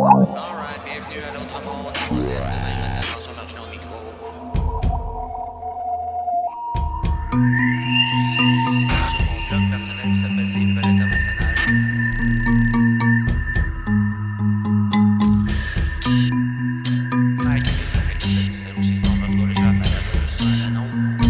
Alright, bienvenue à l'autre monde. On s'est attention, marcher au micro. Sur mon blog personnel qui s'appelle Les Nouvelles Internationales. Mike, c'est aussi ton retour de Jean Malheureux sur un anneau.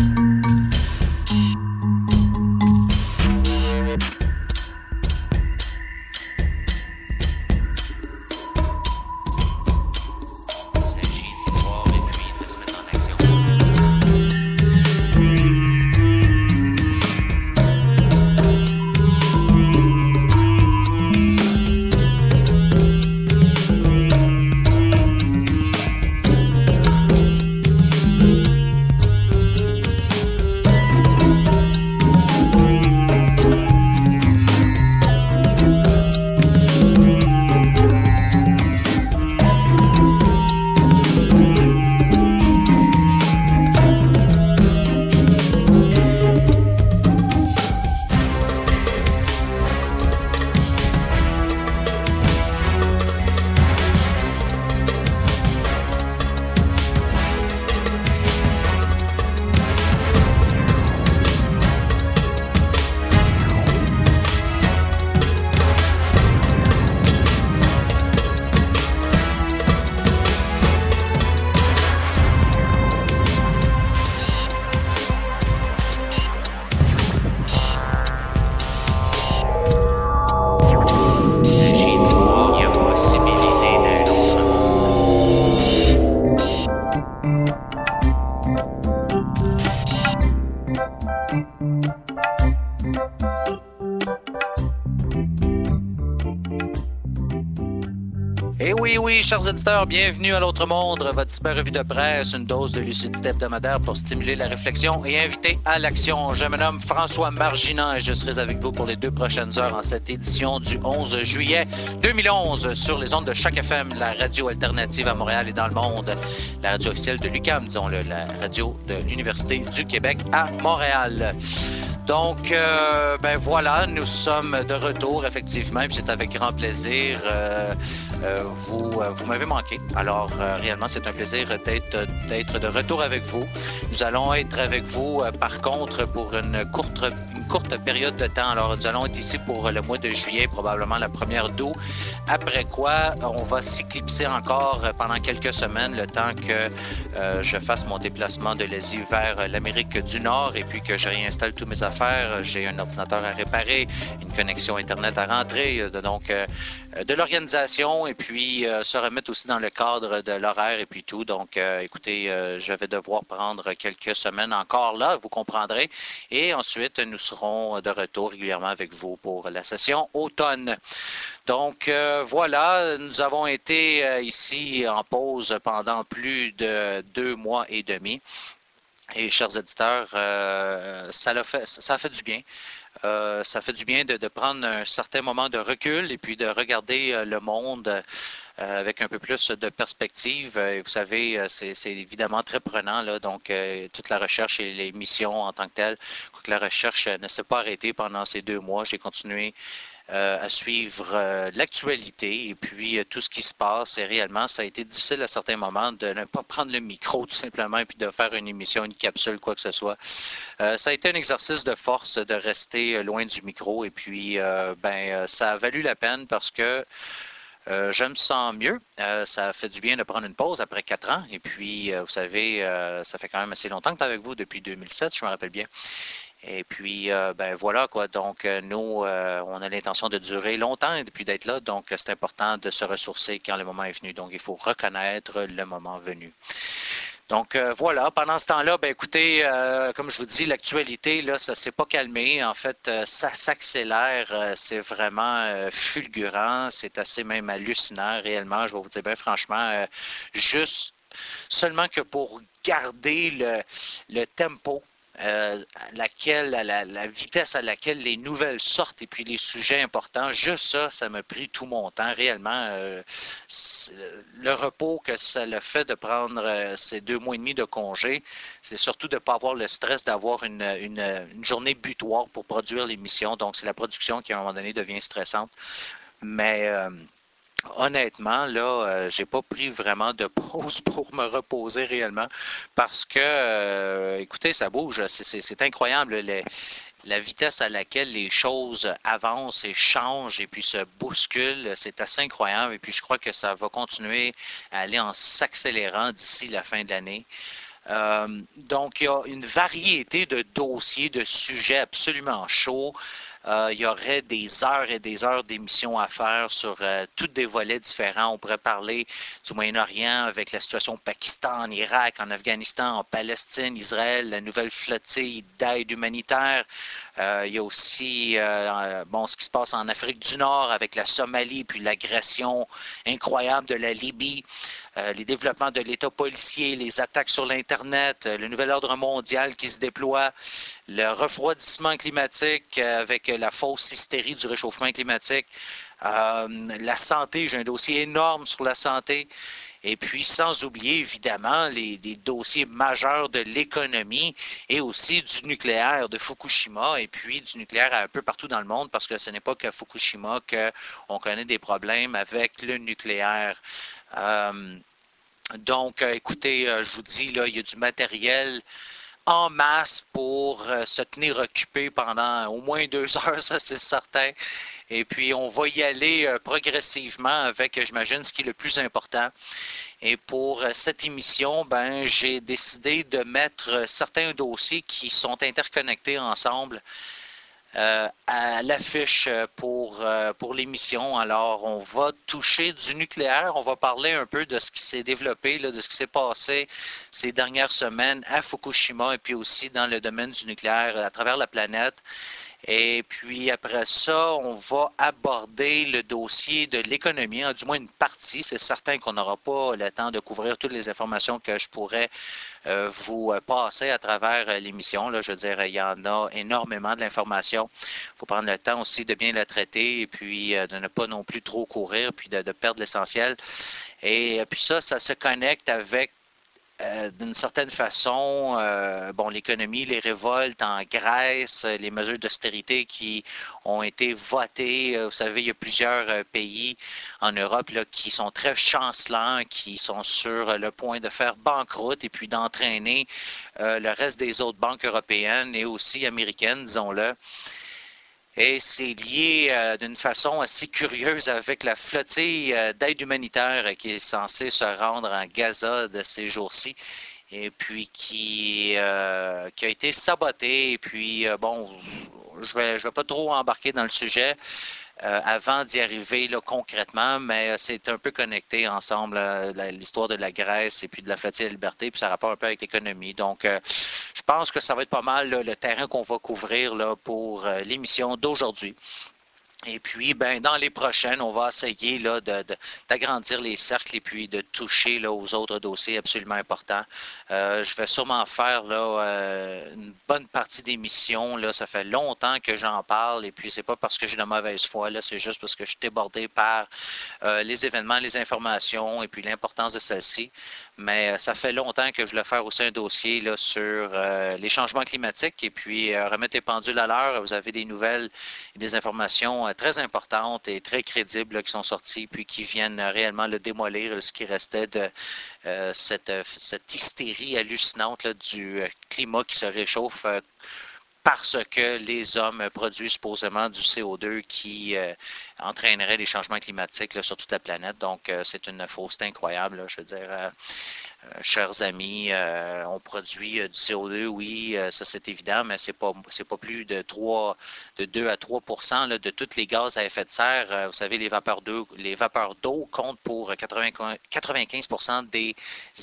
Chers auditeurs, bienvenue à l'Autre Monde, votre super revue de presse, une dose de lucidité hebdomadaire pour stimuler la réflexion et inviter à l'action. Je me nomme François Marginant et je serai avec vous pour les 2 prochaines heures en cette édition du 11 juillet 2011 sur les ondes de Choc FM, la radio alternative à Montréal et dans le monde, la radio officielle de l'UQAM, disons-le, la radio de l'Université du Québec à Montréal. Donc, ben voilà, nous sommes de retour, effectivement, et c'est avec grand plaisir. Vous m'avez manqué. Alors, réellement, c'est un plaisir d'être de retour avec vous. Nous allons être avec vous, par contre, pour une courte période de temps. Alors, nous allons être ici pour le mois de juillet, probablement la première d'août. Après quoi, on va s'éclipser encore pendant quelques semaines, le temps que je fasse mon déplacement de l'Asie vers l'Amérique du Nord et puis que je réinstalle tous mes affaires. J'ai un ordinateur à réparer, une connexion Internet à rentrer, donc de l'organisation et puis se remettre aussi dans le cadre de l'horaire et puis tout. Donc, écoutez, je vais devoir prendre quelques semaines encore là, vous comprendrez. Et ensuite, nous serons de retour régulièrement avec vous pour la session automne. Donc, voilà, nous avons été ici en pause pendant plus de 2 mois et demi. Et chers auditeurs, ça a fait du bien. Ça fait du bien de prendre un certain moment de recul et puis de regarder le monde avec un peu plus de perspective. Et vous savez, c'est évidemment très prenant, là, donc toute la recherche et les missions en tant que telles. La recherche ne s'est pas arrêtée pendant ces 2 mois. J'ai continué à suivre l'actualité et puis tout ce qui se passe. Et réellement, ça a été difficile à certains moments de ne pas prendre le micro tout simplement et puis de faire une émission, une capsule, quoi que ce soit. Ça a été un exercice de force de rester loin du micro et puis ça a valu la peine parce que je me sens mieux. Ça fait du bien de prendre une pause après 4 ans. Et puis, vous savez, ça fait quand même assez longtemps que tu es avec vous, depuis 2007, je me rappelle bien. Et puis, voilà quoi. Donc, nous, on a l'intention de durer longtemps et puis d'être là. Donc, c'est important de se ressourcer quand le moment est venu. Donc, il faut reconnaître le moment venu. Donc voilà, pendant ce temps-là, écoutez, comme je vous dis, l'actualité, là, ça s'est pas calmé. En fait, ça s'accélère, c'est vraiment fulgurant, c'est assez même hallucinant réellement, je vais vous dire bien franchement, juste seulement que pour garder le tempo. La vitesse à laquelle les nouvelles sortent et puis les sujets importants, juste ça m'a pris tout mon temps. Réellement, le repos que ça le fait de prendre ces 2 mois et demi de congé, c'est surtout de ne pas avoir le stress d'avoir une journée butoir pour produire l'émission. Donc, c'est la production qui, à un moment donné, devient stressante. Mais Honnêtement, là, j'ai pas pris vraiment de pause pour me reposer réellement parce que, écoutez, ça bouge, c'est incroyable la vitesse à laquelle les choses avancent et changent et puis se bousculent, c'est assez incroyable et puis je crois que ça va continuer à aller en s'accélérant d'ici la fin de l'année. Donc, il y a une variété de dossiers, de sujets absolument chauds. Il y aurait des heures et des heures d'émissions à faire sur tous des volets différents. On pourrait parler du Moyen-Orient avec la situation au Pakistan, en Irak, en Afghanistan, en Palestine, Israël, la nouvelle flottille d'aide humanitaire. Il y a aussi bon, ce qui se passe en Afrique du Nord avec la Somalie, puis l'agression incroyable de la Libye. Les développements de l'État policier, les attaques sur l'Internet, le nouvel ordre mondial qui se déploie, le refroidissement climatique avec la fausse hystérie du réchauffement climatique, la santé, j'ai un dossier énorme sur la santé, et puis sans oublier évidemment les dossiers majeurs de l'économie et aussi du nucléaire de Fukushima et puis du nucléaire un peu partout dans le monde parce que ce n'est pas qu'à Fukushima qu'on connaît des problèmes avec le nucléaire. Donc, écoutez, je vous dis, là, il y a du matériel en masse pour se tenir occupé pendant au moins 2 heures, ça c'est certain. Et puis, on va y aller progressivement avec, j'imagine, ce qui est le plus important. Et pour cette émission, ben, j'ai décidé de mettre certains dossiers qui sont interconnectés ensemble à l'affiche pour l'émission. Alors, on va toucher du nucléaire, on va parler un peu de ce qui s'est développé, là, de ce qui s'est passé ces dernières semaines à Fukushima et puis aussi dans le domaine du nucléaire à travers la planète. Et puis après ça, on va aborder le dossier de l'économie, hein, du moins une partie. C'est certain qu'on n'aura pas le temps de couvrir toutes les informations que je pourrais vous passer à travers l'émission. Là, je veux dire, il y en a énormément de l'information. Il faut prendre le temps aussi de bien la traiter et puis de ne pas non plus trop courir puis de perdre l'essentiel. Et puis ça se connecte avec d'une certaine façon, bon, l'économie, les révoltes en Grèce, les mesures d'austérité qui ont été votées. Vous savez, il y a plusieurs pays en Europe là, qui sont très chancelants, qui sont sur le point de faire banqueroute et puis d'entraîner le reste des autres banques européennes et aussi américaines, disons-le. Et c'est lié d'une façon assez curieuse avec la flottille d'aide humanitaire qui est censée se rendre en Gaza de ces jours-ci et puis qui a été sabotée. Et puis, bon, je vais pas trop embarquer dans le sujet avant d'y arriver là, concrètement, mais c'est un peu connecté ensemble, l'histoire de la Grèce et puis de la flottille de la liberté, puis ça rapporte un peu avec l'économie. Donc, je pense que ça va être pas mal là, le terrain qu'on va couvrir là, pour l'émission d'aujourd'hui. Et puis, ben, dans les prochaines, on va essayer là, d'agrandir les cercles et puis de toucher là, aux autres dossiers absolument importants. Je vais sûrement faire là, une bonne partie d'émissions. Là, ça fait longtemps que j'en parle et puis c'est pas parce que j'ai de mauvaise foi, là, c'est juste parce que je suis débordé par les événements, les informations et puis l'importance de celles-ci. Mais ça fait longtemps que je voulais faire aussi un dossier là, sur les changements climatiques et puis remettre les pendules à l'heure. Vous avez des nouvelles et des informations très importantes et très crédibles là, qui sont sorties puis qui viennent réellement le démolir ce qui restait de cette hystérie hallucinante là, du climat qui se réchauffe parce que les hommes produisent supposément du CO2 qui entraînerait des changements climatiques là, sur toute la planète. Donc, c'est une fausseté incroyable. Là, je veux dire, chers amis, on produit du CO2, oui, ça c'est évident, mais c'est pas plus de 2 à 3% là, de tous les gaz à effet de serre. Vous savez, les vapeurs d'eau comptent pour 95% des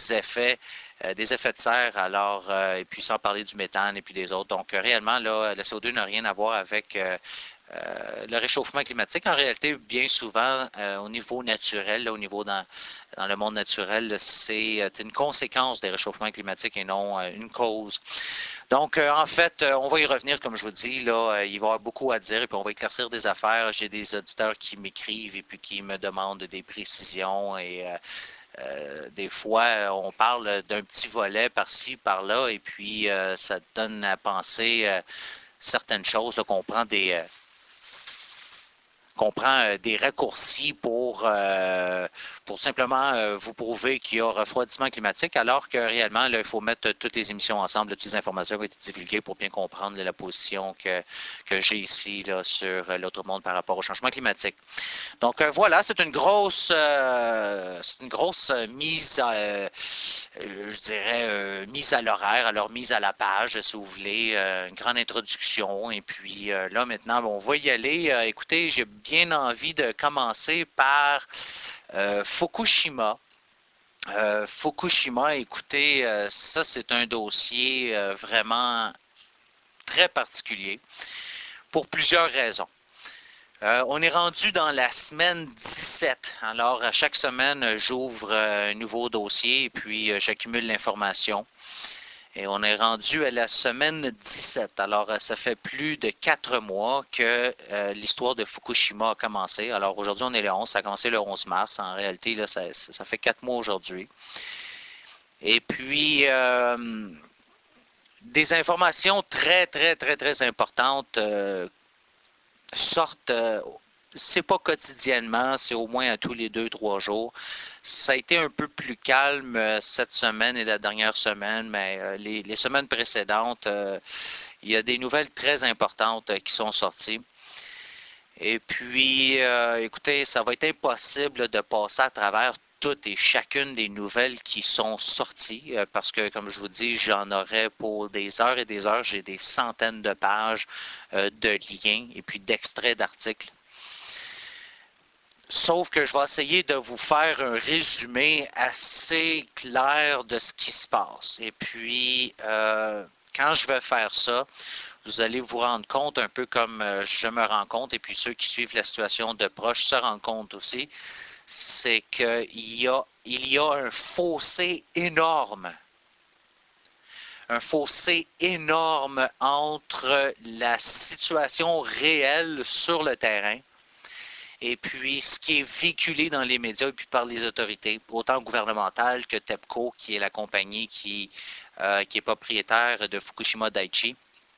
effets de serre, alors, et puis sans parler du méthane et puis des autres. Donc, réellement, là, le CO2 n'a rien à voir avec le réchauffement climatique. En réalité, bien souvent, au niveau naturel, là, au niveau dans le monde naturel, c'est une conséquence des réchauffements climatiques et non une cause. Donc, en fait, on va y revenir, comme je vous dis, là, il va y avoir beaucoup à dire et puis on va éclaircir des affaires. J'ai des auditeurs qui m'écrivent et puis qui me demandent des précisions et des fois, on parle d'un petit volet par-ci, par-là, et puis ça donne à penser certaines choses, là, qu'on prend qu'on prend des raccourcis pour simplement vous prouver qu'il y a refroidissement climatique, alors que réellement, là, il faut mettre toutes les émissions ensemble, toutes les informations qui ont été divulguées pour bien comprendre la position que j'ai ici là, sur l'autre monde par rapport au changement climatique. Donc voilà, c'est une grosse mise, je dirais, mise à l'horaire, alors mise à la page, si vous voulez, une grande introduction. Et puis là, maintenant, on va y aller. Écoutez, j'ai bien envie de commencer par Fukushima. Fukushima, écoutez, ça c'est un dossier vraiment très particulier pour plusieurs raisons. On est rendu dans la semaine 17. Alors, à chaque semaine, j'ouvre un nouveau dossier et puis j'accumule l'information. Et on est rendu à la semaine 17. Alors, ça fait plus de 4 mois que l'histoire de Fukushima a commencé. Alors, aujourd'hui, on est le 11. Ça a commencé le 11 mars. En réalité, là, ça fait 4 mois aujourd'hui. Et puis, des informations très, très, très, très importantes sortent, c'est pas quotidiennement, c'est au moins à tous les 2-3 jours. Ça a été un peu plus calme cette semaine et la dernière semaine, mais les semaines précédentes, il y a des nouvelles très importantes qui sont sorties. Et puis, écoutez, ça va être impossible de passer à travers toutes et chacune des nouvelles qui sont sorties, parce que, comme je vous dis, j'en aurais pour des heures et des heures. J'ai des centaines de pages de liens et puis d'extraits d'articles. Sauf que je vais essayer de vous faire un résumé assez clair de ce qui se passe. Et puis, quand je vais faire ça, vous allez vous rendre compte, un peu comme je me rends compte, et puis ceux qui suivent la situation de proche se rendent compte aussi, c'est qu'il y a un fossé énorme. Un fossé énorme entre la situation réelle sur le terrain et puis ce qui est véhiculé dans les médias et puis par les autorités, autant gouvernementales que TEPCO, qui est la compagnie qui est propriétaire de Fukushima Daiichi.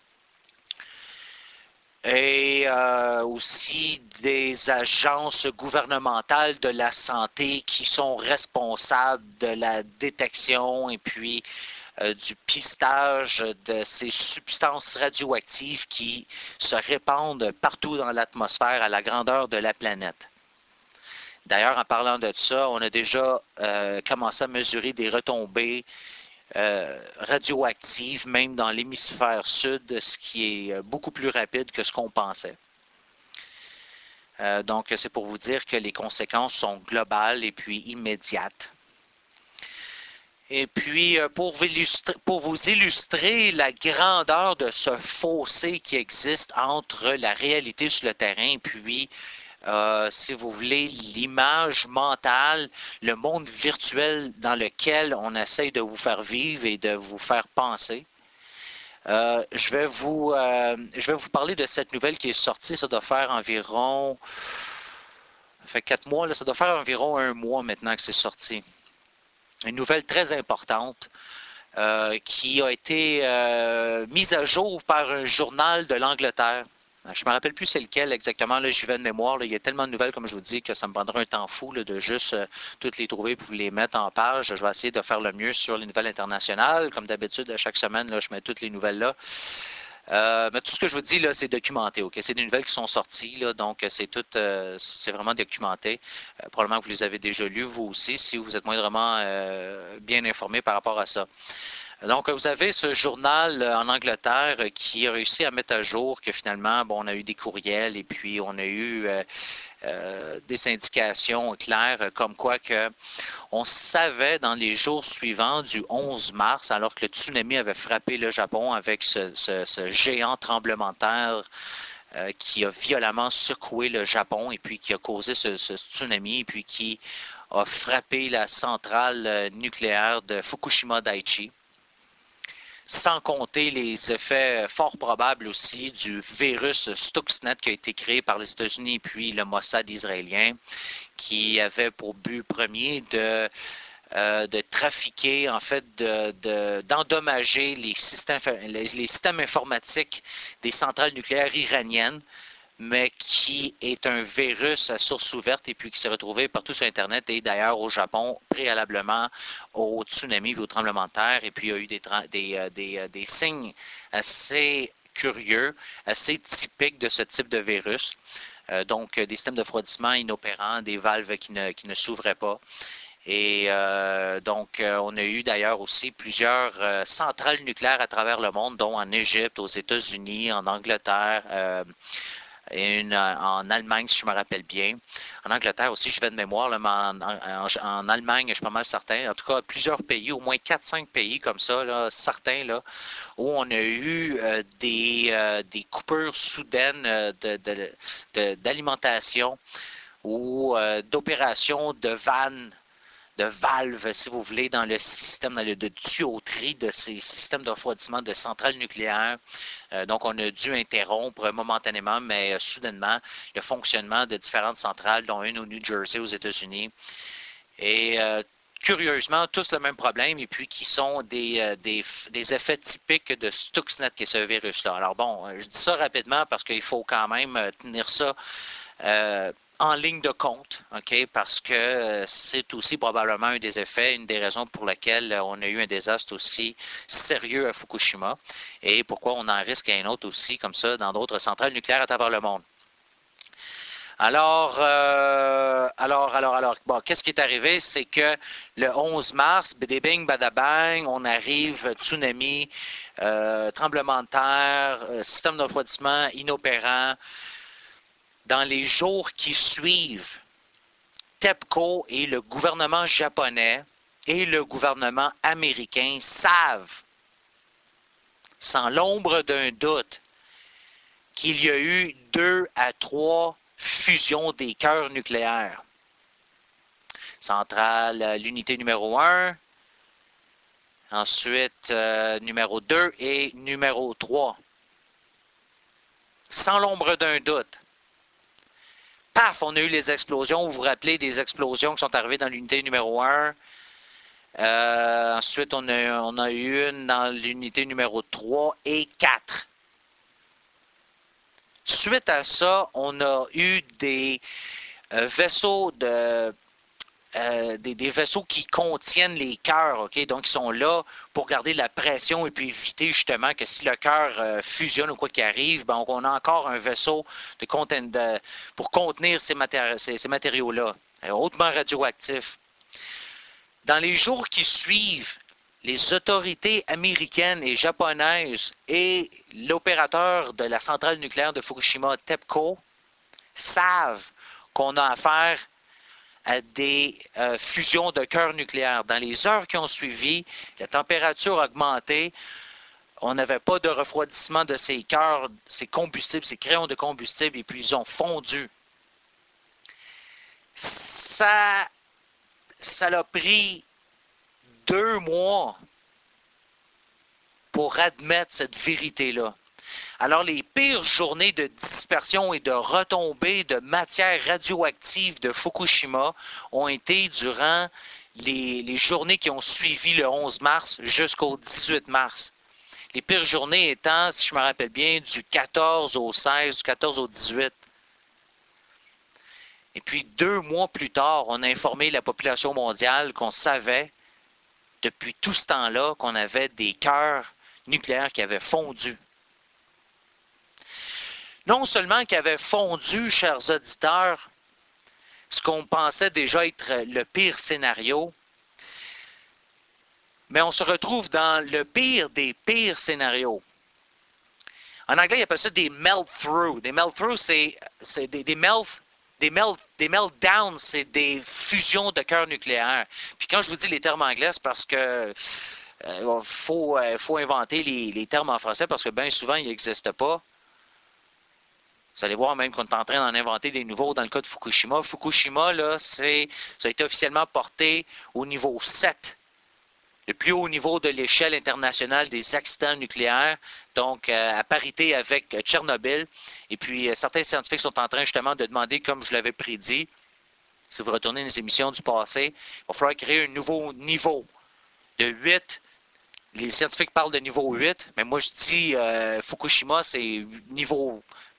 Et aussi des agences gouvernementales de la santé qui sont responsables de la détection et puis du pistage de ces substances radioactives qui se répandent partout dans l'atmosphère à la grandeur de la planète. D'ailleurs, en parlant de ça, on a déjà commencé à mesurer des retombées radioactives, même dans l'hémisphère sud, ce qui est beaucoup plus rapide que ce qu'on pensait. Donc, c'est pour vous dire que les conséquences sont globales et puis immédiates. Et puis, pour vous illustrer la grandeur de ce fossé qui existe entre la réalité sur le terrain et puis, si vous voulez, l'image mentale, le monde virtuel dans lequel on essaye de vous faire vivre et de vous faire penser. Je vais vous parler de cette nouvelle qui est sortie. Ça doit faire environ... Ça fait 4 mois, là, ça doit faire environ 1 mois maintenant que c'est sorti. Une nouvelle très importante qui a été mise à jour par un journal de l'Angleterre. Je ne me rappelle plus c'est lequel exactement, là, j'y vais de mémoire. Là, il y a tellement de nouvelles, comme je vous dis, que ça me prendra un temps fou là, de juste toutes les trouver et vous les mettre en page. Je vais essayer de faire le mieux sur les nouvelles internationales. Comme d'habitude, à chaque semaine, là, je mets toutes les nouvelles là. Mais tout ce que je vous dis, là, c'est documenté. Okay? C'est des nouvelles qui sont sorties, là, donc c'est vraiment documenté. Probablement que vous les avez déjà lues, vous aussi, si vous êtes moindrement bien informé par rapport à ça. Donc, vous avez ce journal en Angleterre qui a réussi à mettre à jour que finalement, bon, on a eu des courriels et puis on a eu des indications claires comme quoi que on savait dans les jours suivants du 11 mars, alors que le tsunami avait frappé le Japon avec ce géant tremblement de terre qui a violemment secoué le Japon et puis qui a causé ce tsunami et puis qui a frappé la centrale nucléaire de Fukushima Daiichi. Sans compter les effets fort probables aussi du virus Stuxnet qui a été créé par les États-Unis puis le Mossad israélien, qui avait pour but premier de trafiquer, en fait, d'endommager les systèmes informatiques des centrales nucléaires iraniennes mais qui est un virus à source ouverte et puis qui s'est retrouvé partout sur Internet et d'ailleurs au Japon préalablement au tsunami et au tremblement de terre. Et puis il y a eu des signes assez curieux, assez typiques de ce type de virus. Donc des systèmes de refroidissement inopérants, des valves qui ne s'ouvraient pas. Et donc, on a eu d'ailleurs aussi plusieurs centrales nucléaires à travers le monde, dont en Égypte, aux États-Unis, en Angleterre, et une en Allemagne, si je me rappelle bien. En Angleterre aussi, je vais de mémoire, là, mais en Allemagne, je suis pas mal certain. En tout cas, plusieurs pays, au moins 4-5 pays comme ça, là, certains, là, où on a eu des coupures soudaines d'alimentation ou d'opérations de vannes de valves, si vous voulez, dans le système de tuyauterie de ces systèmes de refroidissement de centrales nucléaires. Donc, on a dû interrompre momentanément, mais soudainement, le fonctionnement de différentes centrales, dont une au New Jersey, aux États-Unis. Et curieusement, tous le même problème, et puis qui sont des effets typiques de Stuxnet, qui est ce virus-là. Alors bon, je dis ça rapidement parce qu'il faut quand même tenir ça en ligne de compte, OK, parce que c'est aussi probablement un des effets, une des raisons pour lesquelles on a eu un désastre aussi sérieux à Fukushima et pourquoi on en risque un autre aussi, comme ça, dans d'autres centrales nucléaires à travers le monde. Alors, bon, qu'est-ce qui est arrivé? C'est que le 11 mars, bing, badabang, on arrive, tsunami, tremblement de terre, système de refroidissement inopérant. Dans les jours qui suivent, TEPCO et le gouvernement japonais et le gouvernement américain savent, sans l'ombre d'un doute, qu'il y a eu 2 à 3 fusions des cœurs nucléaires. Centrale, l'unité numéro 1, ensuite numéro 2 et numéro 3. Sans l'ombre d'un doute. Paf, on a eu les explosions. Vous vous rappelez des explosions qui sont arrivées dans l'unité numéro 1. Ensuite, on a eu une dans l'unité numéro 3 et 4. Suite à ça, on a eu des vaisseaux des vaisseaux qui contiennent les cœurs, OK? Donc, ils sont là pour garder la pression et puis éviter justement que si le cœur fusionne ou quoi qu'il arrive, ben, on a encore un vaisseau pour contenir ces matériaux-là, hautement radioactifs. Dans les jours qui suivent, les autorités américaines et japonaises et l'opérateur de la centrale nucléaire de Fukushima, TEPCO, savent qu'on a affaire à des fusions de cœurs nucléaires. Dans les heures qui ont suivi, la température a augmenté. On n'avait pas de refroidissement de ces cœurs, ces combustibles, ces crayons de combustible, et puis ils ont fondu. Ça a pris 2 mois pour admettre cette vérité-là. Alors, les pires journées de dispersion et de retombée de matière radioactive de Fukushima ont été durant les journées qui ont suivi le 11 mars jusqu'au 18 mars. Les pires journées étant, si je me rappelle bien, du 14 au 16, du 14 au 18. Et puis, 2 mois plus tard, on a informé la population mondiale qu'on savait, depuis tout ce temps-là, qu'on avait des cœurs nucléaires qui avaient fondu. Non seulement qu'ils avaient fondu, chers auditeurs, ce qu'on pensait déjà être le pire scénario, mais on se retrouve dans le pire des pires scénarios. En anglais, ils appellent ça des melt-through. Des melt-through, c'est des meltdowns, c'est des fusions de cœurs nucléaires. Puis quand je vous dis les termes anglais, c'est parce que faut inventer les termes en français parce que bien souvent, ils n'existent pas. Vous allez voir même qu'on est en train d'en inventer des nouveaux dans le cas de Fukushima. Fukushima, là, ça a été officiellement porté au niveau 7, le plus haut niveau de l'échelle internationale des accidents nucléaires, donc à parité avec Tchernobyl. Et puis, certains scientifiques sont en train justement de demander, comme je l'avais prédit, si vous retournez dans les émissions du passé, il va falloir créer un nouveau niveau de 8. Les scientifiques parlent de niveau 8, mais moi je dis Fukushima, c'est niveau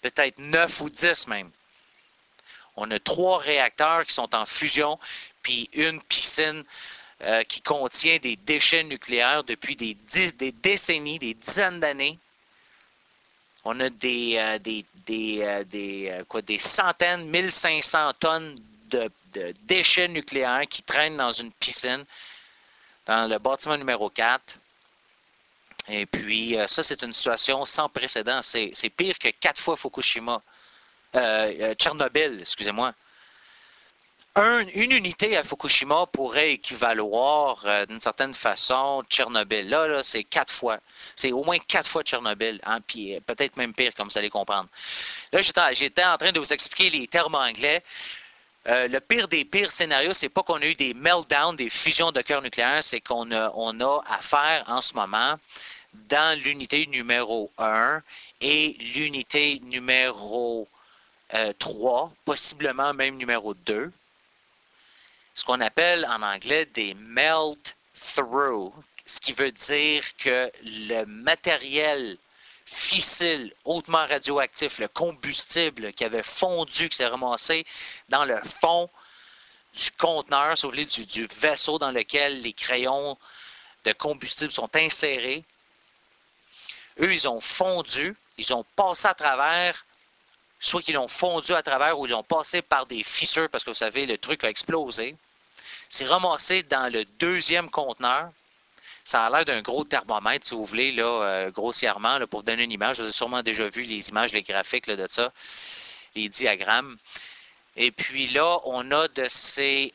peut-être 9 ou 10 même. On a 3 réacteurs qui sont en fusion, puis une piscine qui contient des déchets nucléaires depuis des décennies, des dizaines d'années. On a des centaines, 1500 tonnes de déchets nucléaires qui traînent dans une piscine, dans le bâtiment numéro 4. Et puis, ça, c'est une situation sans précédent. C'est pire que 4 fois Fukushima. Tchernobyl, excusez-moi. Une unité à Fukushima pourrait équivaloir d'une certaine façon Tchernobyl. Là, c'est 4 fois. C'est au moins 4 fois Tchernobyl, hein, puis peut-être même pire, comme vous allez comprendre. Là, j'étais en train de vous expliquer les termes anglais. Le pire des pires scénarios, c'est pas qu'on a eu des meltdowns, des fusions de cœurs nucléaires, c'est qu'on a affaire en ce moment dans l'unité numéro 1 et l'unité numéro 3, possiblement même numéro 2. Ce qu'on appelle en anglais des melt-through, ce qui veut dire que le matériel fissile, hautement radioactif, le combustible qui avait fondu, qui s'est ramassé dans le fond du conteneur, si vous voulez, du vaisseau dans lequel les crayons de combustible sont insérés, eux, ils ont fondu, ils ont passé à travers, soit qu'ils l'ont fondu à travers ou ils ont passé par des fissures, parce que vous savez, le truc a explosé. C'est ramassé dans le deuxième conteneur. Ça a l'air d'un gros thermomètre, si vous voulez, là, grossièrement, là, pour vous donner une image. Vous avez sûrement déjà vu les images, les graphiques là, de ça, les diagrammes. Et puis là, on a de ces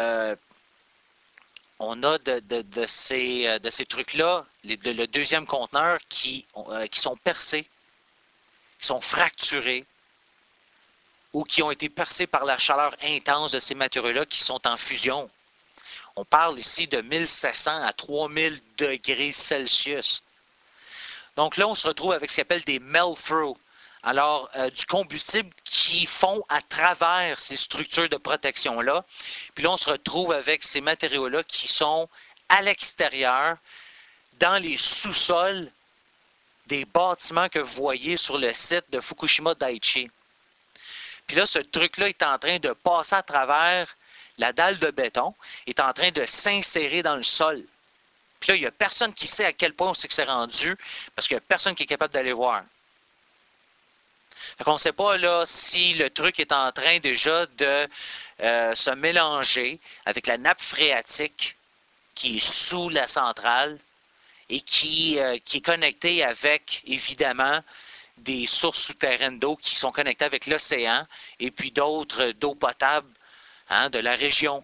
trucs-là, le deuxième conteneur, qui sont percés, qui sont fracturés, ou qui ont été percés par la chaleur intense de ces matériaux-là qui sont en fusion. On parle ici de 1700 à 3000 degrés Celsius. Donc là, on se retrouve avec ce qu'on appelle des melt-through. Alors, du combustible qui fond à travers ces structures de protection-là. Puis là, on se retrouve avec ces matériaux-là qui sont à l'extérieur, dans les sous-sols des bâtiments que vous voyez sur le site de Fukushima Daiichi. Puis là, ce truc-là est en train de passer à travers la dalle de béton, est en train de s'insérer dans le sol. Puis là, il n'y a personne qui sait à quel point on sait que c'est rendu, parce qu'il n'y a personne qui est capable d'aller voir. Fait qu'on ne sait pas là si le truc est en train déjà de se mélanger avec la nappe phréatique qui est sous la centrale et qui est connectée avec, évidemment, des sources souterraines d'eau qui sont connectées avec l'océan et puis d'autres d'eau potable, hein, de la région.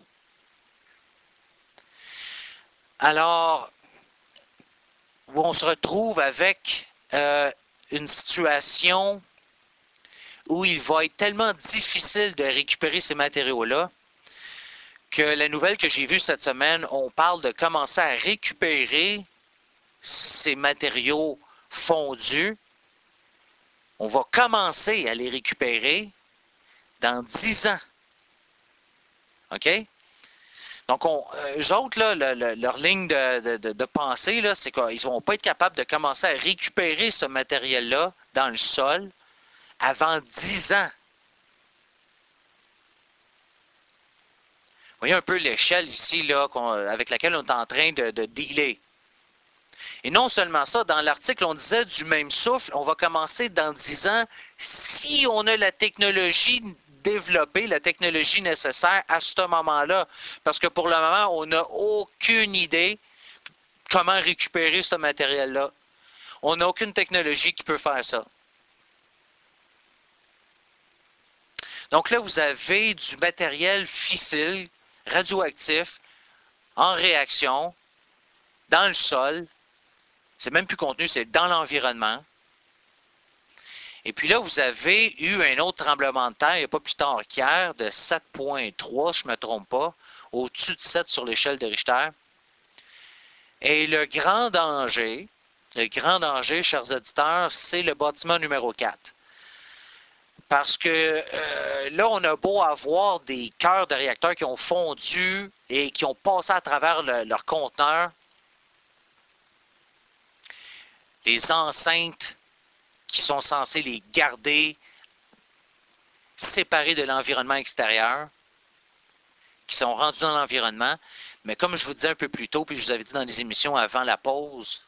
Alors, on se retrouve avec une situation où il va être tellement difficile de récupérer ces matériaux-là que la nouvelle que j'ai vue cette semaine, on parle de commencer à récupérer ces matériaux fondus. On va commencer à les récupérer dans 10 ans. OK? Donc, eux autres, là, leur ligne de pensée, là, c'est qu'ils ne vont pas être capables de commencer à récupérer ce matériel-là dans le sol avant 10 ans. Vous voyez un peu l'échelle ici là, avec laquelle on est en train de dealer. Et non seulement ça, dans l'article, on disait du même souffle, on va commencer dans 10 ans si on a la technologie développée, la technologie nécessaire à ce moment-là. Parce que pour le moment, on n'a aucune idée comment récupérer ce matériel-là. On n'a aucune technologie qui peut faire ça. Donc là, vous avez du matériel fissile, radioactif, en réaction, dans le sol. C'est même plus contenu, c'est dans l'environnement. Et puis là, vous avez eu un autre tremblement de terre, il n'y a pas plus tard qu'hier, de 7,3, si je ne me trompe pas, au-dessus de 7 sur l'échelle de Richter. Et le grand danger, chers auditeurs, c'est le bâtiment numéro 4. Parce que là, on a beau avoir des cœurs de réacteurs qui ont fondu et qui ont passé à travers leur conteneur. Les enceintes qui sont censées les garder séparés de l'environnement extérieur, qui sont rendus dans l'environnement. Mais comme je vous disais un peu plus tôt, puis je vous avais dit dans les émissions avant la pause,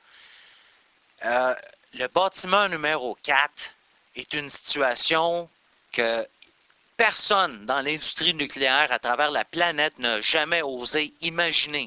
le bâtiment numéro 4 est une situation que personne dans l'industrie nucléaire à travers la planète n'a jamais osé imaginer.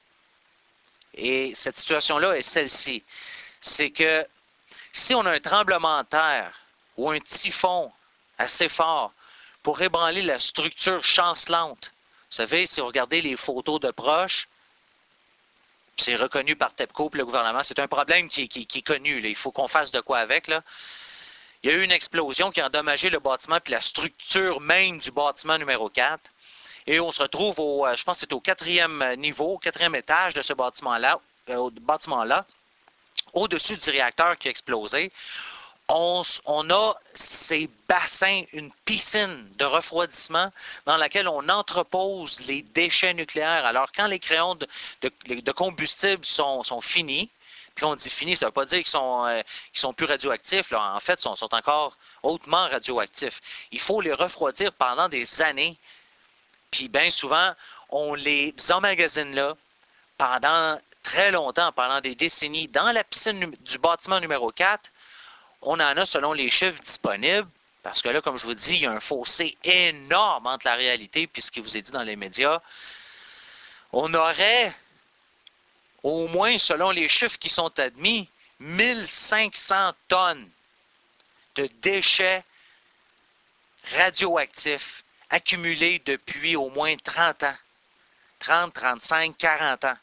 Et cette situation-là est celle-ci. C'est que si on a un tremblement de terre ou un typhon assez fort pour ébranler la structure chancelante, vous savez, si vous regardez les photos de proches, c'est reconnu par TEPCO et le gouvernement, c'est un problème qui est connu. Là. Il faut qu'on fasse de quoi avec. Là. Il y a eu une explosion qui a endommagé le bâtiment puis la structure même du bâtiment numéro 4. Et on se retrouve je pense que c'est au 4e niveau, au 4e étage de ce bâtiment-là, au-dessus du réacteur qui a explosé. On a ces bassins, une piscine de refroidissement dans laquelle on entrepose les déchets nucléaires. Alors, quand les crayons de combustible sont finis, puis on dit finis, ça ne veut pas dire qu'ils sont plus radioactifs. Là. En fait, ils sont encore hautement radioactifs. Il faut les refroidir pendant des années. Puis bien souvent, on les emmagasine là pendant très longtemps, pendant des décennies. Dans la piscine du bâtiment numéro 4, on en a selon les chiffres disponibles, parce que là, comme je vous dis, il y a un fossé énorme entre la réalité et ce qui vous est dit dans les médias. On aurait, au moins selon les chiffres qui sont admis, 1500 tonnes de déchets radioactifs accumulés depuis au moins 30 ans. 30, 35, 40 ans.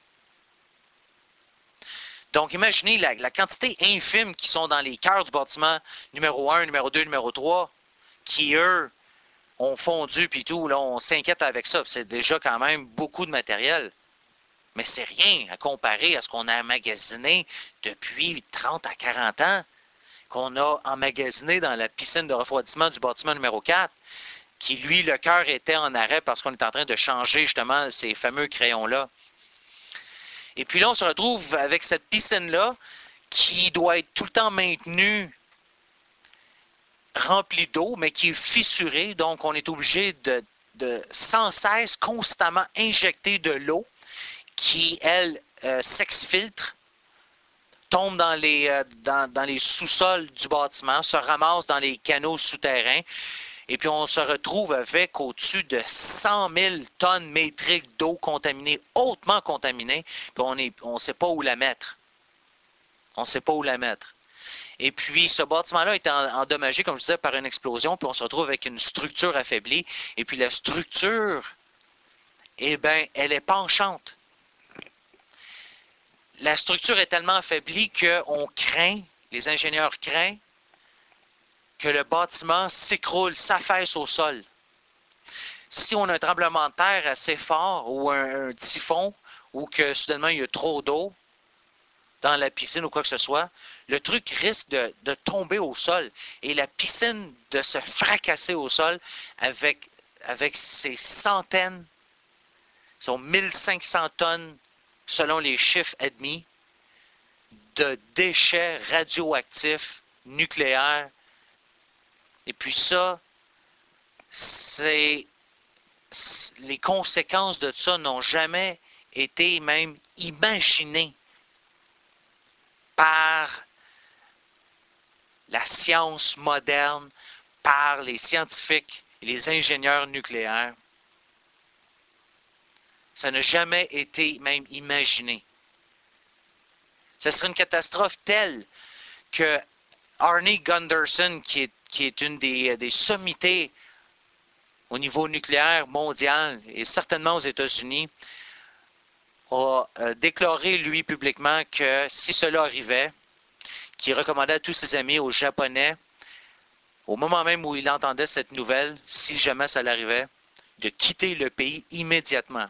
Donc, imaginez la quantité infime qui sont dans les cœurs du bâtiment numéro 1, numéro 2, numéro 3, qui, eux, ont fondu puis tout. Là, on s'inquiète avec ça. C'est déjà quand même beaucoup de matériel. Mais c'est rien à comparer à ce qu'on a emmagasiné depuis 30 à 40 ans, qu'on a emmagasiné dans la piscine de refroidissement du bâtiment numéro 4, qui, lui, le cœur était en arrêt parce qu'on est en train de changer justement ces fameux crayons-là. Et puis là, on se retrouve avec cette piscine-là qui doit être tout le temps maintenue, remplie d'eau, mais qui est fissurée. Donc, on est obligé de sans cesse, constamment injecter de l'eau qui, elle, s'exfiltre, tombe dans les sous-sols du bâtiment, se ramasse dans les canaux souterrains. Et puis, on se retrouve avec au-dessus de 100 000 tonnes métriques d'eau contaminée, hautement contaminée, puis on ne sait pas où la mettre. On ne sait pas où la mettre. Et puis, ce bâtiment-là a été endommagé, comme je disais, par une explosion, puis on se retrouve avec une structure affaiblie. Et puis, la structure, eh bien, elle est penchante. La structure est tellement affaiblie qu'on craint, les ingénieurs craignent, que le bâtiment s'écroule, s'affaisse au sol. Si on a un tremblement de terre assez fort ou un typhon ou que soudainement il y a trop d'eau dans la piscine ou quoi que ce soit, le truc risque de tomber au sol et la piscine de se fracasser au sol avec ses centaines, son 1500 tonnes, selon les chiffres admis, de déchets radioactifs nucléaires. Et puis ça, les conséquences de ça n'ont jamais été même imaginées par la science moderne, par les scientifiques et les ingénieurs nucléaires. Ça n'a jamais été même imaginé. Ce serait une catastrophe telle que Arnie Gunderson, qui est une des sommités au niveau nucléaire mondial, et certainement aux États-Unis, a déclaré, lui, publiquement, que si cela arrivait, qu'il recommandait à tous ses amis, aux Japonais, au moment même où il entendait cette nouvelle, si jamais ça l'arrivait, de quitter le pays immédiatement.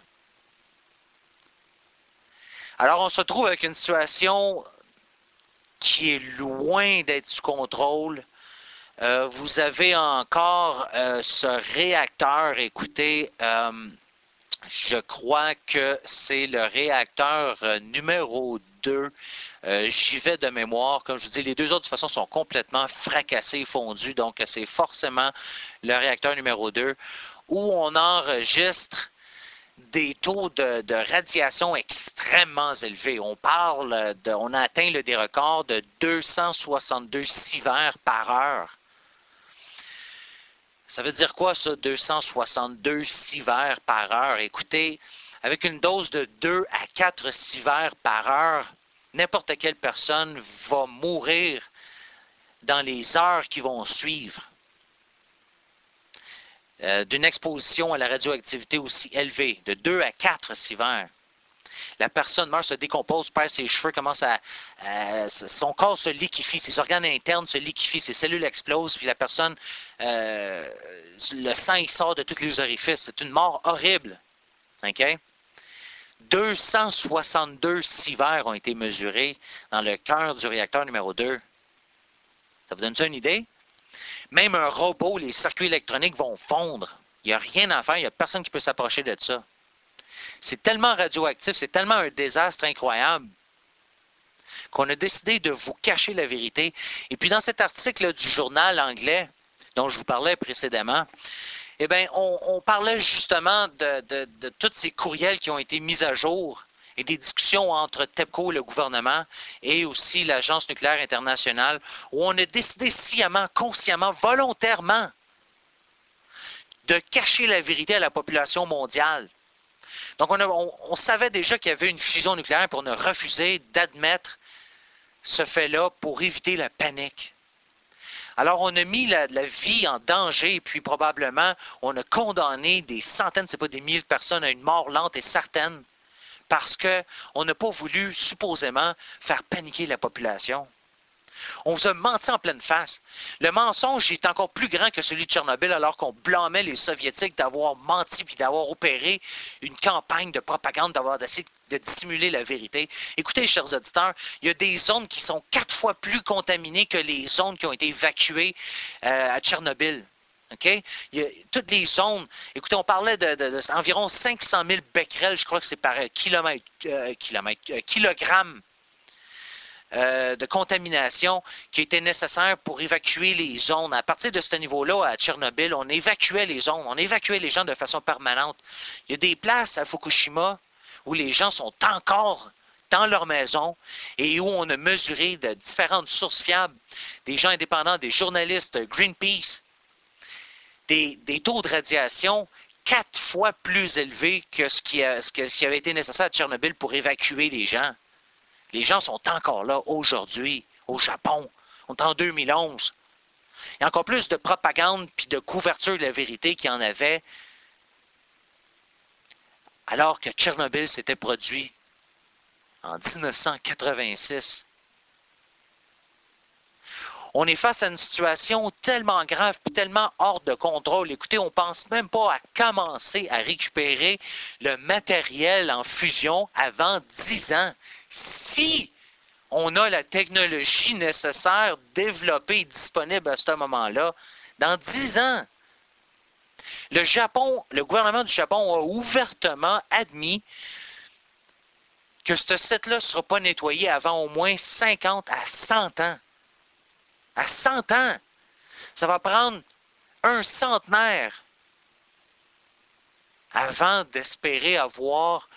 Alors, on se retrouve avec une situation qui est loin d'être sous contrôle. Vous avez encore ce réacteur, écoutez, je crois que c'est le réacteur numéro 2 J'y vais de mémoire. Comme je vous dis, les deux autres, de toute façon, sont complètement fracassés, fondus. Donc, c'est forcément le réacteur numéro 2 où on enregistre des taux de radiation extrêmement élevés. On a atteint des records de 262 sieverts par heure. Ça veut dire quoi, ça, 262 sieverts par heure? Écoutez, avec une dose de 2 à 4 sieverts par heure, n'importe quelle personne va mourir dans les heures qui vont suivre. D'une exposition à la radioactivité aussi élevée, de 2 à 4 sieverts. La personne meurt, se décompose, perd ses cheveux, son corps se liquéfie, ses organes internes se liquéfient, ses cellules explosent, puis la personne, le sang, il sort de tous les orifices. C'est une mort horrible. OK? 262 sieverts ont été mesurés dans le cœur du réacteur numéro 2. Ça vous donne ça une idée? Même un robot, les circuits électroniques vont fondre. Il n'y a rien à faire, il n'y a personne qui peut s'approcher de ça. C'est tellement radioactif, c'est tellement un désastre incroyable qu'on a décidé de vous cacher la vérité. Et puis dans cet article du journal anglais dont je vous parlais précédemment, eh bien, on parlait justement de tous ces courriels qui ont été mis à jour et des discussions entre TEPCO, le gouvernement, et aussi l'Agence nucléaire internationale, où on a décidé sciemment, consciemment, volontairement, de cacher la vérité à la population mondiale. Donc, on savait déjà qu'il y avait une fusion nucléaire, puis on a refusé d'admettre ce fait-là pour éviter la panique. Alors, on a mis la vie en danger, puis probablement, on a condamné des centaines, c'est pas des milliers de personnes à une mort lente et certaine, parce qu'on n'a pas voulu, supposément, faire paniquer la population. On vous a menti en pleine face. Le mensonge est encore plus grand que celui de Tchernobyl, alors qu'on blâmait les Soviétiques d'avoir menti puis d'avoir opéré une campagne de propagande, d'avoir essayé de dissimuler la vérité. Écoutez, chers auditeurs, il y a des zones qui sont 4 fois plus contaminées que les zones qui ont été évacuées à Tchernobyl. Okay? Toutes les zones, écoutez, on parlait d'environ 500 000 becquerels, je crois que c'est par kilogramme de contamination qui était nécessaire pour évacuer les zones. À partir de ce niveau-là, à Tchernobyl, on évacuait les zones, on évacuait les gens de façon permanente. Il y a des places à Fukushima où les gens sont encore dans leur maison et où on a mesuré de différentes sources fiables, des gens indépendants, des journalistes, Greenpeace, des taux de radiation 4 fois plus élevés que ce qui avait été nécessaire à Tchernobyl pour évacuer les gens. Les gens sont encore là aujourd'hui, au Japon. On est en 2011. Il y a encore plus de propagande puis de couverture de la vérité qu'il y en avait alors que Tchernobyl s'était produit en 1986. On est face à une situation tellement grave et tellement hors de contrôle. Écoutez, on ne pense même pas à commencer à récupérer le matériel en fusion avant 10 ans. Si on a la technologie nécessaire développée et disponible à ce moment-là, dans 10 ans, le gouvernement du Japon a ouvertement admis que ce site-là ne sera pas nettoyé avant au moins 50 à 100 ans. À 100 ans, ça va prendre un centenaire avant d'espérer avoir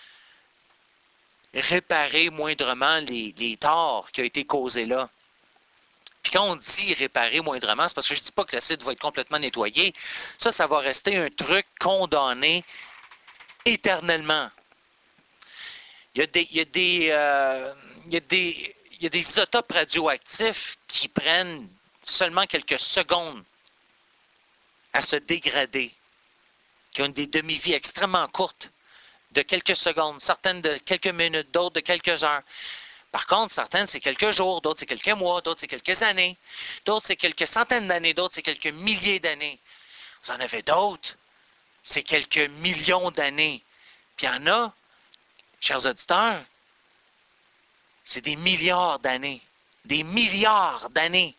réparé moindrement les torts qui ont été causés là. Puis quand on dit réparer moindrement, c'est parce que je ne dis pas que le site va être complètement nettoyé. Ça va rester un truc condamné éternellement. Il y a des isotopes radioactifs qui prennent seulement quelques secondes à se dégrader, qui ont des demi-vies extrêmement courtes, de quelques secondes, certaines de quelques minutes, d'autres de quelques heures. Par contre, certaines, c'est quelques jours, d'autres, c'est quelques mois, d'autres, c'est quelques années, d'autres, c'est quelques centaines d'années, d'autres, c'est quelques milliers d'années. Vous en avez d'autres, c'est quelques millions d'années. Puis il y en a, chers auditeurs, c'est des milliards d'années. Des milliards d'années.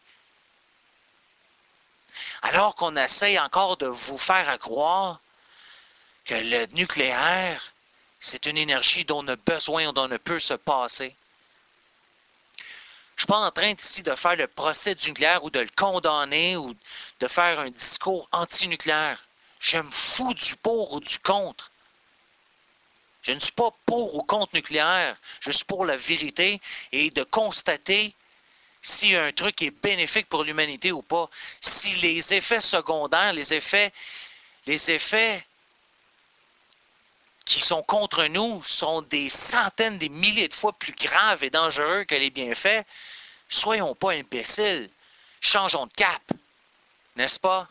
Alors qu'on essaie encore de vous faire croire que le nucléaire, c'est une énergie dont on a besoin, dont on ne peut se passer. Je ne suis pas en train ici de faire le procès du nucléaire ou de le condamner ou de faire un discours anti-nucléaire. Je me fous du pour ou du contre. Je ne suis pas pour ou contre nucléaire. Je suis pour la vérité et de constater si un truc est bénéfique pour l'humanité ou pas. Si les effets secondaires, les effets qui sont contre nous sont des centaines, des milliers de fois plus graves et dangereux que les bienfaits, soyons pas imbéciles. Changeons de cap. N'est-ce pas?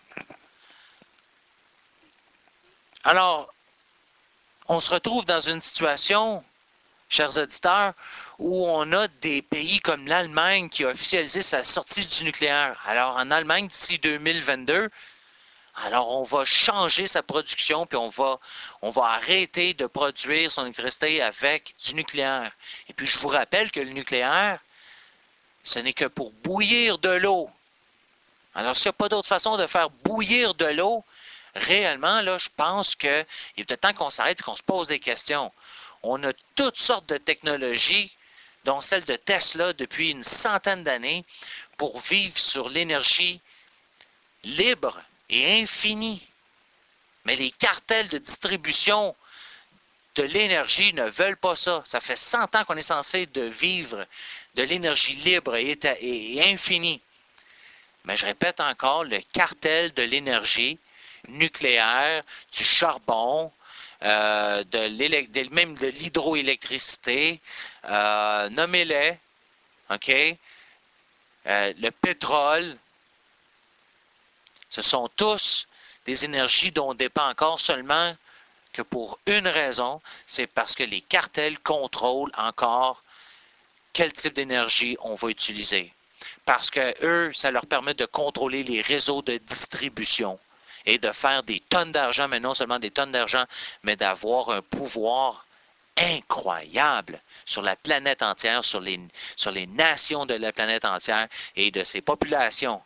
Alors, on se retrouve dans une situation, chers auditeurs, où on a des pays comme l'Allemagne qui a officialisé sa sortie du nucléaire. Alors, en Allemagne, d'ici 2022, alors on va changer sa production, puis on va arrêter de produire son électricité avec du nucléaire. Et puis, je vous rappelle que le nucléaire, ce n'est que pour bouillir de l'eau. Alors, s'il n'y a pas d'autre façon de faire bouillir de l'eau, réellement, là, je pense qu'il est peut-être temps qu'on s'arrête et qu'on se pose des questions. On a toutes sortes de technologies, dont celle de Tesla depuis une centaine d'années, pour vivre sur l'énergie libre et infinie. Mais les cartels de distribution de l'énergie ne veulent pas ça. Ça fait 100 ans qu'on est censé de vivre de l'énergie libre et infinie. Mais je répète encore, le cartel de l'énergie nucléaire, du charbon, même de l'hydroélectricité, nommez-les, OK? Le pétrole, ce sont tous des énergies dont on dépend encore seulement que pour une raison, c'est parce que les cartels contrôlent encore quel type d'énergie on va utiliser. Parce que eux, ça leur permet de contrôler les réseaux de distribution et de faire des tonnes d'argent, mais non seulement des tonnes d'argent, mais d'avoir un pouvoir incroyable sur la planète entière, sur les nations de la planète entière et de ses populations.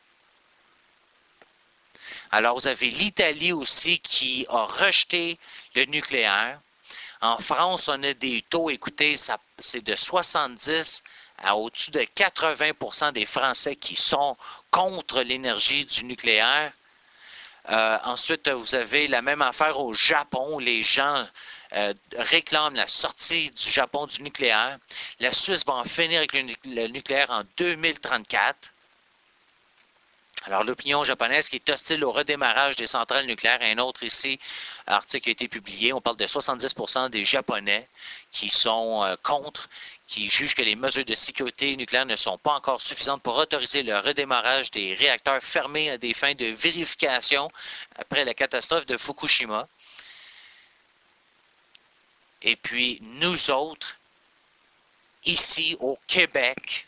Alors, vous avez l'Italie aussi qui a rejeté le nucléaire. En France, on a des taux, écoutez, c'est de 70 à au-dessus de 80% des Français qui sont contre l'énergie du nucléaire. Ensuite, vous avez la même affaire au Japon, où les gens réclament la sortie du Japon du nucléaire. La Suisse va en finir avec le nucléaire en 2034. Alors, l'opinion japonaise qui est hostile au redémarrage des centrales nucléaires, un autre ici, article a été publié, on parle de 70% des Japonais qui sont contre, qui jugent que les mesures de sécurité nucléaire ne sont pas encore suffisantes pour autoriser le redémarrage des réacteurs fermés à des fins de vérification après la catastrophe de Fukushima. Et puis, nous autres, ici au Québec,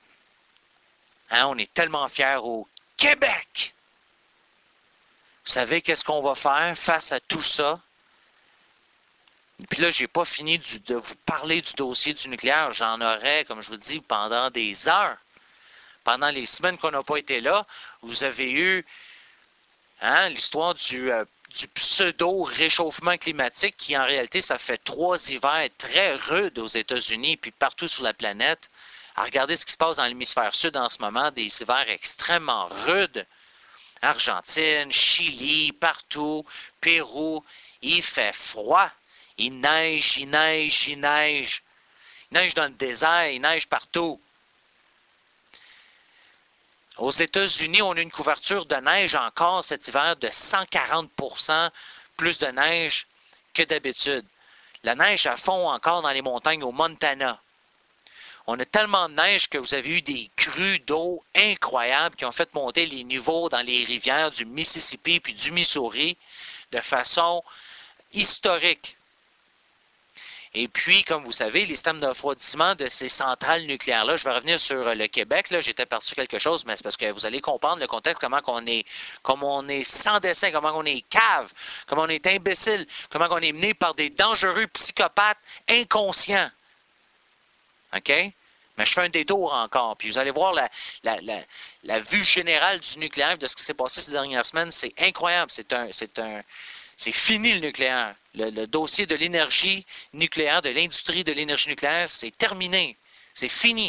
on est tellement fiers au Québec! Vous savez qu'est-ce qu'on va faire face à tout ça? Et puis là, je n'ai pas fini de vous parler du dossier du nucléaire. J'en aurais, comme je vous dis, pendant des heures. Pendant les semaines qu'on n'a pas été là, vous avez eu l'histoire du pseudo-réchauffement climatique qui, en réalité, ça fait 3 hivers très rudes aux États-Unis et puis partout sur la planète. À regarder ce qui se passe dans l'hémisphère sud en ce moment, des hivers extrêmement rudes. Argentine, Chili, partout, Pérou, il fait froid. Il neige, il neige, il neige. Il neige dans le désert, il neige partout. Aux États-Unis, on a une couverture de neige encore cet hiver de 140% plus de neige que d'habitude. La neige à fond encore dans les montagnes au Montana. On a tellement de neige que vous avez eu des crues d'eau incroyables qui ont fait monter les niveaux dans les rivières du Mississippi puis du Missouri de façon historique. Et puis, comme vous savez, les systèmes de refroidissement de ces centrales nucléaires-là, je vais revenir sur le Québec, là, j'étais parti sur quelque chose, mais c'est parce que vous allez comprendre le contexte, comment on est sans dessein, comment on est cave, comment on est imbécile, comment on est mené par des dangereux psychopathes inconscients. OK? Mais je fais un détour encore. Puis vous allez voir la vue générale du nucléaire, de ce qui s'est passé ces dernières semaines. C'est incroyable. C'est fini le nucléaire. Le dossier de l'énergie nucléaire, de l'industrie de l'énergie nucléaire, c'est terminé. C'est fini.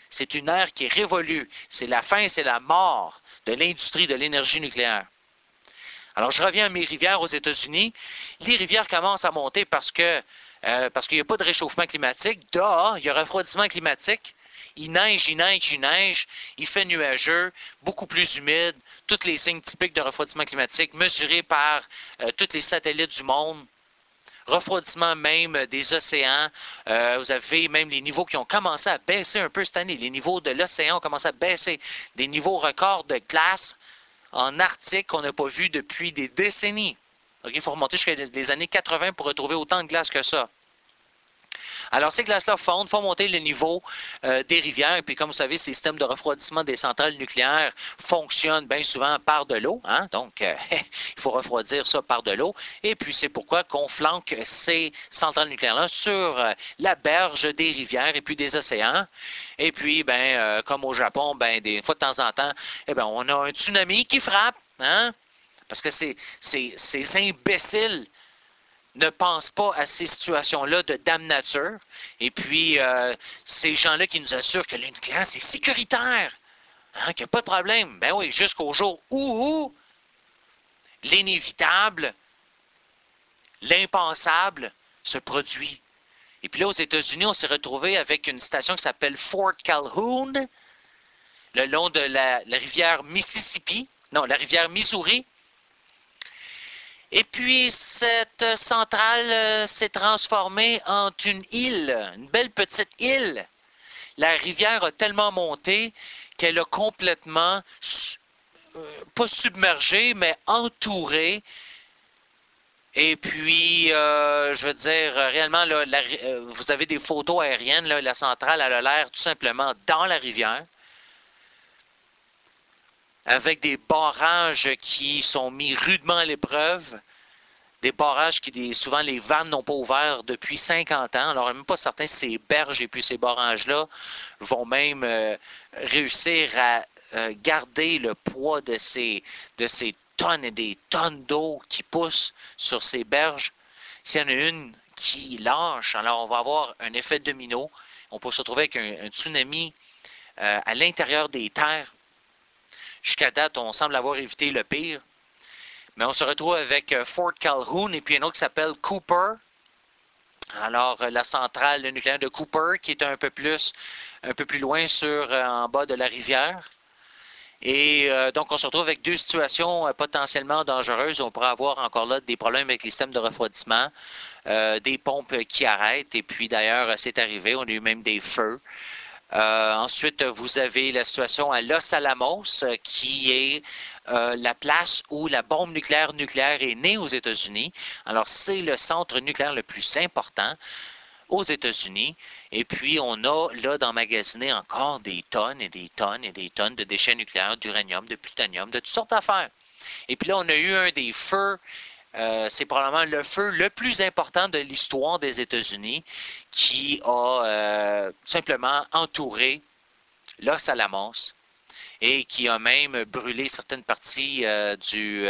C'est une ère qui est révolue. C'est la fin, c'est la mort de l'industrie de l'énergie nucléaire. Alors, je reviens à mes rivières aux États-Unis. Les rivières commencent à monter parce qu'il n'y a pas de réchauffement climatique. Dehors, il y a un refroidissement climatique. Il neige, il neige, il neige. Il fait nuageux, beaucoup plus humide. Tous les signes typiques de refroidissement climatique mesurés par tous les satellites du monde. Refroidissement même des océans. Vous avez même les niveaux qui ont commencé à baisser un peu cette année. Les niveaux de l'océan ont commencé à baisser. Des niveaux records de glace en Arctique qu'on n'a pas vu depuis des décennies. Okay, il faut remonter jusqu'à les années 80 pour retrouver autant de glace que ça. Alors, ces glaces-là fondent, font monter le niveau des rivières. Et puis, comme vous savez, ces systèmes de refroidissement des centrales nucléaires fonctionnent bien souvent par de l'eau. Hein? Donc, il faut refroidir ça par de l'eau. Et puis, c'est pourquoi qu'on flanque ces centrales nucléaires-là sur la berge des rivières et puis des océans. Et puis, comme au Japon, des fois de temps en temps, on a un tsunami qui frappe. Hein? Parce que ces imbéciles ne pensent pas à ces situations-là de dame nature. Et puis, ces gens-là qui nous assurent que le nucléaire, c'est sécuritaire, hein, qu'il n'y a pas de problème. Ben oui, jusqu'au jour où l'inévitable, l'impensable se produit. Et puis là, aux États-Unis, on s'est retrouvé avec une station qui s'appelle Fort Calhoun, le long de la rivière Mississippi, non, la rivière Missouri. Et puis, cette centrale s'est transformée en une île, une belle petite île. La rivière a tellement monté qu'elle a complètement, pas submergé, mais entouré. Et puis, je veux dire, réellement, là, vous avez des photos aériennes, là, la centrale, elle a l'air tout simplement dans la rivière, avec des barrages qui sont mis rudement à l'épreuve, des barrages qui, souvent, les vannes n'ont pas ouvert depuis 50 ans. Alors, même pas certain si ces berges et puis ces barrages-là vont même réussir à garder le poids de ces tonnes et des tonnes d'eau qui poussent sur ces berges. S'il y en a une qui lâche, alors on va avoir un effet domino. On peut se retrouver avec un tsunami à l'intérieur des terres. Jusqu'à date, on semble avoir évité le pire. Mais on se retrouve avec Fort Calhoun et puis un autre qui s'appelle Cooper. Alors, la centrale nucléaire de Cooper, qui est un peu plus loin en bas de la rivière. Et donc, on se retrouve avec deux situations potentiellement dangereuses. On pourrait avoir encore là des problèmes avec les systèmes de refroidissement, des pompes qui arrêtent. Et puis, d'ailleurs, c'est arrivé, on a eu même des feux. Ensuite, vous avez la situation à Los Alamos, qui est la place où la bombe nucléaire est née aux États-Unis. Alors, c'est le centre nucléaire le plus important aux États-Unis. Et puis, on a là d'emmagasiner encore des tonnes et des tonnes et des tonnes de déchets nucléaires, d'uranium, de plutonium, de toutes sortes d'affaires. Et puis là, on a eu un des feux. C'est probablement le feu le plus important de l'histoire des États-Unis qui a simplement entouré Los Alamos et qui a même brûlé certaines parties du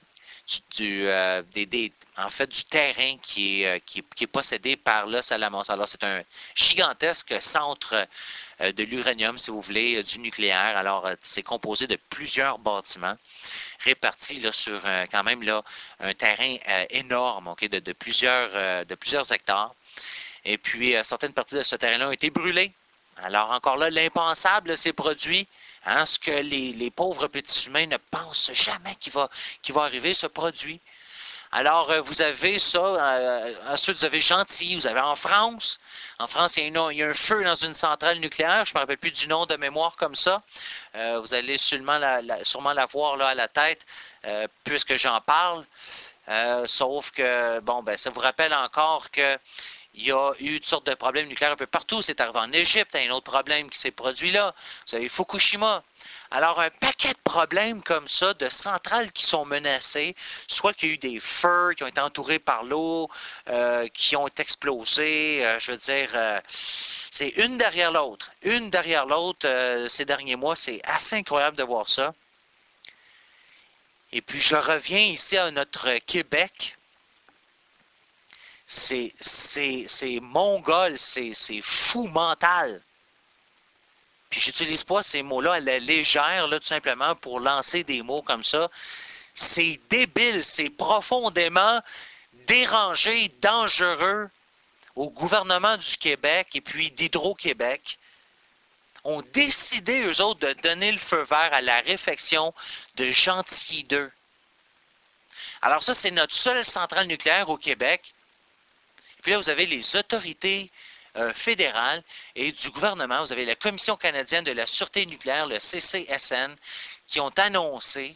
terrain qui est possédé par Los Alamos. Alors, c'est un gigantesque centre de l'uranium, si vous voulez, du nucléaire. Alors, c'est composé de plusieurs bâtiments répartis là, sur quand même là, un terrain énorme, okay, de plusieurs hectares. Et puis, certaines parties de ce terrain-là ont été brûlées. Alors, encore là, l'impensable s'est produit. Hein, ce que les pauvres petits humains ne pensent jamais qui va arriver se produit. Alors, vous avez ça. Ensuite, vous avez Gentilly. Vous avez en France. En France, il y a un feu dans une centrale nucléaire. Je ne me rappelle plus du nom de mémoire comme ça. Vous allez sûrement la voir là à la tête, puisque j'en parle. Sauf que, ça vous rappelle encore que il y a eu toutes sortes de problèmes nucléaires un peu partout. C'est arrivé en Égypte, un autre problème qui s'est produit là. Vous avez Fukushima. Alors, un paquet de problèmes comme ça, de centrales qui sont menacées, soit qu'il y a eu des feux qui ont été entourés par l'eau, qui ont explosé, je veux dire, c'est une derrière l'autre. Une derrière l'autre ces derniers mois, c'est assez incroyable de voir ça. Et puis, je reviens ici à notre Québec. C'est mongol, c'est fou mental. puis j'utilise pas ces mots-là à la légère, là, tout simplement, pour lancer des mots comme ça. C'est débile, c'est profondément dérangé, dangereux au gouvernement du Québec et puis d'Hydro-Québec ont décidé, eux autres, de donner le feu vert à la réfection de Gentilly 2. Alors ça, c'est notre seule centrale nucléaire au Québec. Puis là, vous avez les autorités fédérales et du gouvernement. Vous avez la Commission canadienne de la sûreté nucléaire, le CCSN, qui ont annoncé,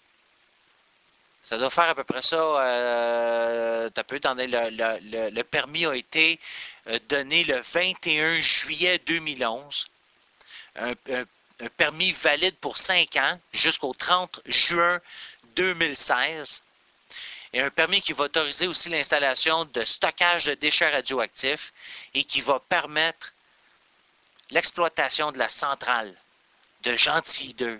ça doit faire à peu près ça, le permis a été donné le 21 juillet 2011. Un permis valide pour 5 ans jusqu'au 30 juin 2016. Et un permis qui va autoriser aussi l'installation de stockage de déchets radioactifs et qui va permettre l'exploitation de la centrale de Gentilly 2.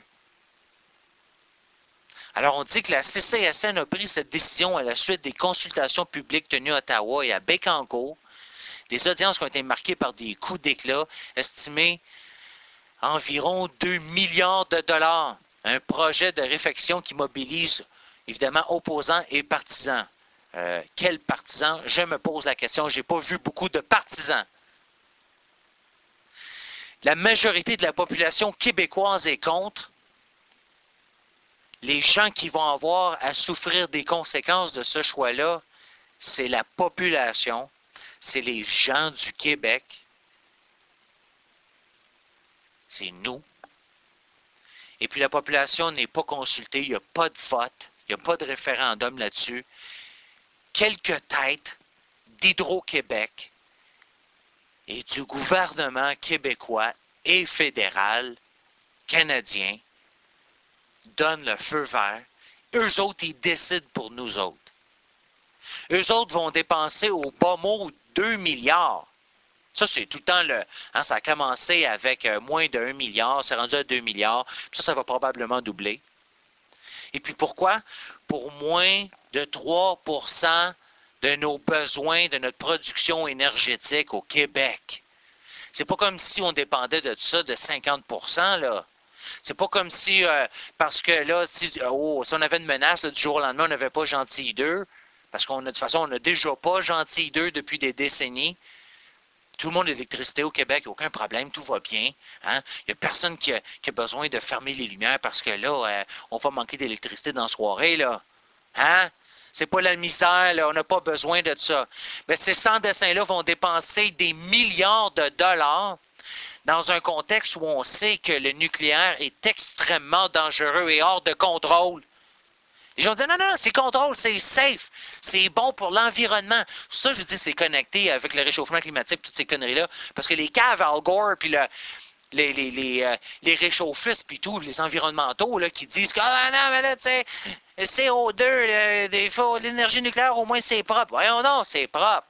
Alors, on dit que la CCSN a pris cette décision à la suite des consultations publiques tenues à Ottawa et à Bécancour, des audiences qui ont été marquées par des coûts d'éclat estimés à environ 2 milliards de dollars. Un projet de réfection qui mobilise évidemment opposants et partisans. Quels partisans? Je me pose la question. Je n'ai pas vu beaucoup de partisans. La majorité de la population québécoise est contre. Les gens qui vont avoir à souffrir des conséquences de ce choix-là, c'est la population, c'est les gens du Québec, c'est nous. Et puis la population n'est pas consultée, il n'y a pas de vote, il n'y a pas de référendum là-dessus. Quelques têtes d'Hydro-Québec et du gouvernement québécois et fédéral canadien donnent le feu vert. Eux autres, ils décident pour nous autres. Eux autres vont dépenser au bas mot 2 milliards. Ça, c'est tout le temps le... Hein, ça a commencé avec moins de 1 milliard, c'est rendu à 2 milliards. Puis ça va probablement doubler. Et puis pourquoi? Pour moins de 3% de nos besoins, de notre production énergétique au Québec. C'est pas comme si on dépendait de ça de 50%, là. C'est pas comme si, parce que là, si on avait une menace, là, du jour au lendemain, on n'avait pas Gentilly 2, parce qu'on a de toute façon, on n'a déjà pas Gentilly 2 depuis des décennies. Tout le monde a l'électricité au Québec, aucun problème, tout va bien. Hein? Il n'y a personne qui a besoin de fermer les lumières parce que là, on va manquer d'électricité dans la soirée, là. Hein? C'est pas la misère, là, on n'a pas besoin de ça. Mais ces sans-dessins-là vont dépenser des milliards de dollars dans un contexte où on sait que le nucléaire est extrêmement dangereux et hors de contrôle. Les gens disent, non, c'est contrôle, c'est safe, c'est bon pour l'environnement. Ça, je dis, c'est connecté avec le réchauffement climatique, toutes ces conneries-là. Parce que les caves Al Gore, puis les réchauffistes, puis tout, les environnementaux, là, qui disent que, non, mais là, tu sais, CO2, l'énergie nucléaire, au moins, c'est propre. Voyons donc, c'est propre.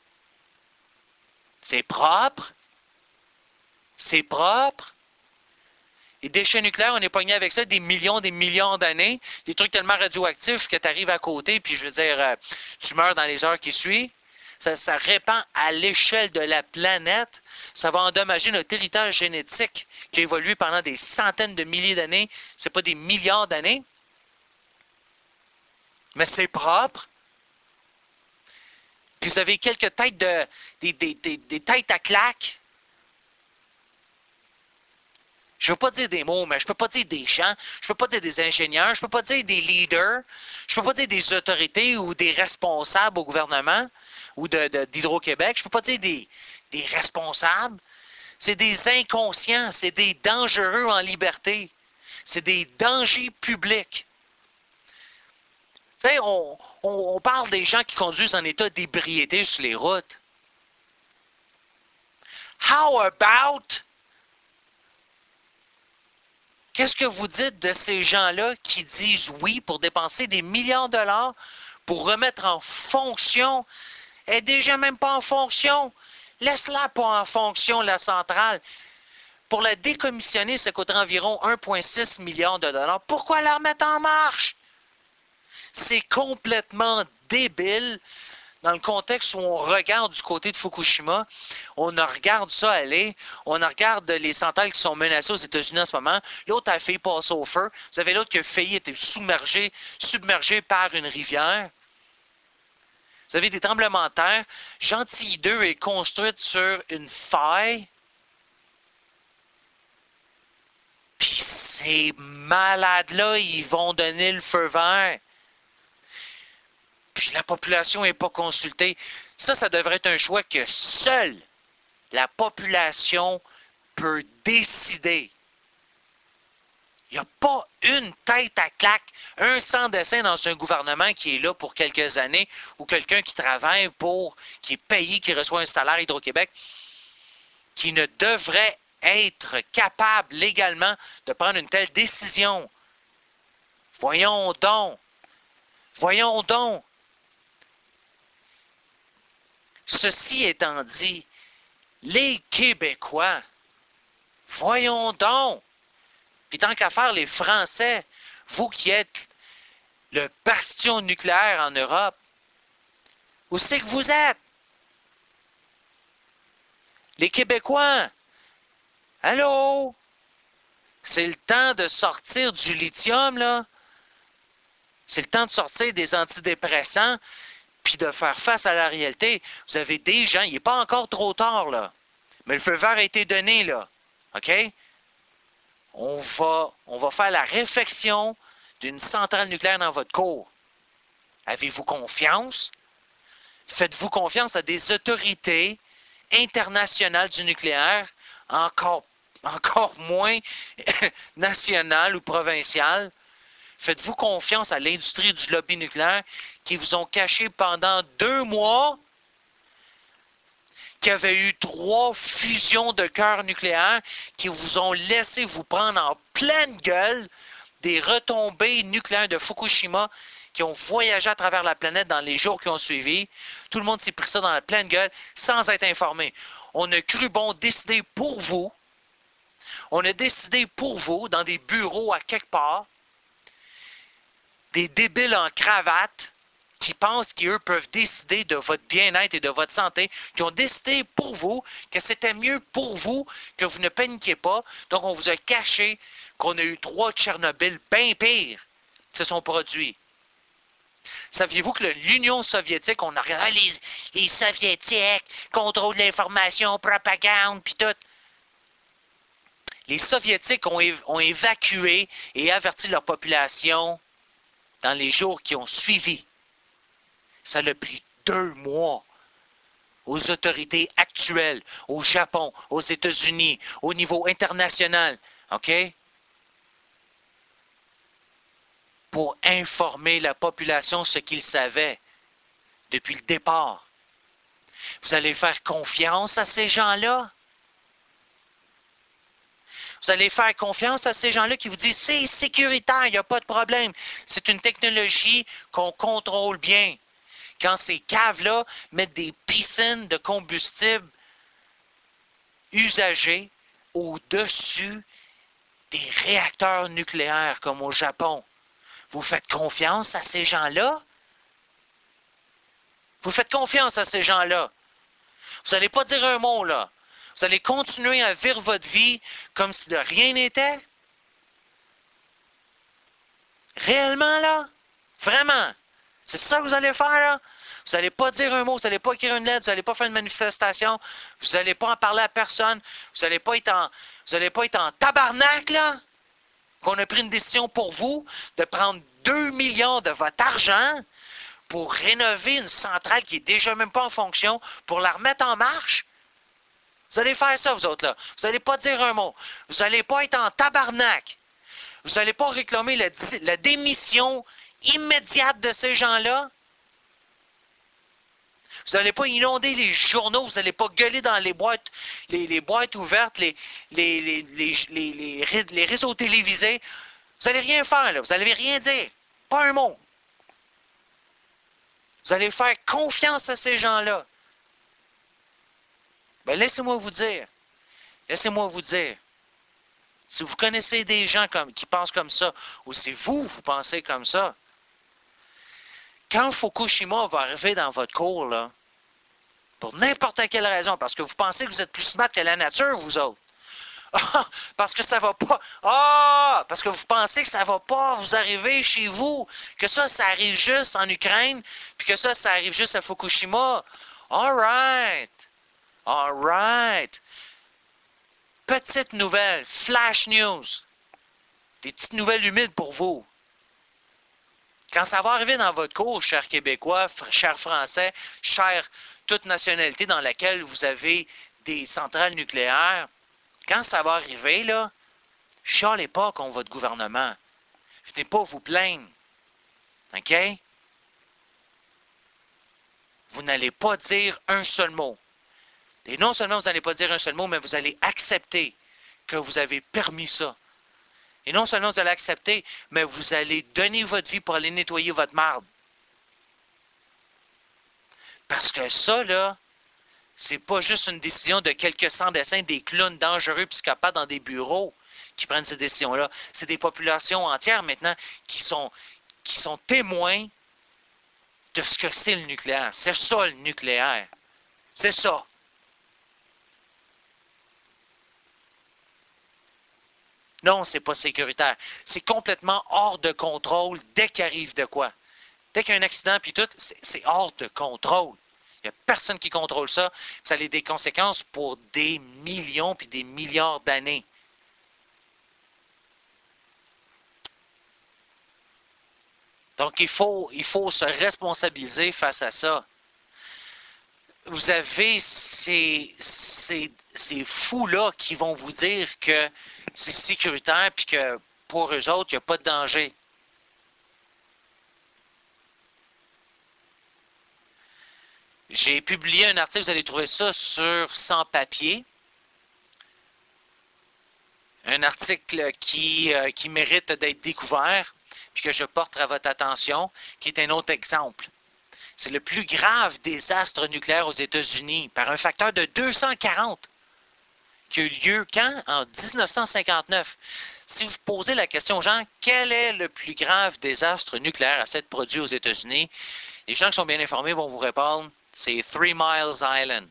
C'est propre. C'est propre. Les déchets nucléaires, on est pogné avec ça des millions d'années. Des trucs tellement radioactifs que tu arrives à côté, puis je veux dire, tu meurs dans les heures qui suivent. Ça répand à l'échelle de la planète. Ça va endommager notre héritage génétique qui a évolué pendant des centaines de milliers d'années. C'est pas des milliards d'années. Mais c'est propre. Puis vous avez quelques têtes des têtes à claques. Je ne veux pas dire des mots, mais je ne peux pas dire des gens, je ne peux pas dire des ingénieurs, je ne peux pas dire des leaders, je ne peux pas dire des autorités ou des responsables au gouvernement ou d'Hydro-Québec, je ne peux pas dire des responsables. C'est des inconscients, c'est des dangereux en liberté, c'est des dangers publics. Tu sais, on parle des gens qui conduisent en état d'ébriété sur les routes. How about... Qu'est-ce que vous dites de ces gens-là qui disent oui pour dépenser des milliards de dollars pour remettre en fonction? Elle n'est déjà même pas en fonction. Laisse-la pas en fonction, la centrale. Pour la décommissionner, ça coûterait environ 1,6 milliard de dollars. Pourquoi la remettre en marche? C'est complètement débile dans le contexte où on regarde du côté de Fukushima, on regarde ça aller, on regarde les centrales qui sont menacées aux États-Unis en ce moment, l'autre a failli passer au feu, vous avez l'autre qui a failli être submergé par une rivière. Vous avez des tremblements de terre. Gentilly 2 est construite sur une faille. Puis ces malades-là, ils vont donner le feu vert. Puis la population n'est pas consultée. Ça devrait être un choix que seule la population peut décider. Il n'y a pas une tête à claque, un sans-dessin dans un gouvernement qui est là pour quelques années ou quelqu'un qui travaille qui est payé, qui reçoit un salaire Hydro-Québec, qui ne devrait être capable légalement de prendre une telle décision. Voyons donc. Voyons donc. Ceci étant dit, les Québécois, voyons donc. Puis tant qu'à faire, les Français, vous qui êtes le bastion nucléaire en Europe, où c'est que vous êtes? Les Québécois, allô? C'est le temps de sortir du lithium, là. C'est le temps de sortir des antidépressants, puis de faire face à la réalité. Vous avez des gens, il n'est pas encore trop tard, là. Mais le feu vert a été donné, là. OK? On va faire la réflexion d'une centrale nucléaire dans votre cour. Avez-vous confiance? Faites-vous confiance à des autorités internationales du nucléaire, encore moins nationales ou provinciales? Faites-vous confiance à l'industrie du lobby nucléaire qui vous ont caché pendant 2 mois qu'il y avait eu 3 fusions de cœurs nucléaires qui vous ont laissé vous prendre en pleine gueule des retombées nucléaires de Fukushima qui ont voyagé à travers la planète dans les jours qui ont suivi. Tout le monde s'est pris ça dans la pleine gueule sans être informé. On a cru bon décider pour vous. On a décidé pour vous dans des bureaux à quelque part. Des débiles en cravate qui pensent qu'eux peuvent décider de votre bien-être et de votre santé, qui ont décidé pour vous que c'était mieux pour vous que vous ne paniquiez pas. Donc, on vous a caché qu'on a eu 3 Tchernobyl bien pires qui se sont produits. Saviez-vous que l'Union soviétique, on a regardé les Soviétiques, contrôle de l'information, propagande, puis tout. Les Soviétiques ont évacué et averti leur population dans les jours qui ont suivi. Ça a pris 2 mois aux autorités actuelles, au Japon, aux États-Unis, au niveau international, OK? Pour informer la population ce qu'ils savaient depuis le départ. Vous allez faire confiance à ces gens-là? Vous allez faire confiance à ces gens-là qui vous disent « c'est sécuritaire, il n'y a pas de problème. C'est une technologie qu'on contrôle bien. » Quand ces caves-là mettent des piscines de combustible usagés au-dessus des réacteurs nucléaires comme au Japon, vous faites confiance à ces gens-là? Vous faites confiance à ces gens-là? Vous n'allez pas dire un mot, là. Vous allez continuer à vivre votre vie comme si de rien n'était? Réellement, là? Vraiment? C'est ça que vous allez faire, là? Vous n'allez pas dire un mot, vous n'allez pas écrire une lettre, vous n'allez pas faire une manifestation, vous n'allez pas en parler à personne, vous n'allez pas être en tabarnak, là? Qu'on a pris une décision pour vous de prendre 2 millions de votre argent pour rénover une centrale qui est déjà même pas en fonction, pour la remettre en marche? Vous allez faire ça, vous autres, là. Vous n'allez pas dire un mot. Vous n'allez pas être en tabarnak. Vous n'allez pas réclamer la démission immédiate de ces gens-là. Vous n'allez pas inonder les journaux, vous n'allez pas gueuler dans les boîtes, les boîtes ouvertes, les réseaux télévisés. Vous n'allez rien faire, là. Vous n'allez rien dire. Pas un mot. Vous allez faire confiance à ces gens-là. Ben, laissez-moi vous dire. Laissez-moi vous dire. Si vous connaissez des gens qui pensent comme ça, ou si vous pensez comme ça, Quand Fukushima va arriver dans votre cour, là, pour n'importe quelle raison, parce que vous pensez que vous êtes plus smart que la nature, vous autres. Ah, parce que ça va pas. Ah, parce que vous pensez que ça va pas vous arriver chez vous, que ça arrive juste en Ukraine, puis que ça arrive juste à Fukushima. All right. All right. Petite nouvelle, flash news. Des petites nouvelles humides pour vous. Quand ça va arriver dans votre cour, chers Québécois, chers Français, chers toute nationalité dans laquelle vous avez des centrales nucléaires, quand ça va arriver, là, chialez pas contre votre gouvernement. Venez pas vous plaindre. OK? Vous n'allez pas dire un seul mot. Et non seulement vous n'allez pas dire un seul mot, mais vous allez accepter que vous avez permis ça. Et non seulement vous allez accepter, mais vous allez donner votre vie pour aller nettoyer votre marde. Parce que ça, là, c'est pas juste une décision de quelques sans-dessins, des clowns dangereux psychopathes dans des bureaux qui prennent ces décisions-là. C'est des populations entières maintenant qui sont témoins de ce que c'est le nucléaire. C'est ça le nucléaire. C'est ça. Non, c'est pas sécuritaire. C'est complètement hors de contrôle dès qu'il arrive de quoi. Dès qu'il y a un accident, puis tout, c'est hors de contrôle. Il n'y a personne qui contrôle ça. Ça a des conséquences pour des millions puis des milliards d'années. Donc, il faut se responsabiliser face à ça. Vous avez ces fous-là qui vont vous dire que c'est sécuritaire puis que pour eux autres, il n'y a pas de danger. J'ai publié un article, vous allez trouver ça sur Sans Papier. Un article qui mérite d'être découvert, puis que je porte à votre attention, qui est un autre exemple. C'est le plus grave désastre nucléaire aux États-Unis, par un facteur de 240, qui a eu lieu quand? En 1959. Si vous posez la question aux gens, quel est le plus grave désastre nucléaire à s'être produit aux États-Unis? Les gens qui sont bien informés vont vous répondre, c'est 3 Miles Island,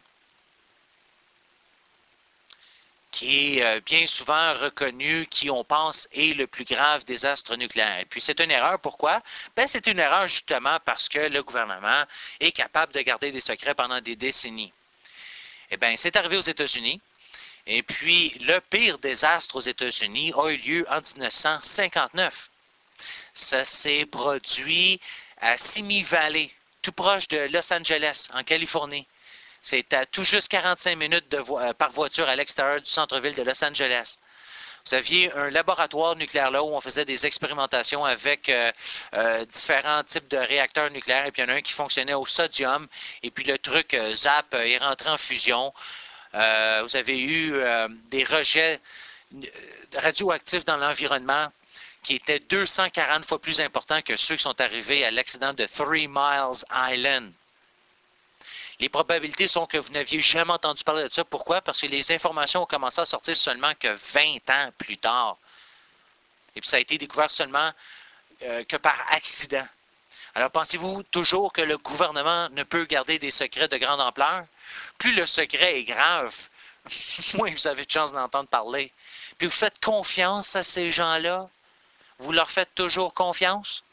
qui est bien souvent reconnu, qui on pense est le plus grave désastre nucléaire. Et puis c'est une erreur, pourquoi? Ben, c'est une erreur justement parce que le gouvernement est capable de garder des secrets pendant des décennies. Eh bien, c'est arrivé aux États-Unis, et puis le pire désastre aux États-Unis a eu lieu en 1959. Ça s'est produit à Simi Valley, tout proche de Los Angeles, en Californie. C'est à tout juste 45 minutes par voiture à l'extérieur du centre-ville de Los Angeles. Vous aviez un laboratoire nucléaire là où on faisait des expérimentations avec différents types de réacteurs nucléaires. Et puis il y en a un qui fonctionnait au sodium. Et puis le truc ZAP est rentré en fusion. Vous avez eu des rejets radioactifs dans l'environnement qui étaient 240 fois plus importants que ceux qui sont arrivés à l'accident de 3 Miles Island. Les probabilités sont que vous n'aviez jamais entendu parler de ça. Pourquoi? Parce que les informations ont commencé à sortir seulement que 20 ans plus tard. Et puis ça a été découvert seulement que par accident. Alors pensez-vous toujours que le gouvernement ne peut garder des secrets de grande ampleur? Plus le secret est grave, moins vous avez de chance d'entendre parler. Puis vous faites confiance à ces gens-là? Vous leur faites toujours confiance?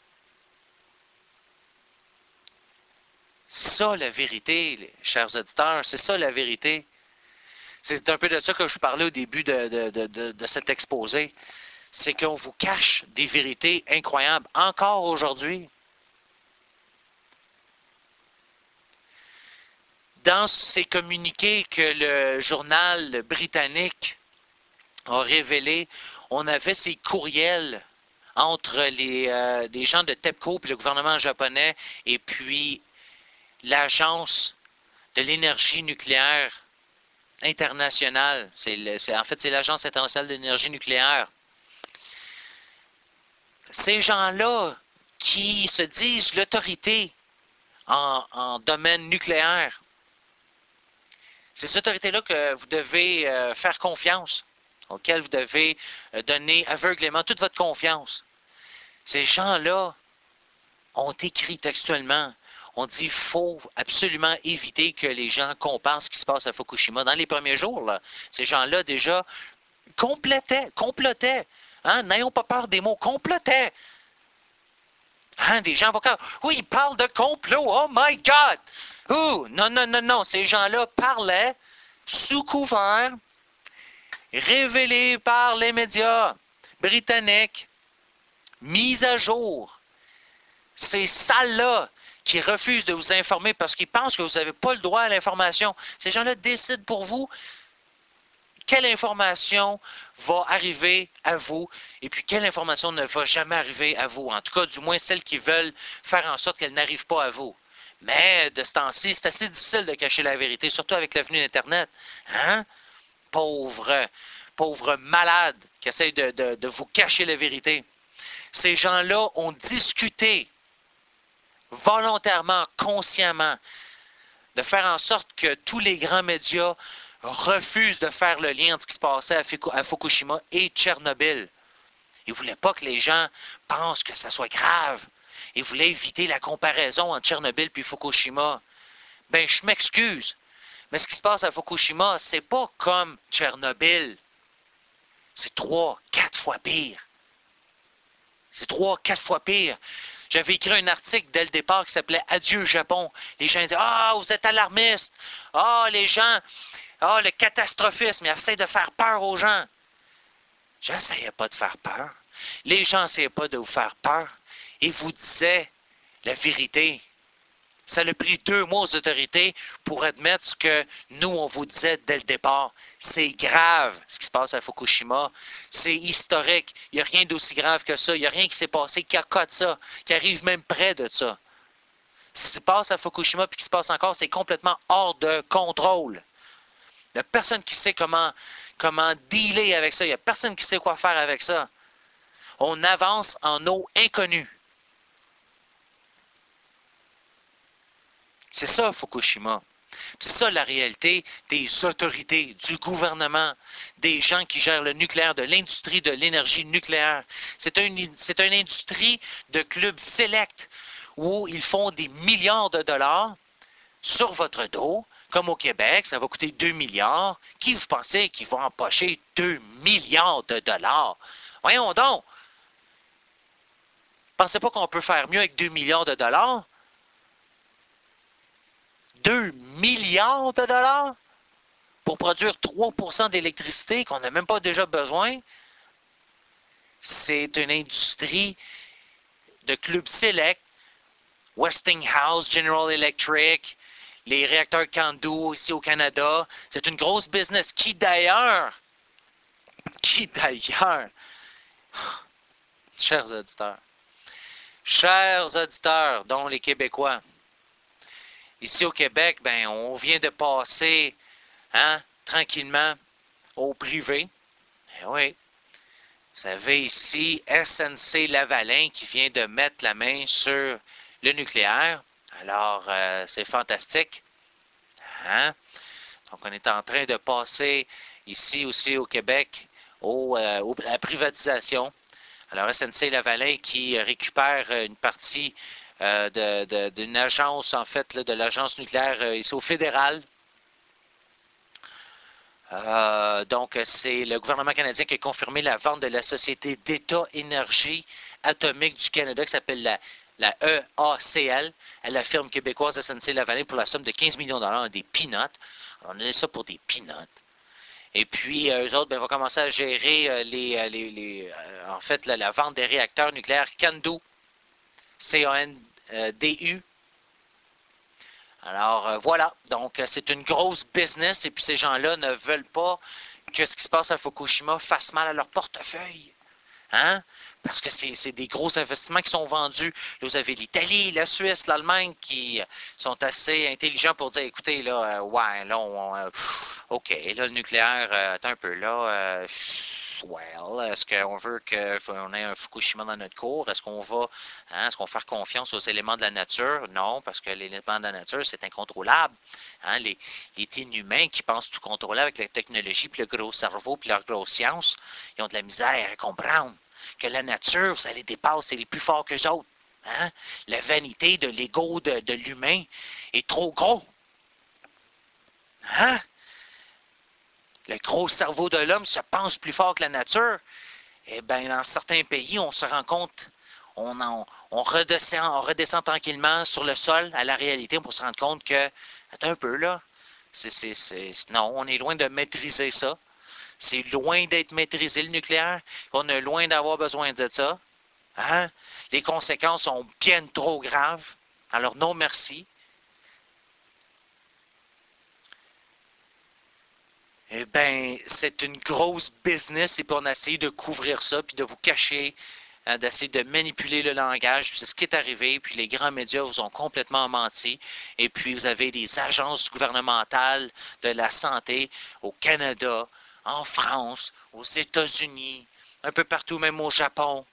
C'est ça la vérité, les chers auditeurs, c'est ça la vérité. C'est un peu de ça que je parlais au début de cet exposé. C'est qu'on vous cache des vérités incroyables, encore aujourd'hui. Dans ces communiqués que le journal britannique a révélé, on avait ces courriels entre les gens de TEPCO et le gouvernement japonais et puis l'Agence de l'énergie nucléaire internationale. En fait, c'est l'Agence internationale de l'énergie nucléaire. Ces gens-là qui se disent l'autorité en domaine nucléaire, c'est cette autorité-là que vous devez faire confiance, auquel vous devez donner aveuglément toute votre confiance. Ces gens-là On t'écrit textuellement. On dit qu'il faut absolument éviter que les gens comparent ce qui se passe à Fukushima. Dans les premiers jours, là, ces gens-là déjà complotaient. Hein? N'ayons pas peur des mots, complotaient. Hein? Des gens vont dire, oui, ils parlent de complot, oh my God! Ouh, non, ces gens-là parlaient sous couvert, révélés par les médias britanniques, mis à jour. Ces salles-là qui refusent de vous informer parce qu'ils pensent que vous n'avez pas le droit à l'information. Ces gens-là décident pour vous quelle information va arriver à vous et puis quelle information ne va jamais arriver à vous. En tout cas, du moins celles qui veulent faire en sorte qu'elle n'arrive pas à vous. Mais de ce temps-ci, c'est assez difficile de cacher la vérité, surtout avec l'avenue d'Internet. Hein? Pauvres malades qui essayent de vous cacher la vérité. Ces gens-là ont discuté volontairement, consciemment, de faire en sorte que tous les grands médias refusent de faire le lien entre ce qui se passait à Fukushima et Tchernobyl. Ils ne voulaient pas que les gens pensent que ça soit grave. Ils voulaient éviter la comparaison entre Tchernobyl et Fukushima. Ben, je m'excuse, mais ce qui se passe à Fukushima, c'est pas comme Tchernobyl. C'est 3, 4 fois pire. C'est 3, 4 fois pire. J'avais écrit un article dès le départ qui s'appelait Adieu Japon. Les gens disaient, ah, vous êtes alarmistes. Ah, les gens, ah, le catastrophisme. Ils essaient de faire peur aux gens. J'essayais pas de faire peur. Les gens n'essayaient pas de vous faire peur. Ils vous disaient la vérité. Ça a pris 2 mois aux autorités pour admettre ce que nous, on vous disait dès le départ. C'est grave ce qui se passe à Fukushima. C'est historique. Il n'y a rien d'aussi grave que ça. Il n'y a rien qui s'est passé qui accote ça, qui arrive même près de ça. Ce qui se passe à Fukushima et qui se passe encore, c'est complètement hors de contrôle. Il n'y a personne qui sait comment dealer avec ça. Il n'y a personne qui sait quoi faire avec ça. On avance en eau inconnue. C'est ça, Fukushima. C'est ça la réalité des autorités, du gouvernement, des gens qui gèrent le nucléaire, de l'industrie de l'énergie nucléaire. C'est une industrie de clubs select où ils font des milliards de dollars sur votre dos, comme au Québec, ça va coûter 2 milliards. Qui vous pensez qui va empocher 2 milliards de dollars? Voyons donc! Pensez pas qu'on peut faire mieux avec 2 milliards de dollars? 2 milliards de dollars pour produire 3% d'électricité qu'on n'a même pas déjà besoin. C'est une industrie de clubs select, Westinghouse, General Electric, les réacteurs Candu ici au Canada. C'est une grosse business qui d'ailleurs, chers auditeurs, dont les Québécois, ici au Québec, ben, on vient de passer, tranquillement, au privé. Eh oui. Vous savez ici, SNC-Lavalin qui vient de mettre la main sur le nucléaire. Alors, c'est fantastique. Hein? Donc, on est en train de passer ici aussi au Québec à la privatisation. Alors, SNC-Lavalin qui récupère une partie d'une agence, en fait, là, de l'agence nucléaire ici au fédéral. Donc, c'est le gouvernement canadien qui a confirmé la vente de la Société d'État Énergie Atomique du Canada, qui s'appelle la EACL, à la firme québécoise SNC-Lavalin pour la somme de 15 millions de dollars, des peanuts. On a ça pour des peanuts. Et puis, eux autres, vont commencer à gérer en fait, la vente des réacteurs nucléaires Candu, C-A-N-D-U. Alors, voilà. Donc, c'est une grosse business. Et puis, ces gens-là ne veulent pas que ce qui se passe à Fukushima fasse mal à leur portefeuille. Hein? Parce que c'est des gros investissements qui sont vendus. Là, vous avez l'Italie, la Suisse, l'Allemagne qui sont assez intelligents pour dire, écoutez, là, ouais, là, OK, là, le nucléaire, attends un peu, là, est-ce qu'on veut qu'on ait un Fukushima dans notre cour? Est-ce qu'on va faire confiance aux éléments de la nature? Non, parce que les éléments de la nature, c'est incontrôlable. Hein? Les inhumains qui pensent tout contrôler avec la technologie, puis le gros cerveau, puis leur grosse science, ils ont de la misère à comprendre que la nature, ça les dépasse, c'est les plus forts qu'eux autres. Hein? La vanité de l'ego de l'humain est trop gros. Hein? Le gros cerveau de l'homme se pense plus fort que la nature. Eh bien, dans certains pays, on se rend compte, on redescend tranquillement sur le sol à la réalité pour se rendre compte que, attends un peu là, non, on est loin de maîtriser ça. C'est loin d'être maîtrisé le nucléaire. On est loin d'avoir besoin de ça. Hein? Les conséquences sont bien trop graves. Alors non, merci. Eh bien, c'est une grosse business et puis on a essayé de couvrir ça puis de vous cacher, d'essayer de manipuler le langage. C'est ce qui est arrivé. Puis les grands médias vous ont complètement menti. Et puis vous avez des agences gouvernementales de la santé au Canada, en France, aux États-Unis, un peu partout, même au Japon,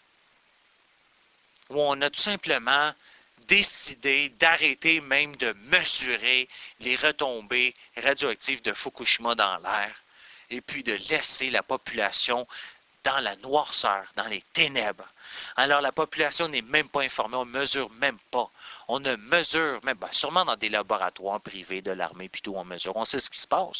où on a tout simplement décidé d'arrêter même de mesurer les retombées radioactives de Fukushima dans l'air et puis de laisser la population dans la noirceur, dans les ténèbres. Alors la population n'est même pas informée, on ne mesure même pas. On ne mesure même pas, sûrement dans des laboratoires privés de l'armée, puis tout on mesure, on sait ce qui se passe.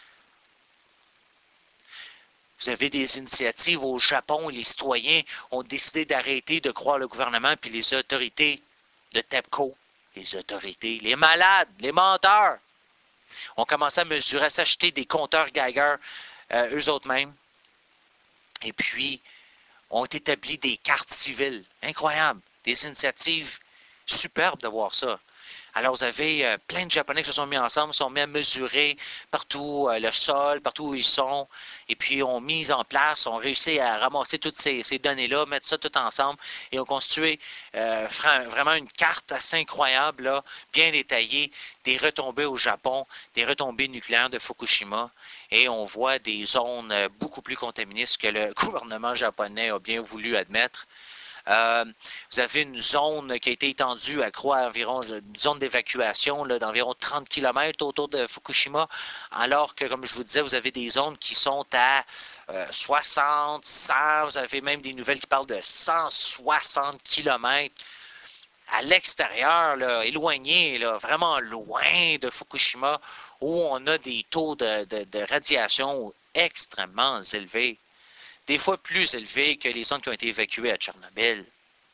Vous avez des initiatives au Japon où les citoyens ont décidé d'arrêter de croire le gouvernement puis les autorités de TEPCO, les autorités, les malades, les menteurs, ont commencé à mesurer, à s'acheter des compteurs Geiger, eux autres mêmes, et puis ont établi des cartes civiles. Incroyable. Des initiatives superbes de voir ça. Alors, vous avez plein de Japonais qui se sont mis ensemble, se sont mis à mesurer partout le sol, partout où ils sont, et puis ont mis en place, ont réussi à ramasser toutes ces données-là, mettre ça tout ensemble, et ont constitué vraiment une carte assez incroyable, là, bien détaillée, des retombées au Japon, des retombées nucléaires de Fukushima, et on voit des zones beaucoup plus contaminées, ce que le gouvernement japonais a bien voulu admettre. Vous avez une zone qui a été étendue à environ une zone d'évacuation d'environ 30 km autour de Fukushima, alors que, comme je vous disais, vous avez des zones qui sont à 60, 100, vous avez même des nouvelles qui parlent de 160 km à l'extérieur, éloigné, vraiment loin de Fukushima, où on a des taux de radiation extrêmement élevés. Des fois plus élevés que les zones qui ont été évacuées à Tchernobyl.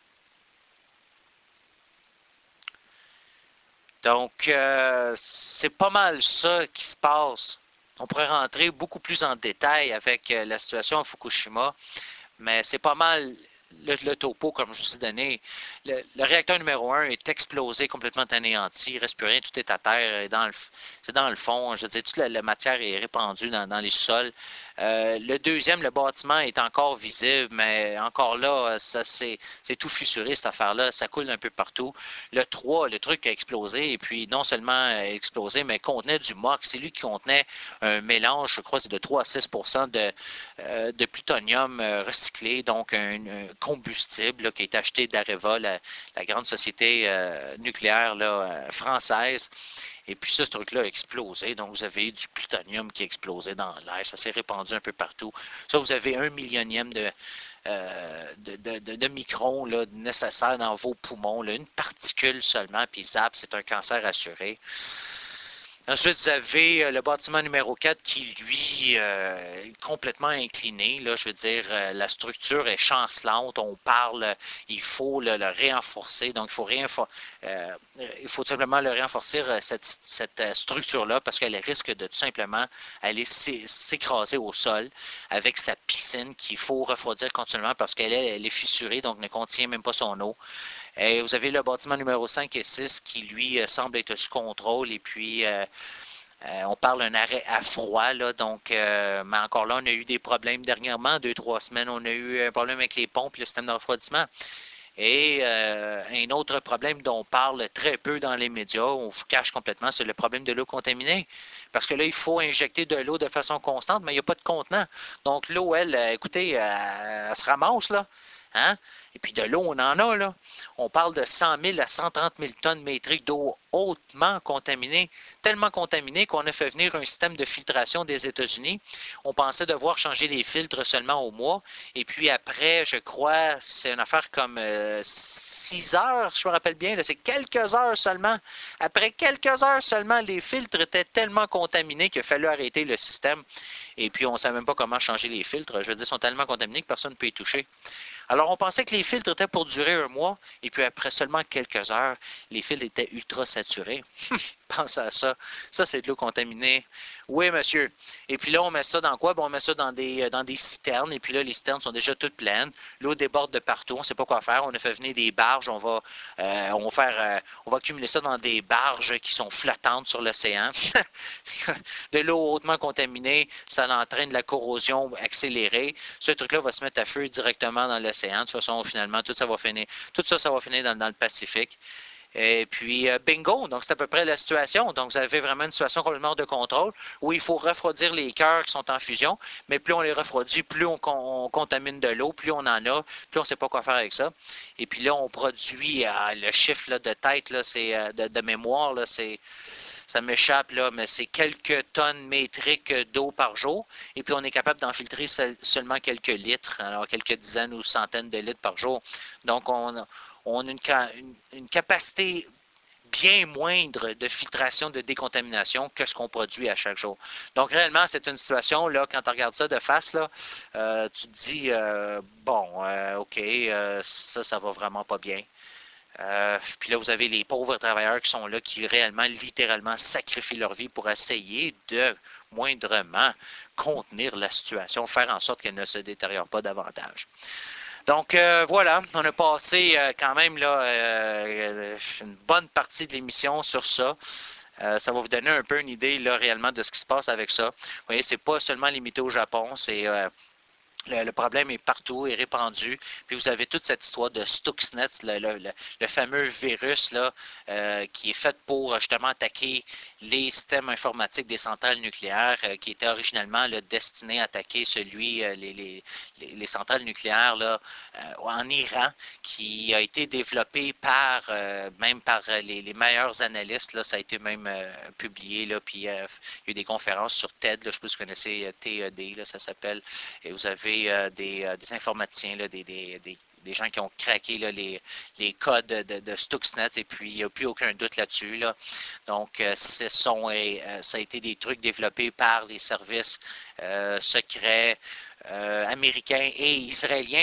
Donc, c'est pas mal ça qui se passe. On pourrait rentrer beaucoup plus en détail avec la situation à Fukushima, mais c'est pas mal le topo, comme je vous ai donné. Le réacteur numéro 1 est explosé, complètement anéanti, il ne reste plus rien, tout est à terre, c'est dans le fond, je veux dire, toute la matière est répandue dans les sols. Le deuxième, le bâtiment est encore visible, mais encore là, c'est tout fissuré, cette affaire-là, ça coule un peu partout. Le 3, le truc a explosé, et puis non seulement explosé, mais contenait du MOX. C'est lui qui contenait un mélange, je crois, c'est de 3 à 6 de plutonium recyclé, donc un combustible là, qui est acheté d'Areva, la grande société nucléaire française. Et puis ça, ce truc-là a explosé. Donc, vous avez du plutonium qui a explosé dans l'air. Ça s'est répandu un peu partout. Ça, vous avez 1 millionième de microns là, nécessaires dans vos poumons. Là, une particule seulement, puis zap, c'est un cancer assuré. Ensuite, vous avez le bâtiment numéro 4 qui, lui, est complètement incliné. Là, je veux dire, la structure est chancelante. On parle, il faut le renforcer. Donc, il faut simplement le renforcer, cette structure-là, parce qu'elle risque de tout simplement aller s'écraser au sol avec sa piscine qu'il faut refroidir continuellement parce qu'elle est fissurée, donc ne contient même pas son eau. Et vous avez le bâtiment numéro 5 et 6 qui, lui, semble être sous contrôle. Et puis, on parle d'un arrêt à froid. Là, donc, mais encore là, on a eu des problèmes dernièrement. 2-3 semaines, on a eu un problème avec les pompes et le système de refroidissement. Et un autre problème dont on parle très peu dans les médias, on vous cache complètement, c'est le problème de l'eau contaminée. Parce que là, il faut injecter de l'eau de façon constante, mais il n'y a pas de contenant. Donc, l'eau, elle, écoutez, elle se ramasse, là. Hein? Et puis de l'eau, on en a, là. On parle de 100 000 à 130 000 tonnes métriques d'eau hautement contaminée, tellement contaminée qu'on a fait venir un système de filtration des États-Unis. On pensait devoir changer les filtres seulement au mois. Et puis après, je crois, c'est une affaire comme 6 heures, je me rappelle bien, c'est quelques heures seulement. Après quelques heures seulement, les filtres étaient tellement contaminés qu'il a fallu arrêter le système. Et puis, on ne savait même pas comment changer les filtres. Je veux dire, ils sont tellement contaminés que personne ne peut y toucher. Alors, on pensait que les filtres étaient pour durer un mois, et puis après seulement quelques heures, les filtres étaient ultra saturés. Pensez à ça. Ça, c'est de l'eau contaminée. Oui, monsieur. Et puis là, on met ça dans quoi? Bon, on met ça dans des citernes, et puis là, les citernes sont déjà toutes pleines. L'eau déborde de partout, on ne sait pas quoi faire. On a fait venir des barges, on va accumuler ça dans des barges qui sont flottantes sur l'océan. De l'eau hautement contaminée, ça entraîne la corrosion accélérée. Ce truc-là va se mettre à feu directement dans l'océan. De toute façon, finalement, tout ça, ça va finir dans le Pacifique. Et puis, bingo, donc c'est à peu près la situation. Donc, vous avez vraiment une situation complètement hors de contrôle où il faut refroidir les cœurs qui sont en fusion, mais plus on les refroidit, plus on contamine de l'eau, plus on en a, plus on ne sait pas quoi faire avec ça. Et puis là, on produit, le chiffre là, de tête, là, c'est de mémoire, là, ça m'échappe, là, mais c'est quelques tonnes métriques d'eau par jour. Et puis, on est capable d'en filtrer seulement quelques litres, alors quelques dizaines ou centaines de litres par jour. Donc, on a une capacité bien moindre de filtration, de décontamination que ce qu'on produit à chaque jour. Donc, réellement, c'est une situation, là, quand tu regardes ça de face, là, tu te dis, OK, ça va vraiment pas bien. Puis là, vous avez les pauvres travailleurs qui sont là, qui réellement, littéralement, sacrifient leur vie pour essayer de moindrement contenir la situation, faire en sorte qu'elle ne se détériore pas davantage. Donc, voilà, on a passé quand même là une bonne partie de l'émission sur ça. Ça va vous donner un peu une idée là réellement de ce qui se passe avec ça. Vous voyez, c'est pas seulement limité au Japon, c'est le problème est partout, est répandu. Puis vous avez toute cette histoire de Stuxnet, le fameux virus là, qui est fait pour justement attaquer les systèmes informatiques des centrales nucléaires, qui était originellement là, destiné à attaquer les centrales nucléaires là, en Iran, qui a été développé même par les meilleurs analystes. Là, ça a été même publié, là, puis il y a eu des conférences sur TED, là, je sais pas si vous connaissez TED, là, ça s'appelle, et vous avez des informaticiens, là, des gens qui ont craqué là, les codes de Stuxnet, et puis il n'y a plus aucun doute là-dessus. Là. Donc, ça a été des trucs développés par les services secrets américains et israéliens.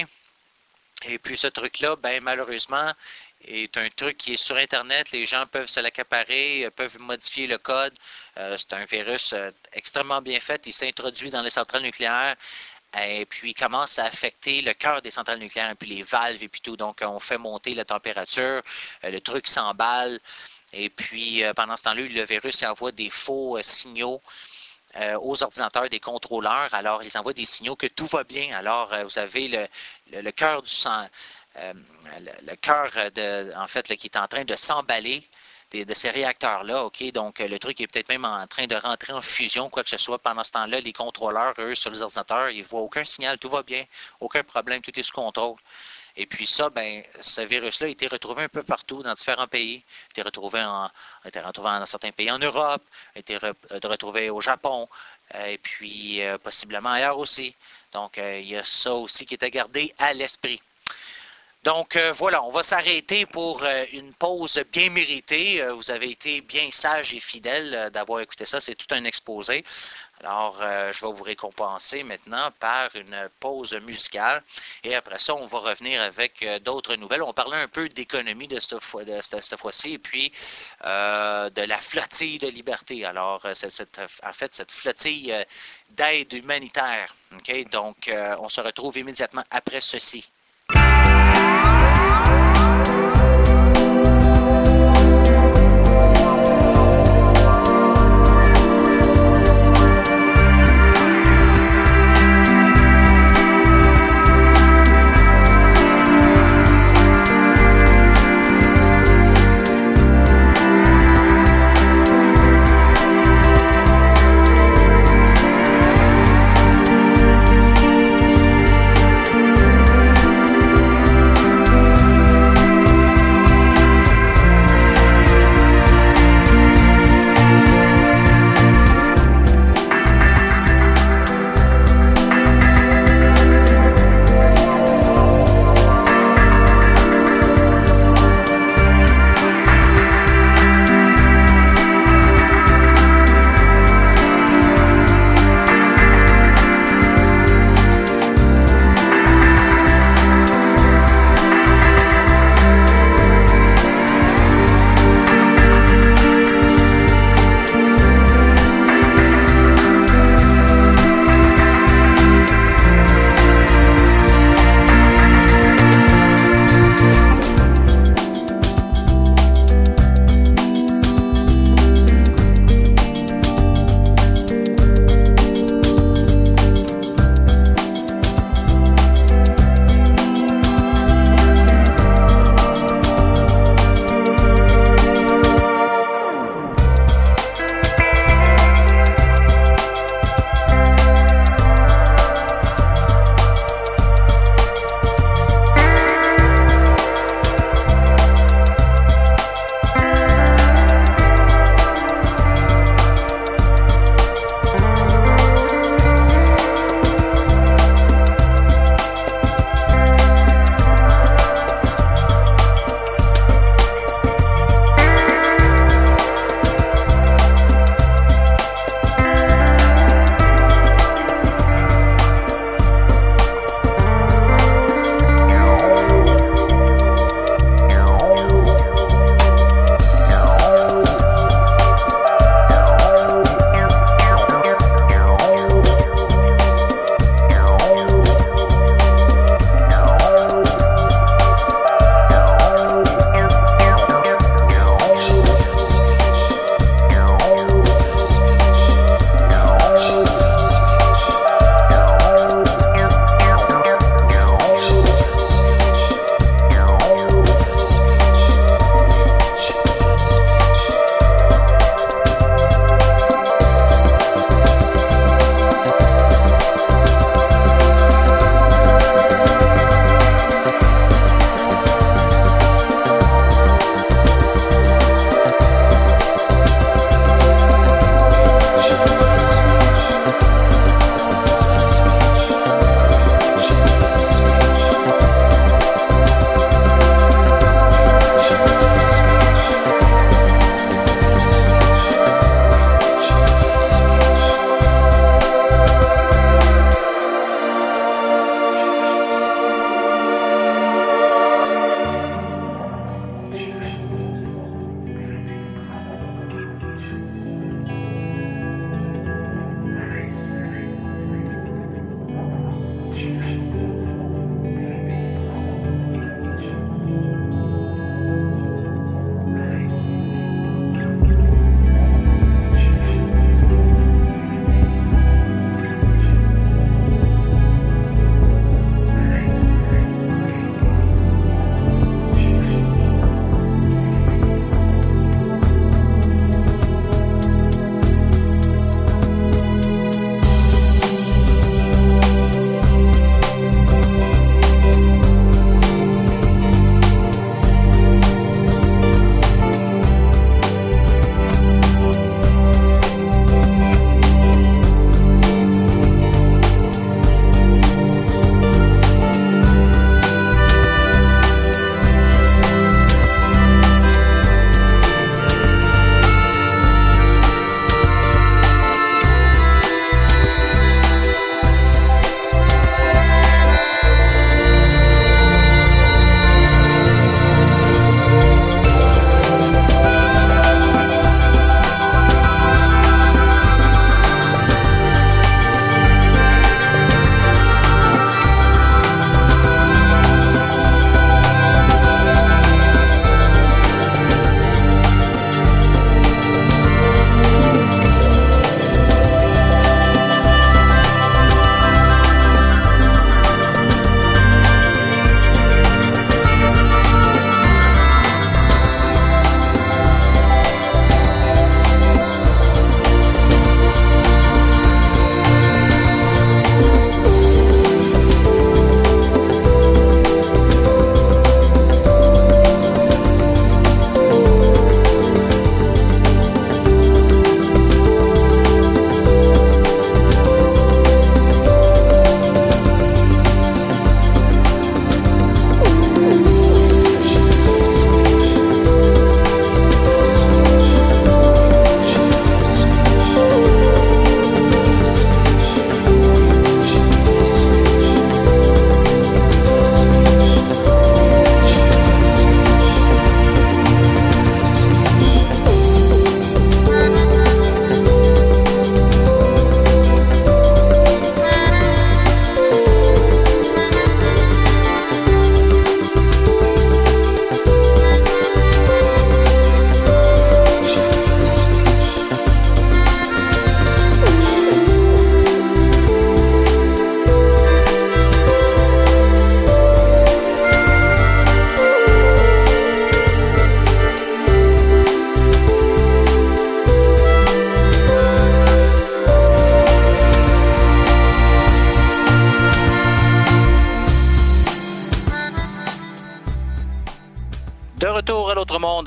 Et puis ce truc-là, ben malheureusement, est un truc qui est sur Internet. Les gens peuvent se l'accaparer, peuvent modifier le code. C'est un virus extrêmement bien fait. Il s'introduit dans les centrales nucléaires. Et puis, il commence à affecter le cœur des centrales nucléaires, et puis les valves, et puis tout. Donc, on fait monter la température, le truc s'emballe, et puis, pendant ce temps-là, le virus envoie des faux signaux aux ordinateurs des contrôleurs. Alors, ils envoient des signaux que tout va bien. Alors, vous avez le cœur du sang, le cœur, en fait, là, qui est en train de s'emballer de ces réacteurs-là, OK? Donc, le truc est peut-être même en train de rentrer en fusion, quoi que ce soit. Pendant ce temps-là, les contrôleurs, eux, sur les ordinateurs, ils ne voient aucun signal, tout va bien, aucun problème, tout est sous contrôle. Et puis ça, ben, ce virus-là a été retrouvé un peu partout, dans différents pays. Il a été retrouvé dans certains pays en Europe, a été retrouvé au Japon, et puis possiblement ailleurs aussi. Donc, il y a ça aussi qui est à garder à l'esprit. Donc, voilà, on va s'arrêter pour une pause bien méritée. Vous avez été bien sages et fidèles d'avoir écouté ça. C'est tout un exposé. Alors, je vais vous récompenser maintenant par une pause musicale. Et après ça, on va revenir avec d'autres nouvelles. On parlait un peu d'économie de cette fois-ci et puis de la flottille de liberté. Alors, en fait, cette flottille d'aide humanitaire. Okay? Donc, on se retrouve immédiatement après ceci.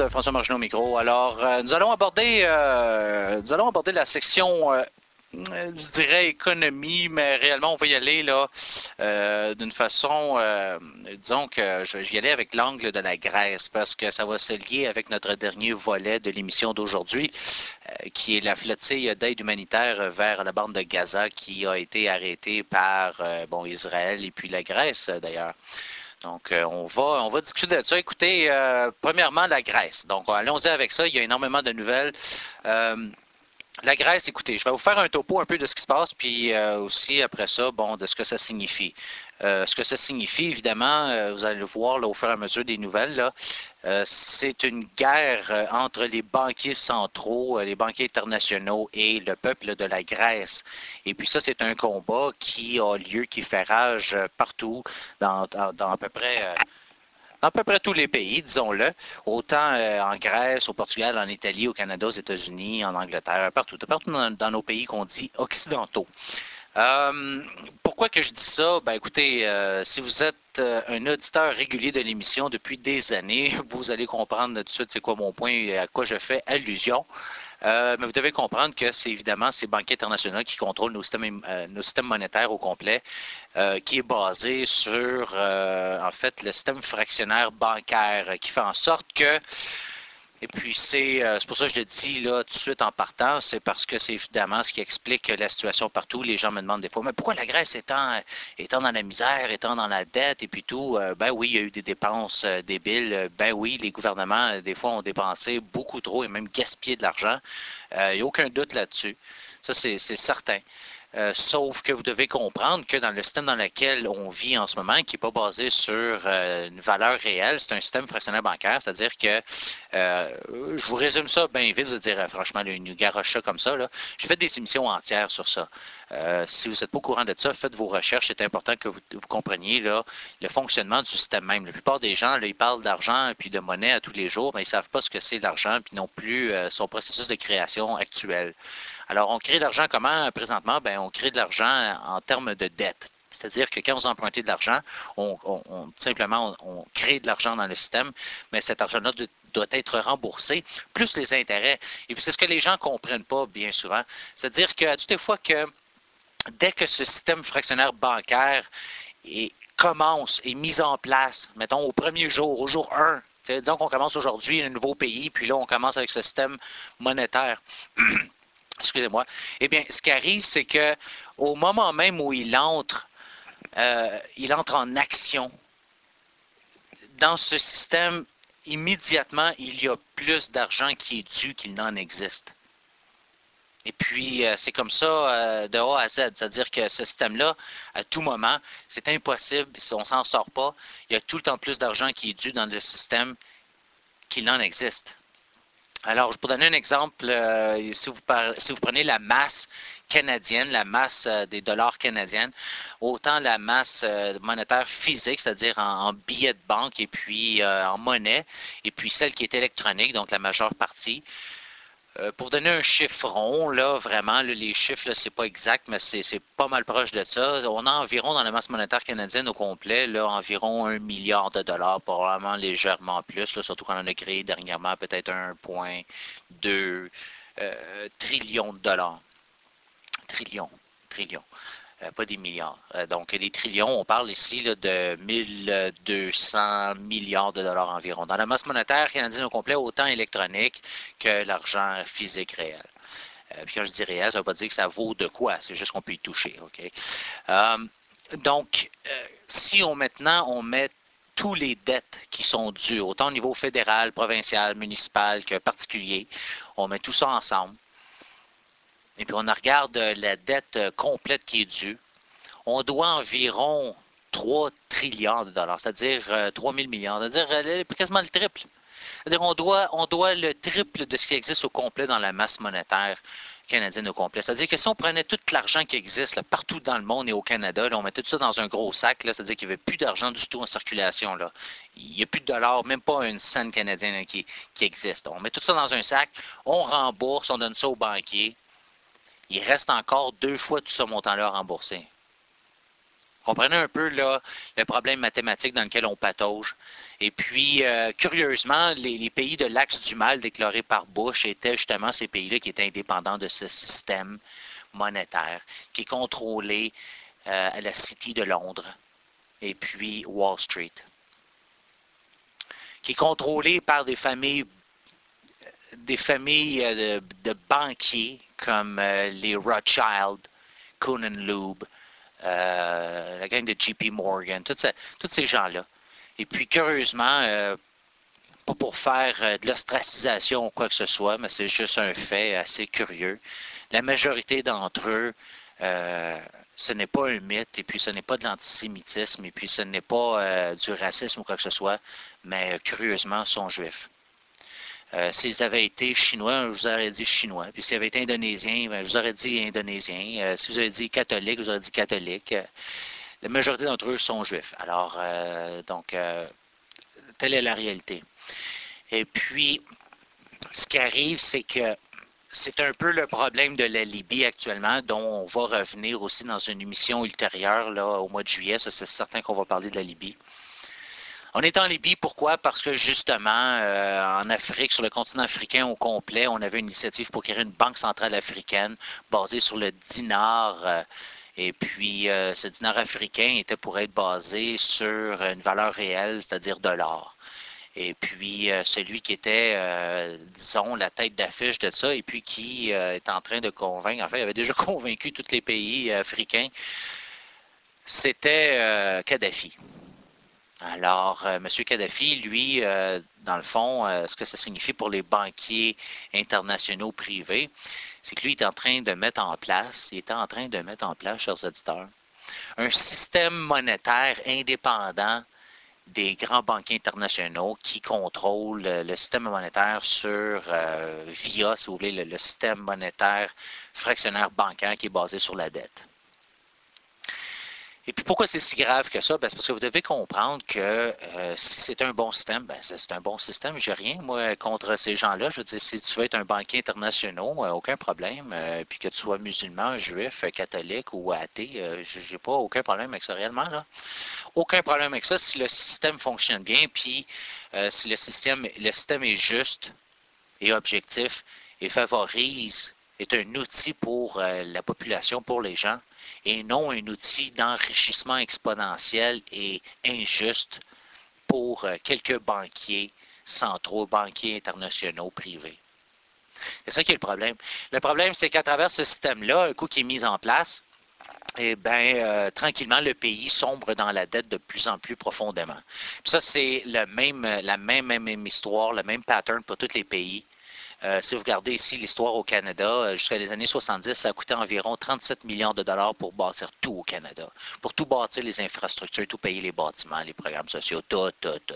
François Margineau au micro. Alors, nous allons aborder la section, je dirais économie, mais réellement on va y aller là d'une façon, disons que je vais y aller avec l'angle de la Grèce parce que ça va se lier avec notre dernier volet de l'émission d'aujourd'hui, qui est la flottille d'aide humanitaire vers la bande de Gaza qui a été arrêtée par Israël et puis la Grèce d'ailleurs. Donc, on va discuter de ça. Écoutez, premièrement, la Grèce. Donc, allons-y avec ça. Il y a énormément de nouvelles. La Grèce, écoutez, je vais vous faire un topo un peu de ce qui se passe, puis aussi, après ça, de ce que ça signifie. Ce que ça signifie, évidemment, vous allez le voir là, au fur et à mesure des nouvelles, là, c'est une guerre entre les banquiers centraux, les banquiers internationaux et le peuple de la Grèce. Et puis ça, c'est un combat qui a lieu, qui fait rage partout, dans à peu près tous les pays, disons-le, autant en Grèce, au Portugal, en Italie, au Canada, aux États-Unis, en Angleterre, partout dans nos pays qu'on dit occidentaux. Pourquoi que je dis ça? Ben écoutez, si vous êtes un auditeur régulier de l'émission depuis des années, vous allez comprendre tout de suite c'est quoi mon point et à quoi je fais allusion. Mais vous devez comprendre que c'est évidemment ces banquiers internationaux qui contrôlent nos systèmes monétaires au complet, qui est basé sur, en fait, le système fractionnaire bancaire, qui fait en sorte que, et puis c'est pour ça que je le dis là tout de suite en partant, c'est parce que c'est évidemment ce qui explique la situation partout. Les gens me demandent des fois, mais pourquoi la Grèce étant dans la misère, étant dans la dette et puis tout, ben oui, il y a eu des dépenses débiles, ben oui, les gouvernements des fois ont dépensé beaucoup trop et même gaspillé de l'argent. Il n'y a aucun doute là-dessus. Ça, c'est certain. Sauf que vous devez comprendre que dans le système dans lequel on vit en ce moment, qui n'est pas basé sur une valeur réelle, c'est un système fractionnaire bancaire, c'est-à-dire que, je vous résume ça bien vite, je veux dire, franchement, une garoche ça comme ça, là. J'ai fait des émissions entières sur ça. Si vous n'êtes pas au courant de ça, faites vos recherches, c'est important que vous compreniez là, le fonctionnement du système même. La plupart des gens, là, ils parlent d'argent et puis de monnaie à tous les jours, mais ils ne savent pas ce que c'est l'argent, puis non plus son processus de création actuel. Alors, on crée de l'argent comment présentement? Ben, on crée de l'argent en termes de dette. C'est-à-dire que quand vous empruntez de l'argent, simplement on crée de l'argent dans le système, mais cet argent-là doit être remboursé, plus les intérêts. Et puis, c'est ce que les gens ne comprennent pas bien souvent. C'est-à-dire que toutes les fois que, dès que ce système fractionnaire bancaire commence, est mis en place, mettons au premier jour, au jour 1, disons qu'on commence aujourd'hui un nouveau pays, puis là, on commence avec ce système monétaire. Excusez-moi. Eh bien, ce qui arrive, c'est que au moment même où il entre en action dans ce système, immédiatement, il y a plus d'argent qui est dû qu'il n'en existe. Et puis, c'est comme ça de A à Z. C'est-à-dire que ce système-là, à tout moment, c'est impossible, si on ne s'en sort pas, il y a tout le temps plus d'argent qui est dû dans le système qu'il n'en existe. Alors, pour donner un exemple, si vous prenez la masse canadienne, la masse des dollars canadiennes, autant la masse monétaire physique, c'est-à-dire en billets de banque et puis en monnaie, et puis celle qui est électronique, donc la majeure partie. Pour donner un chiffron, là, vraiment, là, les chiffres, là, c'est pas exact, mais c'est pas mal proche de ça. On a environ, dans la masse monétaire canadienne au complet, là, environ 1 milliard de dollars, probablement légèrement plus, là, surtout qu'on en a créé dernièrement peut-être 1,2 trillion de dollars. Trillion. Pas des milliards. Donc, des trillions, on parle ici là, de 1200 milliards de dollars environ. Dans la masse monétaire canadienne au complet, autant électronique que l'argent physique réel. Puis quand je dis réel, ça ne veut pas dire que ça vaut de quoi, c'est juste qu'on peut y toucher. Okay? Donc, si maintenant on met tous les dettes qui sont dues, autant au niveau fédéral, provincial, municipal que particulier, on met tout ça ensemble. Et puis on regarde la dette complète qui est due. On doit environ 3 trillions de dollars, c'est-à-dire 3 000 milliards, c'est-à-dire quasiment le triple. C'est-à-dire on doit le triple de ce qui existe au complet dans la masse monétaire canadienne au complet. C'est-à-dire que si on prenait tout l'argent qui existe là, partout dans le monde et au Canada, là, on mettait tout ça dans un gros sac, là, c'est-à-dire qu'il n'y avait plus d'argent du tout en circulation. Là. Il n'y a plus de dollars, même pas une scène canadienne là, qui existe. On met tout ça dans un sac, on rembourse, on donne ça aux banquiers. Il reste encore 2 fois tout ce montant-là à rembourser. Comprenez un peu là, le problème mathématique dans lequel on patauge. Et puis, curieusement, les pays de l'axe du mal déclarés par Bush étaient justement ces pays-là qui étaient indépendants de ce système monétaire, qui est contrôlé à la City de Londres et puis Wall Street, qui est contrôlé par des familles de banquiers comme les Rothschild, Conan Loeb, la gang de JP Morgan, tous ces gens-là. Et puis, curieusement, pas pour faire de l'ostracisation ou quoi que ce soit, mais c'est juste un fait assez curieux. La majorité d'entre eux, ce n'est pas un mythe, et puis ce n'est pas de l'antisémitisme, et puis ce n'est pas du racisme ou quoi que ce soit, mais curieusement, sont juifs. S'ils avaient été chinois, je vous aurais dit chinois. Puis s'ils avaient été indonésiens, ben, je vous aurais dit indonésien. Si vous avez dit catholique, je vous aurais dit catholique. La majorité d'entre eux sont juifs. Alors, telle est la réalité. Et puis, ce qui arrive, c'est que c'est un peu le problème de la Libye actuellement, dont on va revenir aussi dans une émission ultérieure, là, au mois de juillet. Ça, c'est certain qu'on va parler de la Libye. On est en Libye, pourquoi? Parce que justement, en Afrique, sur le continent africain au complet, on avait une initiative pour créer une banque centrale africaine basée sur le dinar. Et puis, ce dinar africain était pour être basé sur une valeur réelle, c'est-à-dire de l'or. Et puis, celui qui était, disons, la tête d'affiche de ça, et puis qui est en train de convaincre, enfin, il avait déjà convaincu tous les pays africains, c'était Kadhafi. Alors, M. Kadhafi, lui, dans le fond, ce que ça signifie pour les banquiers internationaux privés, c'est que lui est en train de mettre en place, chers auditeurs, un système monétaire indépendant des grands banquiers internationaux qui contrôlent le système monétaire via, si vous voulez, le système monétaire fractionnaire bancaire qui est basé sur la dette. Et puis pourquoi c'est si grave que ça? Ben, c'est parce que vous devez comprendre que si c'est un bon système, ben c'est un bon système. J'ai rien, moi, contre ces gens-là. Je veux dire, si tu veux être un banquier international, aucun problème. Puis que tu sois musulman, juif, catholique ou athée, j'ai pas aucun problème avec ça réellement, là. Aucun problème avec ça si le système fonctionne bien, puis si le système est juste et objectif et est un outil pour la population, pour les gens, et non un outil d'enrichissement exponentiel et injuste pour quelques banquiers centraux, banquiers internationaux privés. C'est ça qui est le problème. Le problème, c'est qu'à travers ce système-là, un coup qui est mis en place, eh bien, tranquillement, le pays sombre dans la dette de plus en plus profondément. Puis ça, c'est la même histoire, le même pattern pour tous les pays. Si vous regardez ici l'histoire au Canada, jusqu'à les années 70, ça a coûté environ 37 millions de dollars pour bâtir tout au Canada. Pour tout bâtir les infrastructures, tout payer les bâtiments, les programmes sociaux, tout.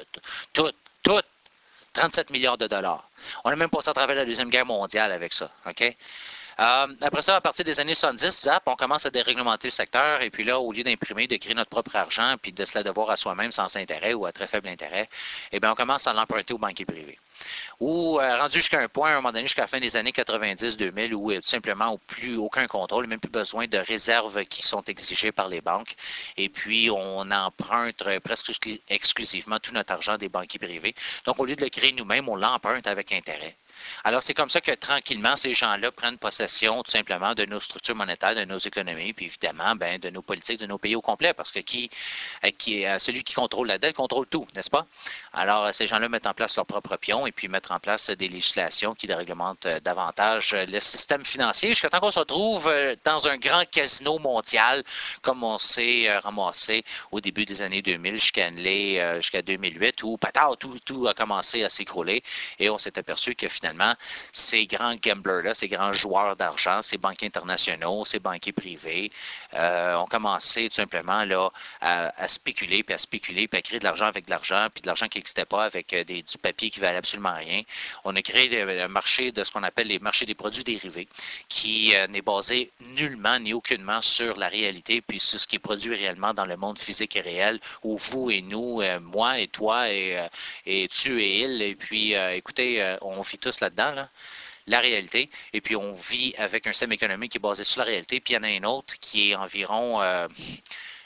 37 milliards de dollars. On a même passé à travers la Deuxième Guerre mondiale avec ça. OK? Après ça, à partir des années 70, zap, on commence à déréglementer le secteur, et puis là, au lieu d'imprimer, de créer notre propre argent, puis de se la devoir à soi-même sans intérêt ou à très faible intérêt, eh bien, on commence à l'emprunter aux banquiers privés. Ou rendu jusqu'à un point, à un moment donné, jusqu'à la fin des années 90-2000, où tout simplement plus aucun contrôle, même plus besoin de réserves qui sont exigées par les banques, et puis on emprunte presque exclusivement tout notre argent des banquiers privés. Donc, au lieu de le créer nous-mêmes, on l'emprunte avec intérêt. Alors, c'est comme ça que tranquillement, ces gens-là prennent possession tout simplement de nos structures monétaires, de nos économies, puis évidemment, ben, de nos politiques, de nos pays au complet, parce que celui qui contrôle la dette contrôle tout, n'est-ce pas? Alors, ces gens-là mettent en place leurs propres pions et puis mettent en place des législations qui déréglementent davantage le système financier jusqu'à temps qu'on se retrouve dans un grand casino mondial, comme on s'est ramassé au début des années 2000 jusqu'à 2008, où tout a commencé à s'écrouler et on s'est aperçu que finalement, ces grands gamblers-là, ces grands joueurs d'argent, ces banquiers internationaux, ces banquiers privés, ont commencé tout simplement là, à spéculer, puis à créer de l'argent avec de l'argent, puis de l'argent qui n'existait pas avec du papier qui valait absolument rien. On a créé le marché de ce qu'on appelle les marchés des produits dérivés, qui n'est basé nullement ni aucunement sur la réalité, puis sur ce qui est produit réellement dans le monde physique et réel, où vous et nous, moi et toi, et tu et il, et puis écoutez, on vit tous là-dedans, là, la réalité, et puis on vit avec un système économique qui est basé sur la réalité, puis il y en a un autre qui est environ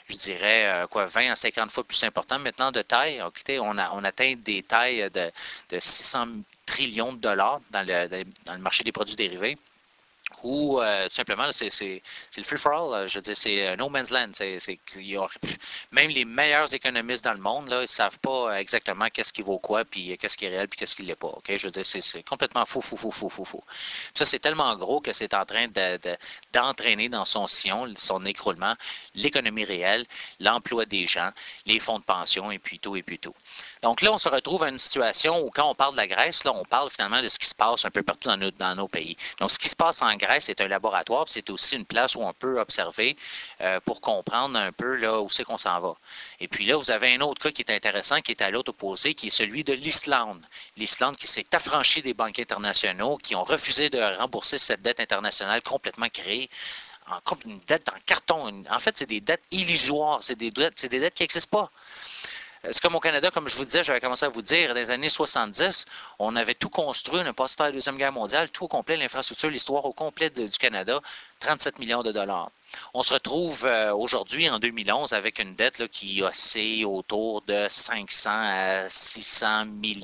je dirais, 20 à 50 fois plus important maintenant de taille. Écoutez, on atteint des tailles de 600 trillions de dollars dans le marché des produits dérivés. Ou tout simplement, c'est le free-for-all. Je veux dire, c'est no man's land. Même les meilleurs économistes dans le monde, là, ils ne savent pas exactement qu'est-ce qui vaut quoi, puis qu'est-ce qui est réel, puis qu'est-ce qui ne l'est pas. Ok, je veux dire, c'est complètement fou. Ça, c'est tellement gros que c'est en train d'entraîner dans son sillon, son écroulement, l'économie réelle, l'emploi des gens, les fonds de pension, et puis tout, et puis tout. Donc là, on se retrouve à une situation où quand on parle de la Grèce, là, on parle finalement de ce qui se passe un peu partout dans nos pays. Donc, ce qui se passe en Grèce est un laboratoire, puis c'est aussi une place où on peut observer pour comprendre un peu là où c'est qu'on s'en va. Et puis là, vous avez un autre cas qui est intéressant, qui est à l'autre opposé, qui est celui de l'Islande. L'Islande qui s'est affranchie des banques internationaux, qui ont refusé de rembourser cette dette internationale complètement créée. Une dette en carton. En fait, c'est des dettes illusoires. C'est des dettes qui n'existent pas. C'est comme au Canada, comme je vous disais, j'avais commencé à vous dire, dans les années 70, on avait tout construit, on a passé par la Deuxième Guerre mondiale, tout au complet, l'infrastructure, l'histoire au complet du Canada, 37 millions de dollars. On se retrouve aujourd'hui, en 2011, avec une dette là, qui oscille autour de 500 à 600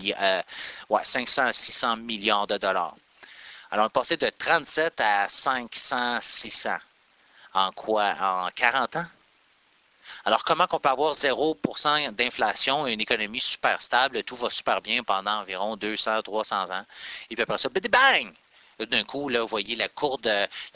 milliards de dollars. Alors, on est passé de 37 à 500, 600. En quoi? En 40 ans? Alors, comment qu'on peut avoir 0% d'inflation et une économie super stable, tout va super bien pendant environ 200, 300 ans, et puis après ça, bang! D'un coup, là, vous voyez la courbe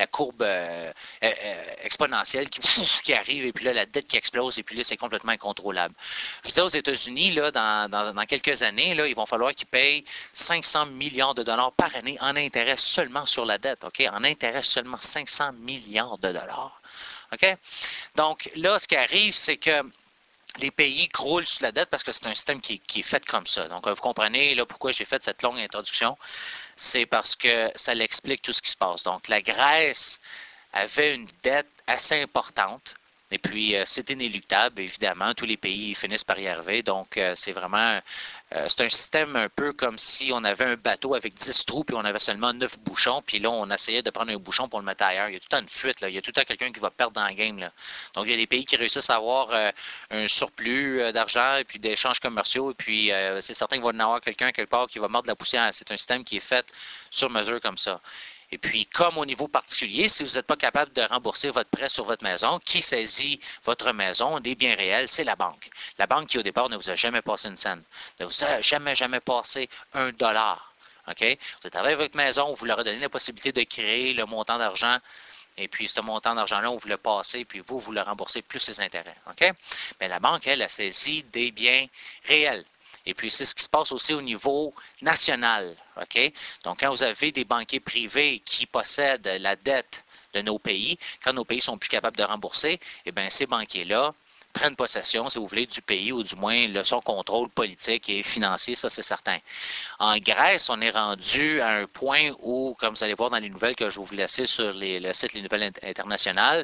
exponentielle qui arrive, et puis là, la dette qui explose, et puis là, c'est complètement incontrôlable. Je disais aux États-Unis, là, dans quelques années, là, il va falloir qu'ils payent 500 milliards de dollars par année en intérêt seulement sur la dette, OK? En intérêt seulement 500 milliards de dollars. OK? Donc, là, ce qui arrive, c'est que les pays croulent sous la dette parce que c'est un système qui est fait comme ça. Donc, vous comprenez là pourquoi j'ai fait cette longue introduction. C'est parce que ça l'explique tout ce qui se passe. Donc, la Grèce avait une dette assez importante. Et puis, c'est inéluctable, évidemment. Tous les pays finissent par y arriver. Donc, c'est vraiment... c'est un système un peu comme si on avait un bateau avec 10 trous, puis on avait seulement 9 bouchons, puis là, on essayait de prendre un bouchon pour le mettre ailleurs. Il y a tout le temps une fuite, là. Il y a tout le temps quelqu'un qui va perdre dans le game, là. Donc, il y a des pays qui réussissent à avoir un surplus d'argent, et puis d'échanges commerciaux, et puis c'est certain qu'il va y en avoir quelqu'un quelque part qui va mordre la poussière. C'est un système qui est fait sur mesure comme ça. Et puis, comme au niveau particulier, si vous n'êtes pas capable de rembourser votre prêt sur votre maison, qui saisit votre maison, des biens réels, c'est la banque. La banque qui, au départ, ne vous a jamais passé une scène, ne vous a jamais passé $1. OK? Vous êtes avec votre maison, vous leur donnez la possibilité de créer le montant d'argent, et puis ce montant d'argent-là, on vous le passez, puis vous le remboursez plus ses intérêts. OK? Mais la banque, elle, a saisi des biens réels. Et puis, c'est ce qui se passe aussi au niveau national. OK? Donc, quand vous avez des banquiers privés qui possèdent la dette de nos pays, quand nos pays sont plus capables de rembourser, eh bien, ces banquiers-là prennent possession, si vous voulez, du pays, ou du moins son contrôle politique et financier, ça c'est certain. En Grèce, on est rendu à un point où, comme vous allez voir dans les nouvelles que je vais vous laisser sur le site Les Nouvelles Internationales,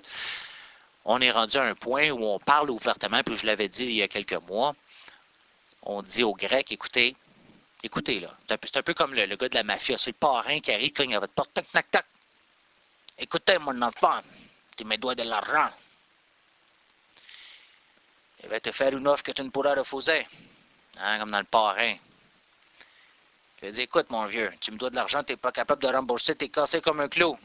on est rendu à un point où on parle ouvertement, puis je l'avais dit il y a quelques mois, on dit aux Grecs, écoutez là, c'est un peu comme le gars de la mafia, c'est le parrain qui arrive, cogne à votre porte, tac, tac, tac. Écoutez, mon enfant, tu me dois de l'argent. Il va te faire une offre que tu ne pourras refuser. Hein, comme dans le parrain. Je dis, écoute, mon vieux, tu me dois de l'argent, tu n'es pas capable de rembourser, tu es cassé comme un clou.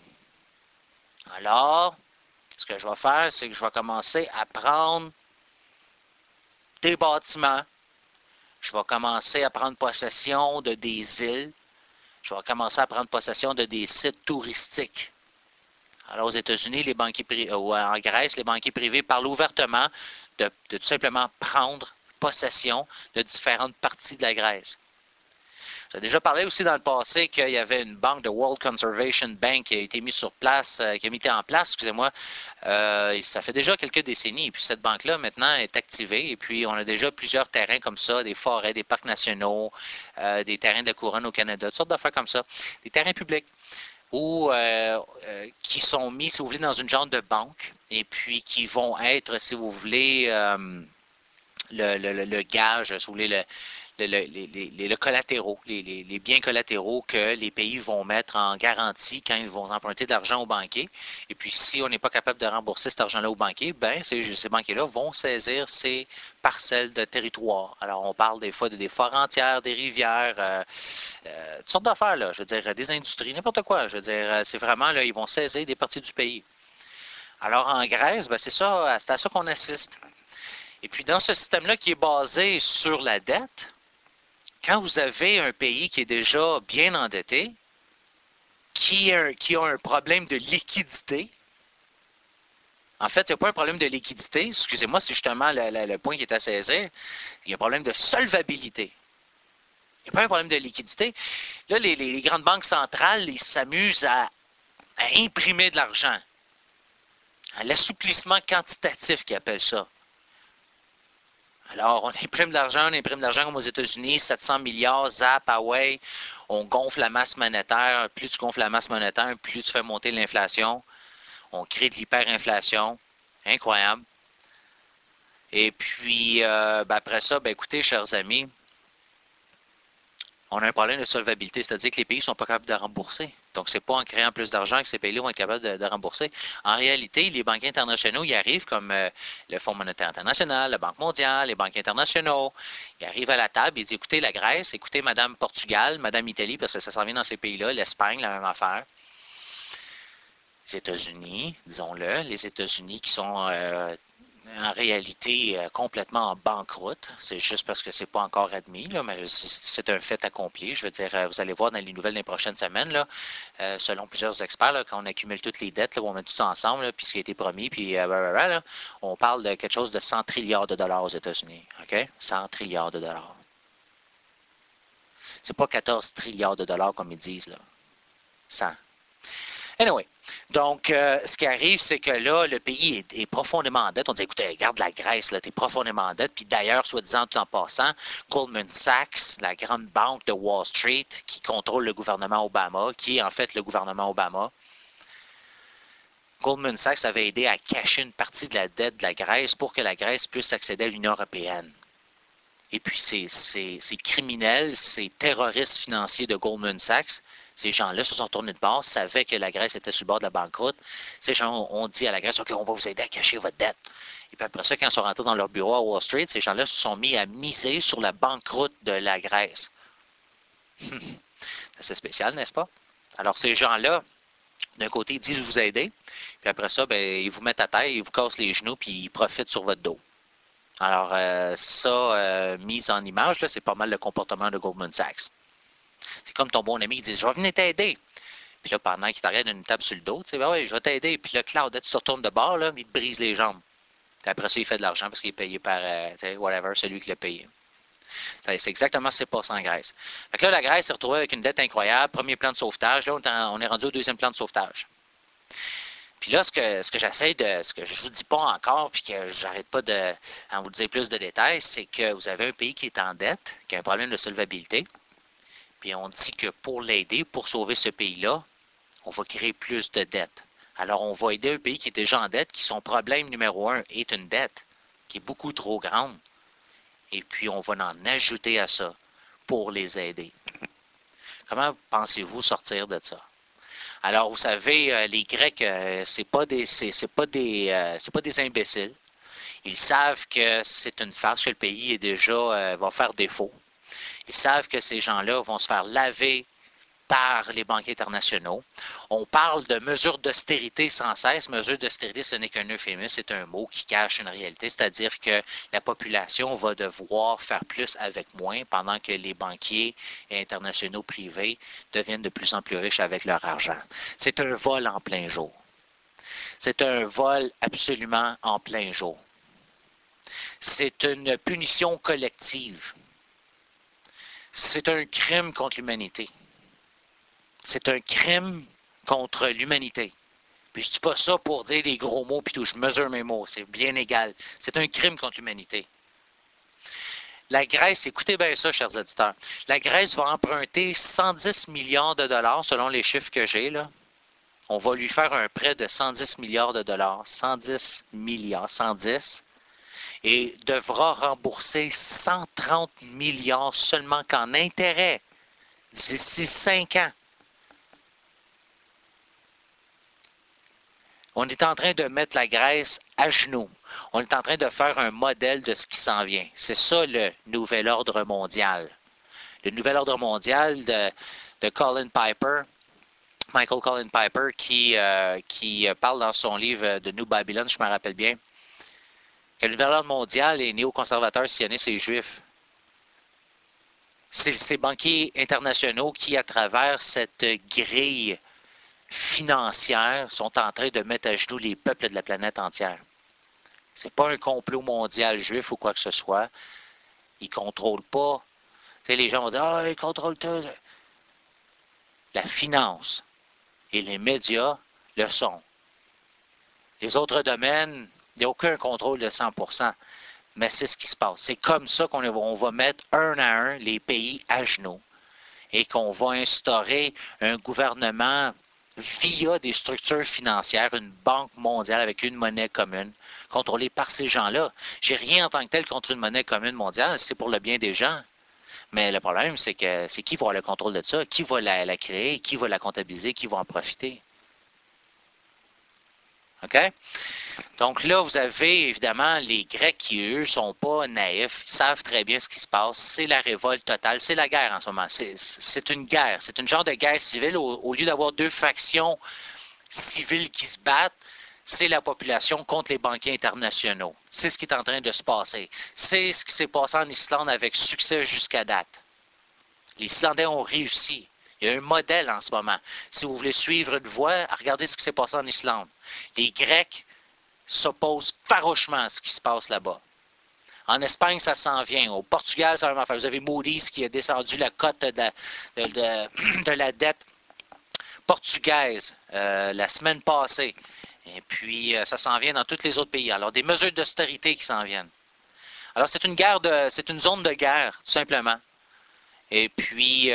Alors, ce que je vais faire, c'est que je vais commencer à prendre des bâtiments. Je vais commencer à prendre possession de des îles. Je vais commencer à prendre possession de des sites touristiques. Alors, aux États-Unis, les banquiers ou en Grèce, les banquiers privés parlent ouvertement de tout simplement prendre possession de différentes parties de la Grèce. J'ai déjà parlé aussi dans le passé qu'il y avait une banque de World Conservation Bank qui a été mise sur place, qui a été en place, excusez-moi, ça fait déjà quelques décennies. Et puis cette banque-là, maintenant, est activée. Et puis on a déjà plusieurs terrains comme ça, des forêts, des parcs nationaux, des terrains de la couronne au Canada, toutes sortes d'affaires comme ça, des terrains publics ou qui sont mis, si vous voulez, dans une genre de banque et puis qui vont être, si vous voulez, le gage, si vous voulez, le collatéraux, les biens collatéraux que les pays vont mettre en garantie quand ils vont emprunter de l'argent aux banquiers. Et puis, si on n'est pas capable de rembourser cet argent-là aux banquiers, ben ces banquiers-là vont saisir ces parcelles de territoire. Alors, on parle des fois des forêts entières, des rivières, toutes sortes d'affaires, là. Je veux dire, des industries, n'importe quoi. Je veux dire, c'est vraiment, là, ils vont saisir des parties du pays. Alors, en Grèce, ben, c'est à ça qu'on assiste. Et puis, dans ce système-là qui est basé sur la dette, quand vous avez un pays qui est déjà bien endetté, qui a un problème de liquidité, en fait, il n'y a pas un problème de liquidité, excusez-moi, c'est justement le point qui est à saisir, il y a un problème de solvabilité. Il n'y a pas un problème de liquidité. Là, les grandes banques centrales, ils s'amusent à imprimer de l'argent, à l'assouplissement quantitatif qu'ils appellent ça. Alors, on imprime de l'argent comme aux États-Unis, 700 milliards, zap, away, on gonfle la masse monétaire. Plus tu gonfles la masse monétaire, plus tu fais monter l'inflation. On crée de l'hyperinflation. Incroyable. Et puis, après ça, écoutez, chers amis, on a un problème de solvabilité, c'est-à-dire que les pays ne sont pas capables de rembourser. Donc, ce n'est pas en créant plus d'argent que ces pays-là vont être capables de rembourser. En réalité, les banquiers internationaux, ils arrivent comme le Fonds monétaire international, la Banque mondiale, les banquiers internationaux. Ils arrivent à la table, ils disent, écoutez la Grèce, écoutez Madame Portugal, Madame Italie, parce que ça s'en vient dans ces pays-là, l'Espagne, la même affaire. Les États-Unis, disons-le, les États-Unis qui sont en réalité complètement en banqueroute. C'est juste parce que c'est pas encore admis, là, mais c'est un fait accompli. Je veux dire, vous allez voir dans les nouvelles des prochaines semaines, là, selon plusieurs experts, là, quand on accumule toutes les dettes, là, on met tout ça ensemble, là, puis ce qui a été promis, puis là, on parle de quelque chose de 100 trilliards de dollars aux États-Unis. OK? 100 trilliards de dollars. C'est pas 14 trilliards de dollars comme ils disent, là. 100. Anyway, donc, ce qui arrive, c'est que là, le pays est profondément en dette. On dit, écoutez, regarde la Grèce, là, t'es profondément en dette. Puis d'ailleurs, soi-disant, tout en passant, Goldman Sachs, la grande banque de Wall Street, qui contrôle le gouvernement Obama, qui est en fait le gouvernement Obama, Goldman Sachs avait aidé à cacher une partie de la dette de la Grèce pour que la Grèce puisse accéder à l'Union européenne. Et puis, ces criminels, ces terroristes financiers de Goldman Sachs, ces gens-là se sont tournés de bord, savaient que la Grèce était sur le bord de la banqueroute. Ces gens ont dit à la Grèce, OK, on va vous aider à cacher votre dette. Et puis après ça, quand ils sont rentrés dans leur bureau à Wall Street, ces gens-là se sont mis à miser sur la banqueroute de la Grèce. C'est spécial, n'est-ce pas? Alors, ces gens-là, d'un côté, ils disent vous aider, puis après ça, ils vous mettent à terre, ils vous cassent les genoux, puis ils profitent sur votre dos. Alors, mise en image, là, c'est pas mal le comportement de Goldman Sachs. C'est comme ton bon ami qui dit, je vais venir t'aider. Puis là, pendant qu'il t'arrête d'une table sur le dos, tu sais, ben oui, je vais t'aider. Puis le cloud, tu te retournes de bord, là, il te brise les jambes. Puis après ça, il fait de l'argent parce qu'il est payé par, whatever, celui qui l'a payé. C'est exactement ce qui s'est passé en Grèce. Fait que là, la Grèce s'est retrouvée avec une dette incroyable, premier plan de sauvetage. Là, on est rendu au deuxième plan de sauvetage. Puis là, ce que j'essaie de, ce que je vous dis pas encore, puis que j'arrête pas de en vous dire plus de détails, c'est que vous avez un pays qui est en dette, qui a un problème de solvabilité. Puis on dit que pour l'aider, pour sauver ce pays-là, on va créer plus de dettes. Alors on va aider un pays qui est déjà en dette, qui son problème numéro un est une dette, qui est beaucoup trop grande. Et puis on va en ajouter à ça pour les aider. Comment pensez-vous sortir de ça? Alors, vous savez, les Grecs, c'est pas des imbéciles. Ils savent que c'est une farce, que le pays est déjà va faire défaut. Ils savent que ces gens-là vont se faire laver par les banquiers internationaux. On parle de mesures d'austérité sans cesse. Mesures d'austérité, ce n'est qu'un euphémisme, c'est un mot qui cache une réalité, c'est-à-dire que la population va devoir faire plus avec moins pendant que les banquiers internationaux privés deviennent de plus en plus riches avec leur argent. C'est un vol en plein jour. C'est un vol absolument en plein jour. C'est une punition collective. C'est un crime contre l'humanité. C'est un crime contre l'humanité. Puis je dis pas ça pour dire des gros mots puis tout, je mesure mes mots, c'est bien égal. C'est un crime contre l'humanité. La Grèce, écoutez bien ça, chers auditeurs, la Grèce va emprunter 110 milliards de dollars, selon les chiffres que j'ai, là. On va lui faire un prêt de 110 milliards de dollars. 110 milliards, 110. et devra rembourser 130 milliards seulement qu'en intérêts d'ici 5 ans. On est en train de mettre la Grèce à genoux. On est en train de faire un modèle de ce qui s'en vient. C'est ça le nouvel ordre mondial. Le nouvel ordre mondial de Colin Piper, Michael Colin Piper, qui parle dans son livre de New Babylon, je me rappelle bien, que le nouvel ordre mondial est néoconservateur, sionistes et juifs. C'est ces banquiers internationaux qui, à travers cette grille financière, sont en train de mettre à genoux les peuples de la planète entière. C'est pas un complot mondial juif ou quoi que ce soit. Ils ne contrôlent pas. Tu sais, les gens vont dire, ah, ils contrôlent tout. La finance et les médias le sont. Les autres domaines, il n'y a aucun contrôle de 100%. Mais c'est ce qui se passe. C'est comme ça qu'on va mettre un à un les pays à genoux et qu'on va instaurer un gouvernement via des structures financières, une banque mondiale avec une monnaie commune, contrôlée par ces gens-là. J'ai rien en tant que tel contre une monnaie commune mondiale, c'est pour le bien des gens. Mais le problème, c'est qui va avoir le contrôle de ça? Qui va la créer? Qui va la comptabiliser? Qui va en profiter? OK? Donc là, vous avez évidemment les Grecs qui, eux, sont pas naïfs, ils savent très bien ce qui se passe. C'est la révolte totale, c'est la guerre en ce moment. C'est une guerre, c'est une genre de guerre civile. Au lieu d'avoir deux factions civiles qui se battent, c'est la population contre les banquiers internationaux. C'est ce qui est en train de se passer. C'est ce qui s'est passé en Islande avec succès jusqu'à date. Les Islandais ont réussi. Il y a un modèle en ce moment. Si vous voulez suivre une voie, regardez ce qui s'est passé en Islande. Les Grecs s'opposent farouchement à ce qui se passe là-bas. En Espagne, ça s'en vient. Au Portugal, ça va faire. Vous avez Moody's qui a descendu la cote de la dette portugaise la semaine passée. Et puis, ça s'en vient dans tous les autres pays. Alors, des mesures d'austérité qui s'en viennent. Alors, c'est une zone de guerre, tout simplement. Et puis,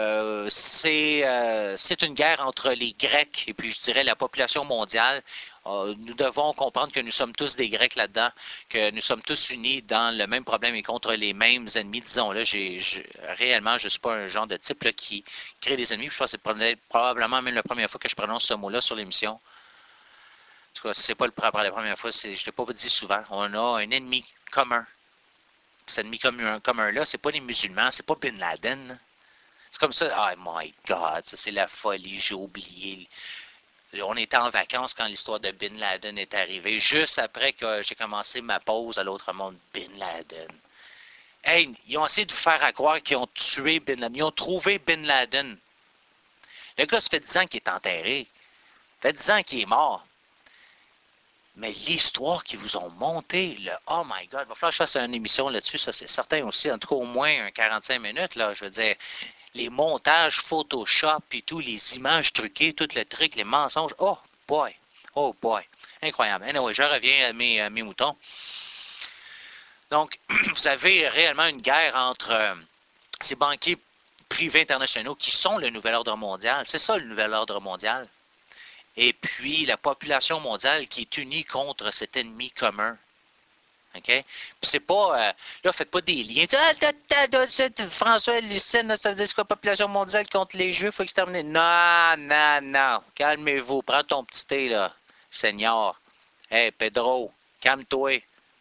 c'est une guerre entre les Grecs et puis, je dirais, la population mondiale. Nous devons comprendre que nous sommes tous des Grecs là-dedans, que nous sommes tous unis dans le même problème et contre les mêmes ennemis. Disons-là, réellement, je ne suis pas un genre de type là, qui crée des ennemis. Je pense que c'est probablement même la première fois que je prononce ce mot-là sur l'émission. En tout cas, si ce n'est pas la première fois, je ne l'ai pas dit souvent. On a un ennemi commun. Cet ennemi commun-là, c'est pas les musulmans, c'est pas Bin Laden. C'est comme ça, oh my God, ça c'est la folie, j'ai oublié. On était en vacances quand l'histoire de Bin Laden est arrivée, juste après que j'ai commencé ma pause à l'autre monde. Bin Laden. Hey, ils ont essayé de vous faire croire qu'ils ont tué Bin Laden. Ils ont trouvé Bin Laden. Le gars, ça fait 10 ans qu'il est enterré. Ça fait 10 ans qu'il est mort. Mais l'histoire qu'ils vous ont montée, oh my God, il va falloir que je fasse une émission là-dessus, ça c'est certain aussi, en tout cas au moins 45 minutes, là, je veux dire, les montages Photoshop et tout, les images truquées, tout le truc, les mensonges, oh boy, incroyable. Anyway, je reviens à mes moutons. Donc, vous avez réellement une guerre entre ces banquiers privés internationaux qui sont le nouvel ordre mondial, c'est ça le nouvel ordre mondial. Et puis la population mondiale qui est unie contre cet ennemi commun. OK? Puis c'est pas... là, faites pas des liens. François Lucine, ça veut dire que la population mondiale contre les Juifs, il faut exterminer. Non. Calmez-vous. Prends ton petit thé, là, Seigneur. Hey, Pedro, calme-toi.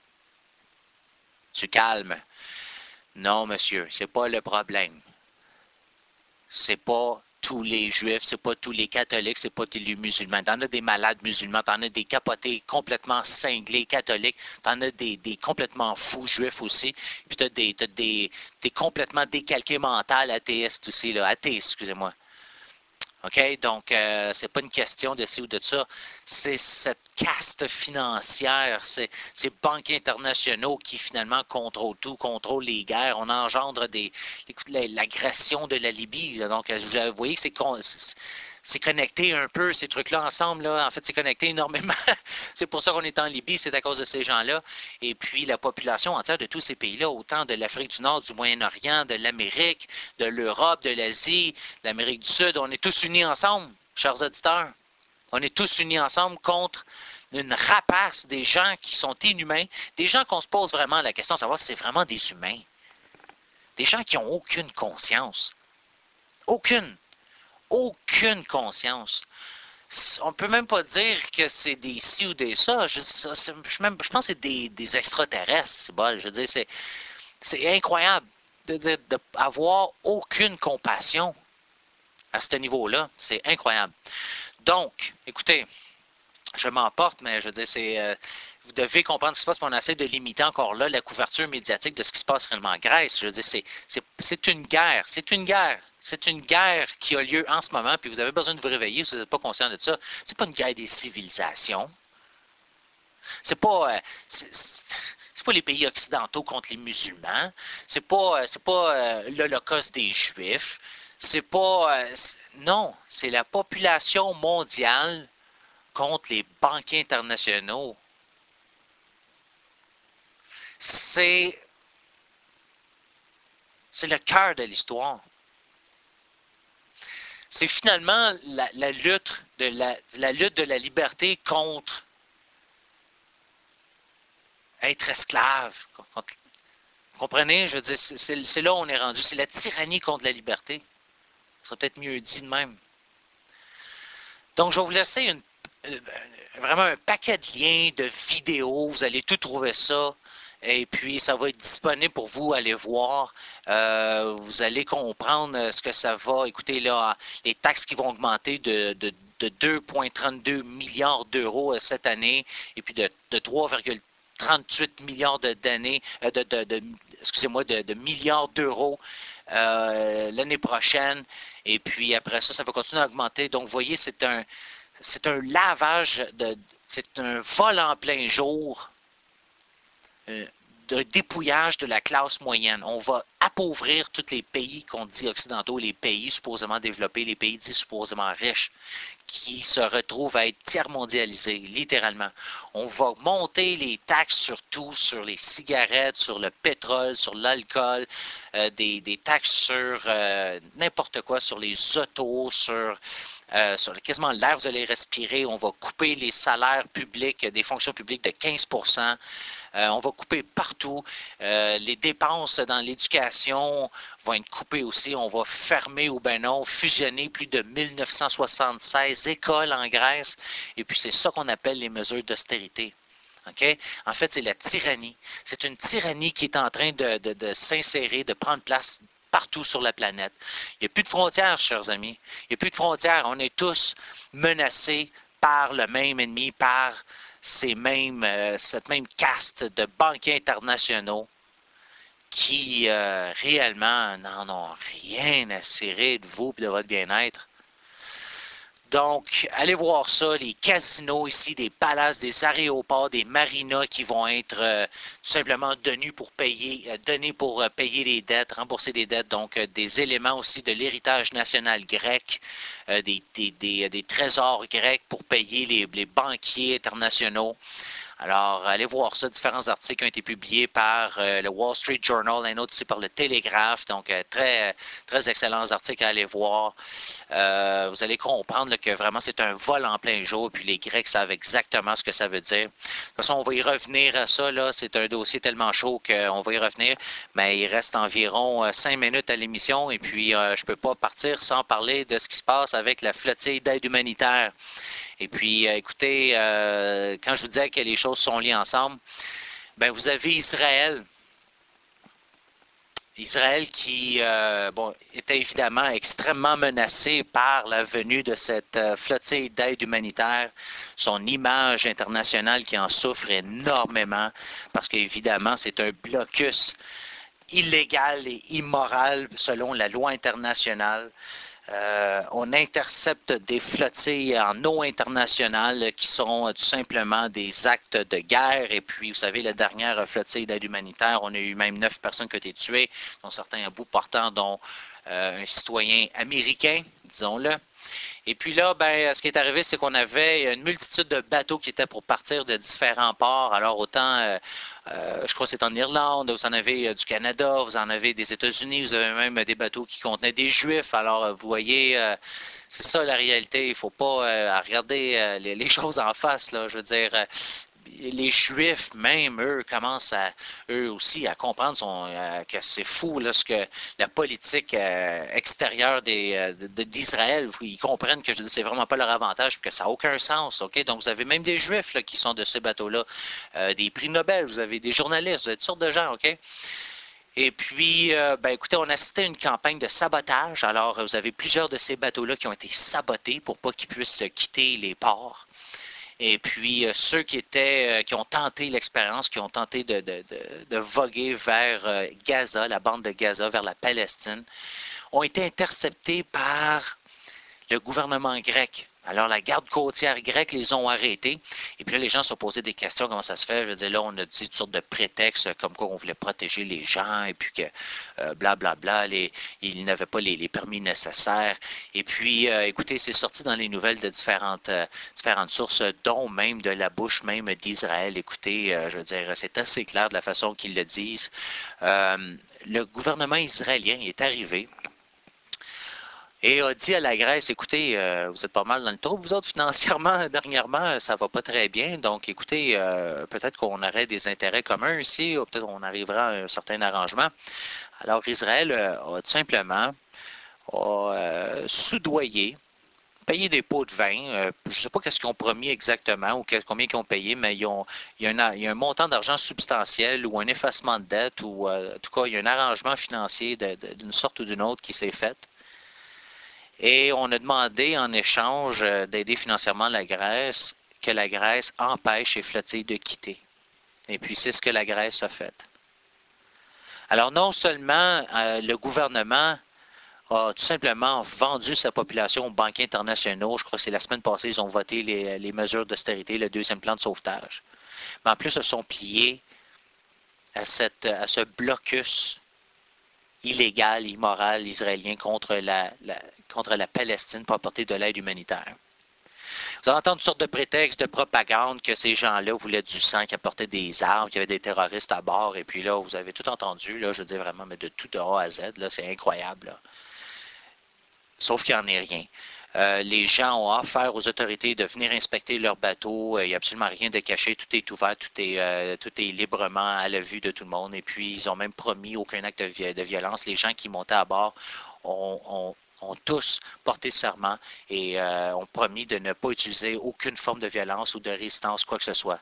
Tu calmes. Non, monsieur, c'est pas le problème. C'est pas tous les Juifs, c'est pas tous les catholiques, c'est pas tous les musulmans. T'en as des malades musulmans, t'en as des capotés complètement cinglés catholiques, t'en as des complètement fous juifs aussi, puis t'as des complètement décalqués mentales athéistes aussi, là, athéistes, excusez-moi. OK? Donc, c'est pas une question de ci ou de ça. C'est cette caste financière, ces banquiers internationaux qui finalement contrôlent tout, contrôlent les guerres. On engendre l'agression de la Libye. Donc, vous voyez que c'est connecté un peu, ces trucs-là ensemble. Là. En fait, c'est connecté énormément. C'est pour ça qu'on est en Libye, c'est à cause de ces gens-là. Et puis, la population entière de tous ces pays-là, autant de l'Afrique du Nord, du Moyen-Orient, de l'Amérique, de l'Europe, de l'Asie, de l'Amérique du Sud, on est tous unis ensemble, chers auditeurs. On est tous unis ensemble contre une rapace des gens qui sont inhumains, des gens qu'on se pose vraiment la question de savoir si c'est vraiment des humains. Des gens qui n'ont aucune conscience. Aucune. Aucune conscience. On peut même pas dire que c'est des ci ou des ça. Je pense que c'est des extraterrestres, c'est bon. Je veux dire, c'est incroyable d'avoir aucune compassion à ce niveau-là. C'est incroyable. Donc, écoutez, je m'emporte, mais je veux dire, vous devez comprendre ce qui se passe, mais on essaie de limiter encore là la couverture médiatique de ce qui se passe réellement en Grèce. Je veux dire, c'est une guerre. C'est une guerre. C'est une guerre qui a lieu en ce moment, puis vous avez besoin de vous réveiller si vous n'êtes pas conscient de ça. C'est pas une guerre des civilisations. C'est pas les pays occidentaux contre les musulmans. C'est pas l'Holocauste des Juifs. C'est pas non, c'est la population mondiale contre les banquiers internationaux. C'est le cœur de l'histoire. C'est finalement la lutte de la liberté contre être esclave. Vous comprenez? Je veux dire, c'est là où on est rendu. C'est la tyrannie contre la liberté. Ça serait peut-être mieux dit de même. Donc, je vais vous laisser vraiment un paquet de liens, de vidéos. Vous allez tout trouver ça. Et puis, ça va être disponible pour vous, allez voir. Vous allez comprendre ce que ça va. Écoutez, là, les taxes qui vont augmenter de 2,32 milliards d'euros cette année, et puis de 3,38 milliards de milliards d'euros l'année prochaine. Et puis, après ça, ça va continuer à augmenter. Donc, vous voyez, c'est un lavage, c'est un vol en plein jour de dépouillage de la classe moyenne. On va appauvrir tous les pays qu'on dit occidentaux, les pays supposément développés, les pays dits supposément riches, qui se retrouvent à être tiers-mondialisés, littéralement. On va monter les taxes sur tout, sur les cigarettes, sur le pétrole, sur l'alcool, des taxes sur n'importe quoi, sur les autos, sur quasiment l'air que vous allez respirer. On va couper les salaires publics, des fonctions publiques de 15%. On va couper partout. Les dépenses dans l'éducation vont être coupées aussi. On va fermer ou ben non, fusionner plus de 1976 écoles en Grèce. Et puis c'est ça qu'on appelle les mesures d'austérité. Okay? En fait, c'est la tyrannie. C'est une tyrannie qui est en train de s'insérer, de prendre place partout sur la planète. Il n'y a plus de frontières, chers amis. Il n'y a plus de frontières. On est tous menacés par le même ennemi, par cette même caste de banquiers internationaux qui réellement n'en ont rien à cirer de vous et de votre bien-être. Donc, allez voir ça, les casinos ici, des palaces, des aéroports, des marinas qui vont être tout simplement donnés pour payer les dettes, rembourser les dettes, donc des éléments aussi de l'héritage national grec, des trésors grecs pour payer les banquiers internationaux. Alors, allez voir ça, différents articles ont été publiés par le Wall Street Journal, un autre ici par le Télégraphe, donc très, très excellents articles à aller voir. Vous allez comprendre là, que vraiment c'est un vol en plein jour, puis les Grecs savent exactement ce que ça veut dire. De toute façon, on va y revenir à ça, là, c'est un dossier tellement chaud qu'on va y revenir, mais il reste environ 5 minutes à l'émission, et puis je ne peux pas partir sans parler de ce qui se passe avec la flottille d'aide humanitaire. Et puis, écoutez, quand je vous disais que les choses sont liées ensemble, ben vous avez Israël. Israël qui était évidemment extrêmement menacé par la venue de cette flottille d'aide humanitaire, son image internationale qui en souffre énormément, parce qu'évidemment, c'est un blocus illégal et immoral selon la loi internationale. On intercepte des flottilles en eau internationale qui sont tout simplement des actes de guerre. Et puis, vous savez, la dernière flottille d'aide humanitaire, on a eu même 9 personnes qui ont été tuées, dont certains à bout portant, dont un citoyen américain, disons-le. Et puis là, ben, ce qui est arrivé, c'est qu'on avait une multitude de bateaux qui étaient pour partir de différents ports. Alors, autant, je crois que c'est en Irlande, vous en avez du Canada, vous en avez des États-Unis, vous avez même des bateaux qui contenaient des Juifs. Alors, vous voyez, c'est ça la réalité. Il ne faut pas regarder les choses en face, là. Je veux dire, les Juifs, même eux, commencent eux aussi à comprendre que c'est fou là, ce que la politique extérieure d'Israël, ils comprennent que c'est vraiment pas leur avantage, que ça n'a aucun sens. Ok, donc vous avez même des Juifs là, qui sont de ces bateaux-là, des prix Nobel, vous avez des journalistes, vous avez toutes sortes de gens, ok. Et puis, ben, écoutez, on a assisté à une campagne de sabotage. Alors, vous avez plusieurs de ces bateaux-là qui ont été sabotés pour pas qu'ils puissent quitter les ports. Et puis, ceux qui ont tenté l'expérience, qui ont tenté de voguer vers Gaza, la bande de Gaza, vers la Palestine, ont été interceptés par le gouvernement grec. Alors, la garde côtière grecque les ont arrêtés. Et puis là, les gens se sont posés des questions, comment ça se fait? Je veux dire, là, on a dit toutes sortes de prétextes, comme quoi on voulait protéger les gens, et puis que, blablabla, ils n'avaient pas les permis nécessaires. Et puis, écoutez, c'est sorti dans les nouvelles de différentes sources, dont même de la bouche même d'Israël. Écoutez, je veux dire, c'est assez clair de la façon qu'ils le disent. Le gouvernement israélien est arrivé et a dit à la Grèce, écoutez, vous êtes pas mal dans le trou, vous autres, financièrement, dernièrement, ça va pas très bien, donc écoutez, peut-être qu'on aurait des intérêts communs ici, ou peut-être qu'on arrivera à un certain arrangement. Alors Israël a tout simplement soudoyé, payé des pots de vin, je ne sais pas qu'est-ce qu'ils ont promis exactement ou combien ils ont payé, mais il y a un montant d'argent substantiel ou un effacement de dette ou en tout cas, il y a un arrangement financier d'une sorte ou d'une autre qui s'est fait. Et on a demandé en échange d'aider financièrement la Grèce, que la Grèce empêche les flottilles de quitter. Et puis c'est ce que la Grèce a fait. Alors non seulement le gouvernement a tout simplement vendu sa population aux banquiers internationaux, je crois que c'est la semaine passée, ils ont voté les mesures d'austérité, le deuxième plan de sauvetage, mais en plus ils se sont pliés à ce blocus illégal, immoral israélien contre la Palestine pour apporter de l'aide humanitaire. Vous allez entendre toutes sortes de prétextes de propagande que ces gens-là voulaient du sang, qui apportaient des armes, qu'il y avait des terroristes à bord, et puis là, vous avez tout entendu, là, je veux dire vraiment, mais de tout de A à Z, là, c'est incroyable. Là. Sauf qu'il n'y en est rien. Les gens ont offert aux autorités de venir inspecter leurs bateaux. Il n'y a absolument rien de caché. Tout est ouvert, tout est librement à la vue de tout le monde. Et puis, ils ont même promis aucun acte de violence. Les gens qui montaient à bord ont tous porté serment et ont promis de ne pas utiliser aucune forme de violence ou de résistance, quoi que ce soit.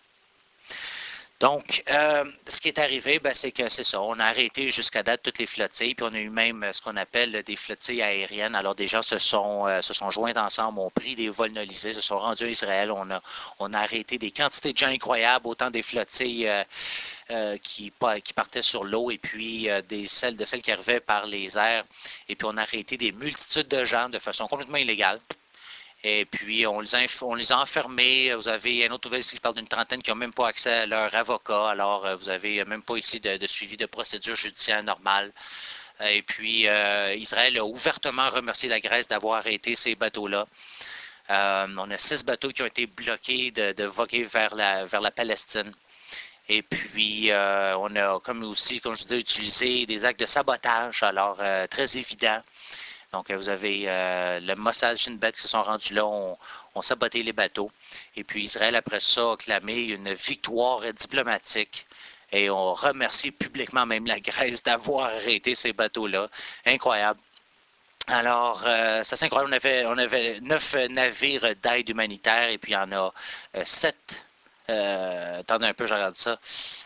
Donc, ce qui est arrivé, ben, c'est que c'est ça. On a arrêté jusqu'à date toutes les flottilles, puis on a eu même ce qu'on appelle des flottilles aériennes. Alors, des gens se sont joints ensemble, ont pris des vols nolisés, se sont rendus à Israël. On a arrêté des quantités de gens incroyables, autant des flottilles qui partaient sur l'eau, et puis celles qui arrivaient par les airs. Et puis, on a arrêté des multitudes de gens de façon complètement illégale. Et puis, on les a enfermés. Vous avez un autre nouvelle ici qui parle d'une trentaine qui n'ont même pas accès à leur avocat. Alors, vous n'avez même pas ici de suivi de procédure judiciaire normale. Et puis, Israël a ouvertement remercié la Grèce d'avoir arrêté ces bateaux-là. On a 6 bateaux qui ont été bloqués de voguer vers la Palestine. Et puis, on a comme je disais, utilisé des actes de sabotage, alors très évidents. Donc, vous avez le Mossad Shin Bet qui se sont rendus là, ont saboté les bateaux. Et puis, Israël, après ça, a clamé une victoire diplomatique. Et on remercie publiquement même la Grèce d'avoir arrêté ces bateaux-là. Incroyable. Alors, ça c'est incroyable. On avait 9 navires d'aide humanitaire et puis il y en a 7. Attendez un peu, je regarde ça.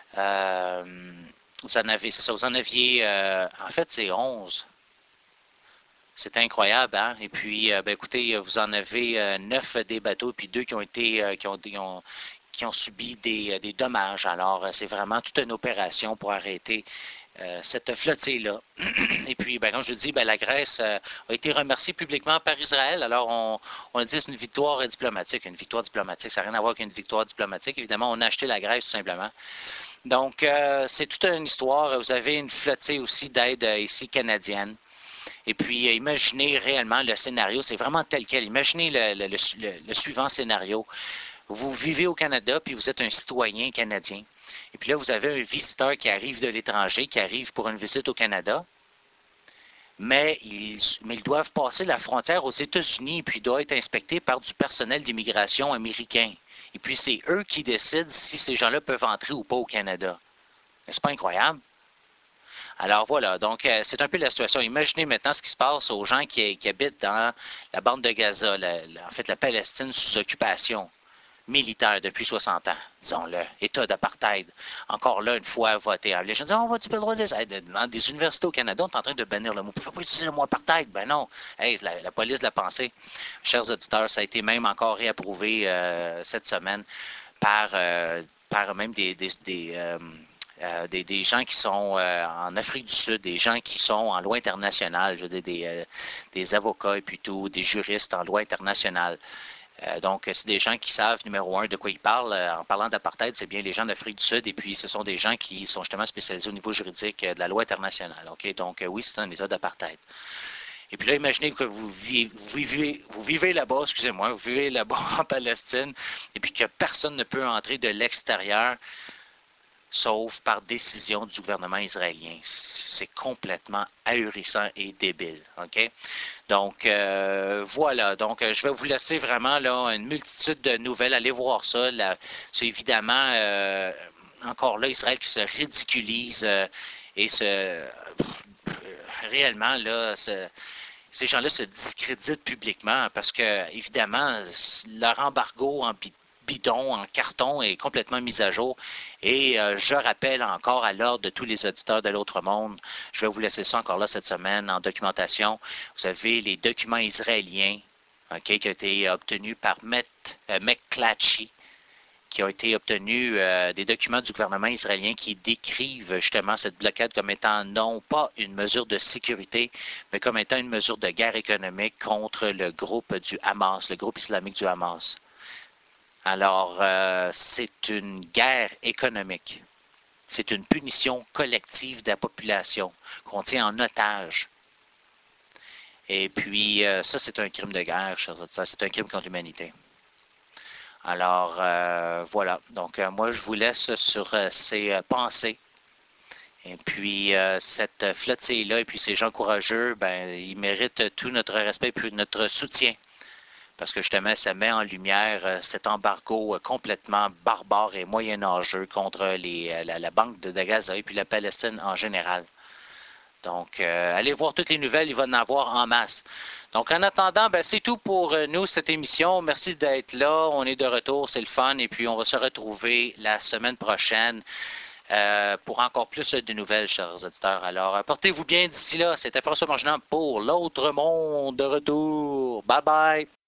Vous en aviez, en fait, c'est 11. C'est incroyable, hein? Et puis, ben, écoutez, vous en avez 9 des bateaux, puis 2 qui ont subi des dommages. Alors, c'est vraiment toute une opération pour arrêter cette flottille-là. Et puis, ben, comme je dis, ben, la Grèce a été remerciée publiquement par Israël. Alors, on dit que c'est une victoire diplomatique. Une victoire diplomatique, ça n'a rien à voir qu'une victoire diplomatique. Évidemment, on a acheté la Grèce tout simplement. Donc, c'est toute une histoire. Vous avez une flottille aussi d'aide ici canadienne. Et puis, imaginez réellement le scénario, c'est vraiment tel quel. Imaginez le suivant scénario. Vous vivez au Canada, puis vous êtes un citoyen canadien. Et puis là, vous avez un visiteur qui arrive de l'étranger, qui arrive pour une visite au Canada. Mais ils doivent passer la frontière aux États-Unis, puis il doit être inspecté par du personnel d'immigration américain. Et puis, c'est eux qui décident si ces gens-là peuvent entrer ou pas au Canada. N'est-ce pas incroyable? Alors voilà, donc c'est un peu la situation. Imaginez maintenant ce qui se passe aux gens qui habitent dans la bande de Gaza, en fait la Palestine sous occupation militaire depuis 60 ans, disons-le, État d'apartheid. Encore là, une fois voté. Les gens disent, on va-tu pas le droit de dire? Dans des universités au Canada, on est en train de bannir le mot. Il ne faut pas utiliser le mot apartheid. Ben non. Hey, la police de la pensée. Chers auditeurs, ça a été même encore réapprouvé cette semaine par même des gens qui sont en Afrique du Sud, des gens qui sont en loi internationale, je veux dire des avocats et puis tout, des juristes en loi internationale. Donc, c'est des gens qui savent, numéro un, de quoi ils parlent. En parlant d'apartheid, c'est bien les gens d'Afrique du Sud, et puis ce sont des gens qui sont justement spécialisés au niveau juridique de la loi internationale. OK? Donc, oui, c'est un état d'apartheid. Et puis là, imaginez que vous vivez là-bas, excusez-moi, vous vivez là-bas en Palestine, et puis que personne ne peut entrer de l'extérieur, sauf par décision du gouvernement israélien. C'est complètement ahurissant et débile. OK? Donc, voilà. Donc, je vais vous laisser vraiment là une multitude de nouvelles. Allez voir ça. C'est évidemment, encore là, Israël qui se ridiculise et réellement, là, ces gens-là se discréditent publiquement parce que, évidemment, leur embargo en bidon, en carton est complètement mis à jour. Et je rappelle encore à l'ordre de tous les auditeurs de l'autre monde, je vais vous laisser ça encore là cette semaine en documentation. Vous avez les documents israéliens qui ont été obtenus par McClatchy, qui ont été obtenus des documents du gouvernement israélien qui décrivent justement cette blocade comme étant non pas une mesure de sécurité, mais comme étant une mesure de guerre économique contre le groupe du Hamas, le groupe islamique du Hamas. Alors, c'est une guerre économique. C'est une punition collective de la population qu'on tient en otage. Et puis, ça, c'est un crime de guerre, c'est un crime contre l'humanité. Alors, voilà. Donc, moi, je vous laisse sur ces pensées. Et puis, cette flottille-là, et puis ces gens courageux, ben, ils méritent tout notre respect et notre soutien. Parce que justement, ça met en lumière cet embargo complètement barbare et moyenâgeux contre la Banque de Gaza et puis la Palestine en général. Donc, allez voir toutes les nouvelles, il va en avoir en masse. Donc, en attendant, ben, c'est tout pour nous, cette émission. Merci d'être là. On est de retour, c'est le fun. Et puis, on va se retrouver la semaine prochaine pour encore plus de nouvelles, chers auditeurs. Alors, portez-vous bien d'ici là. C'était François Marginant pour l'autre monde de retour. Bye bye.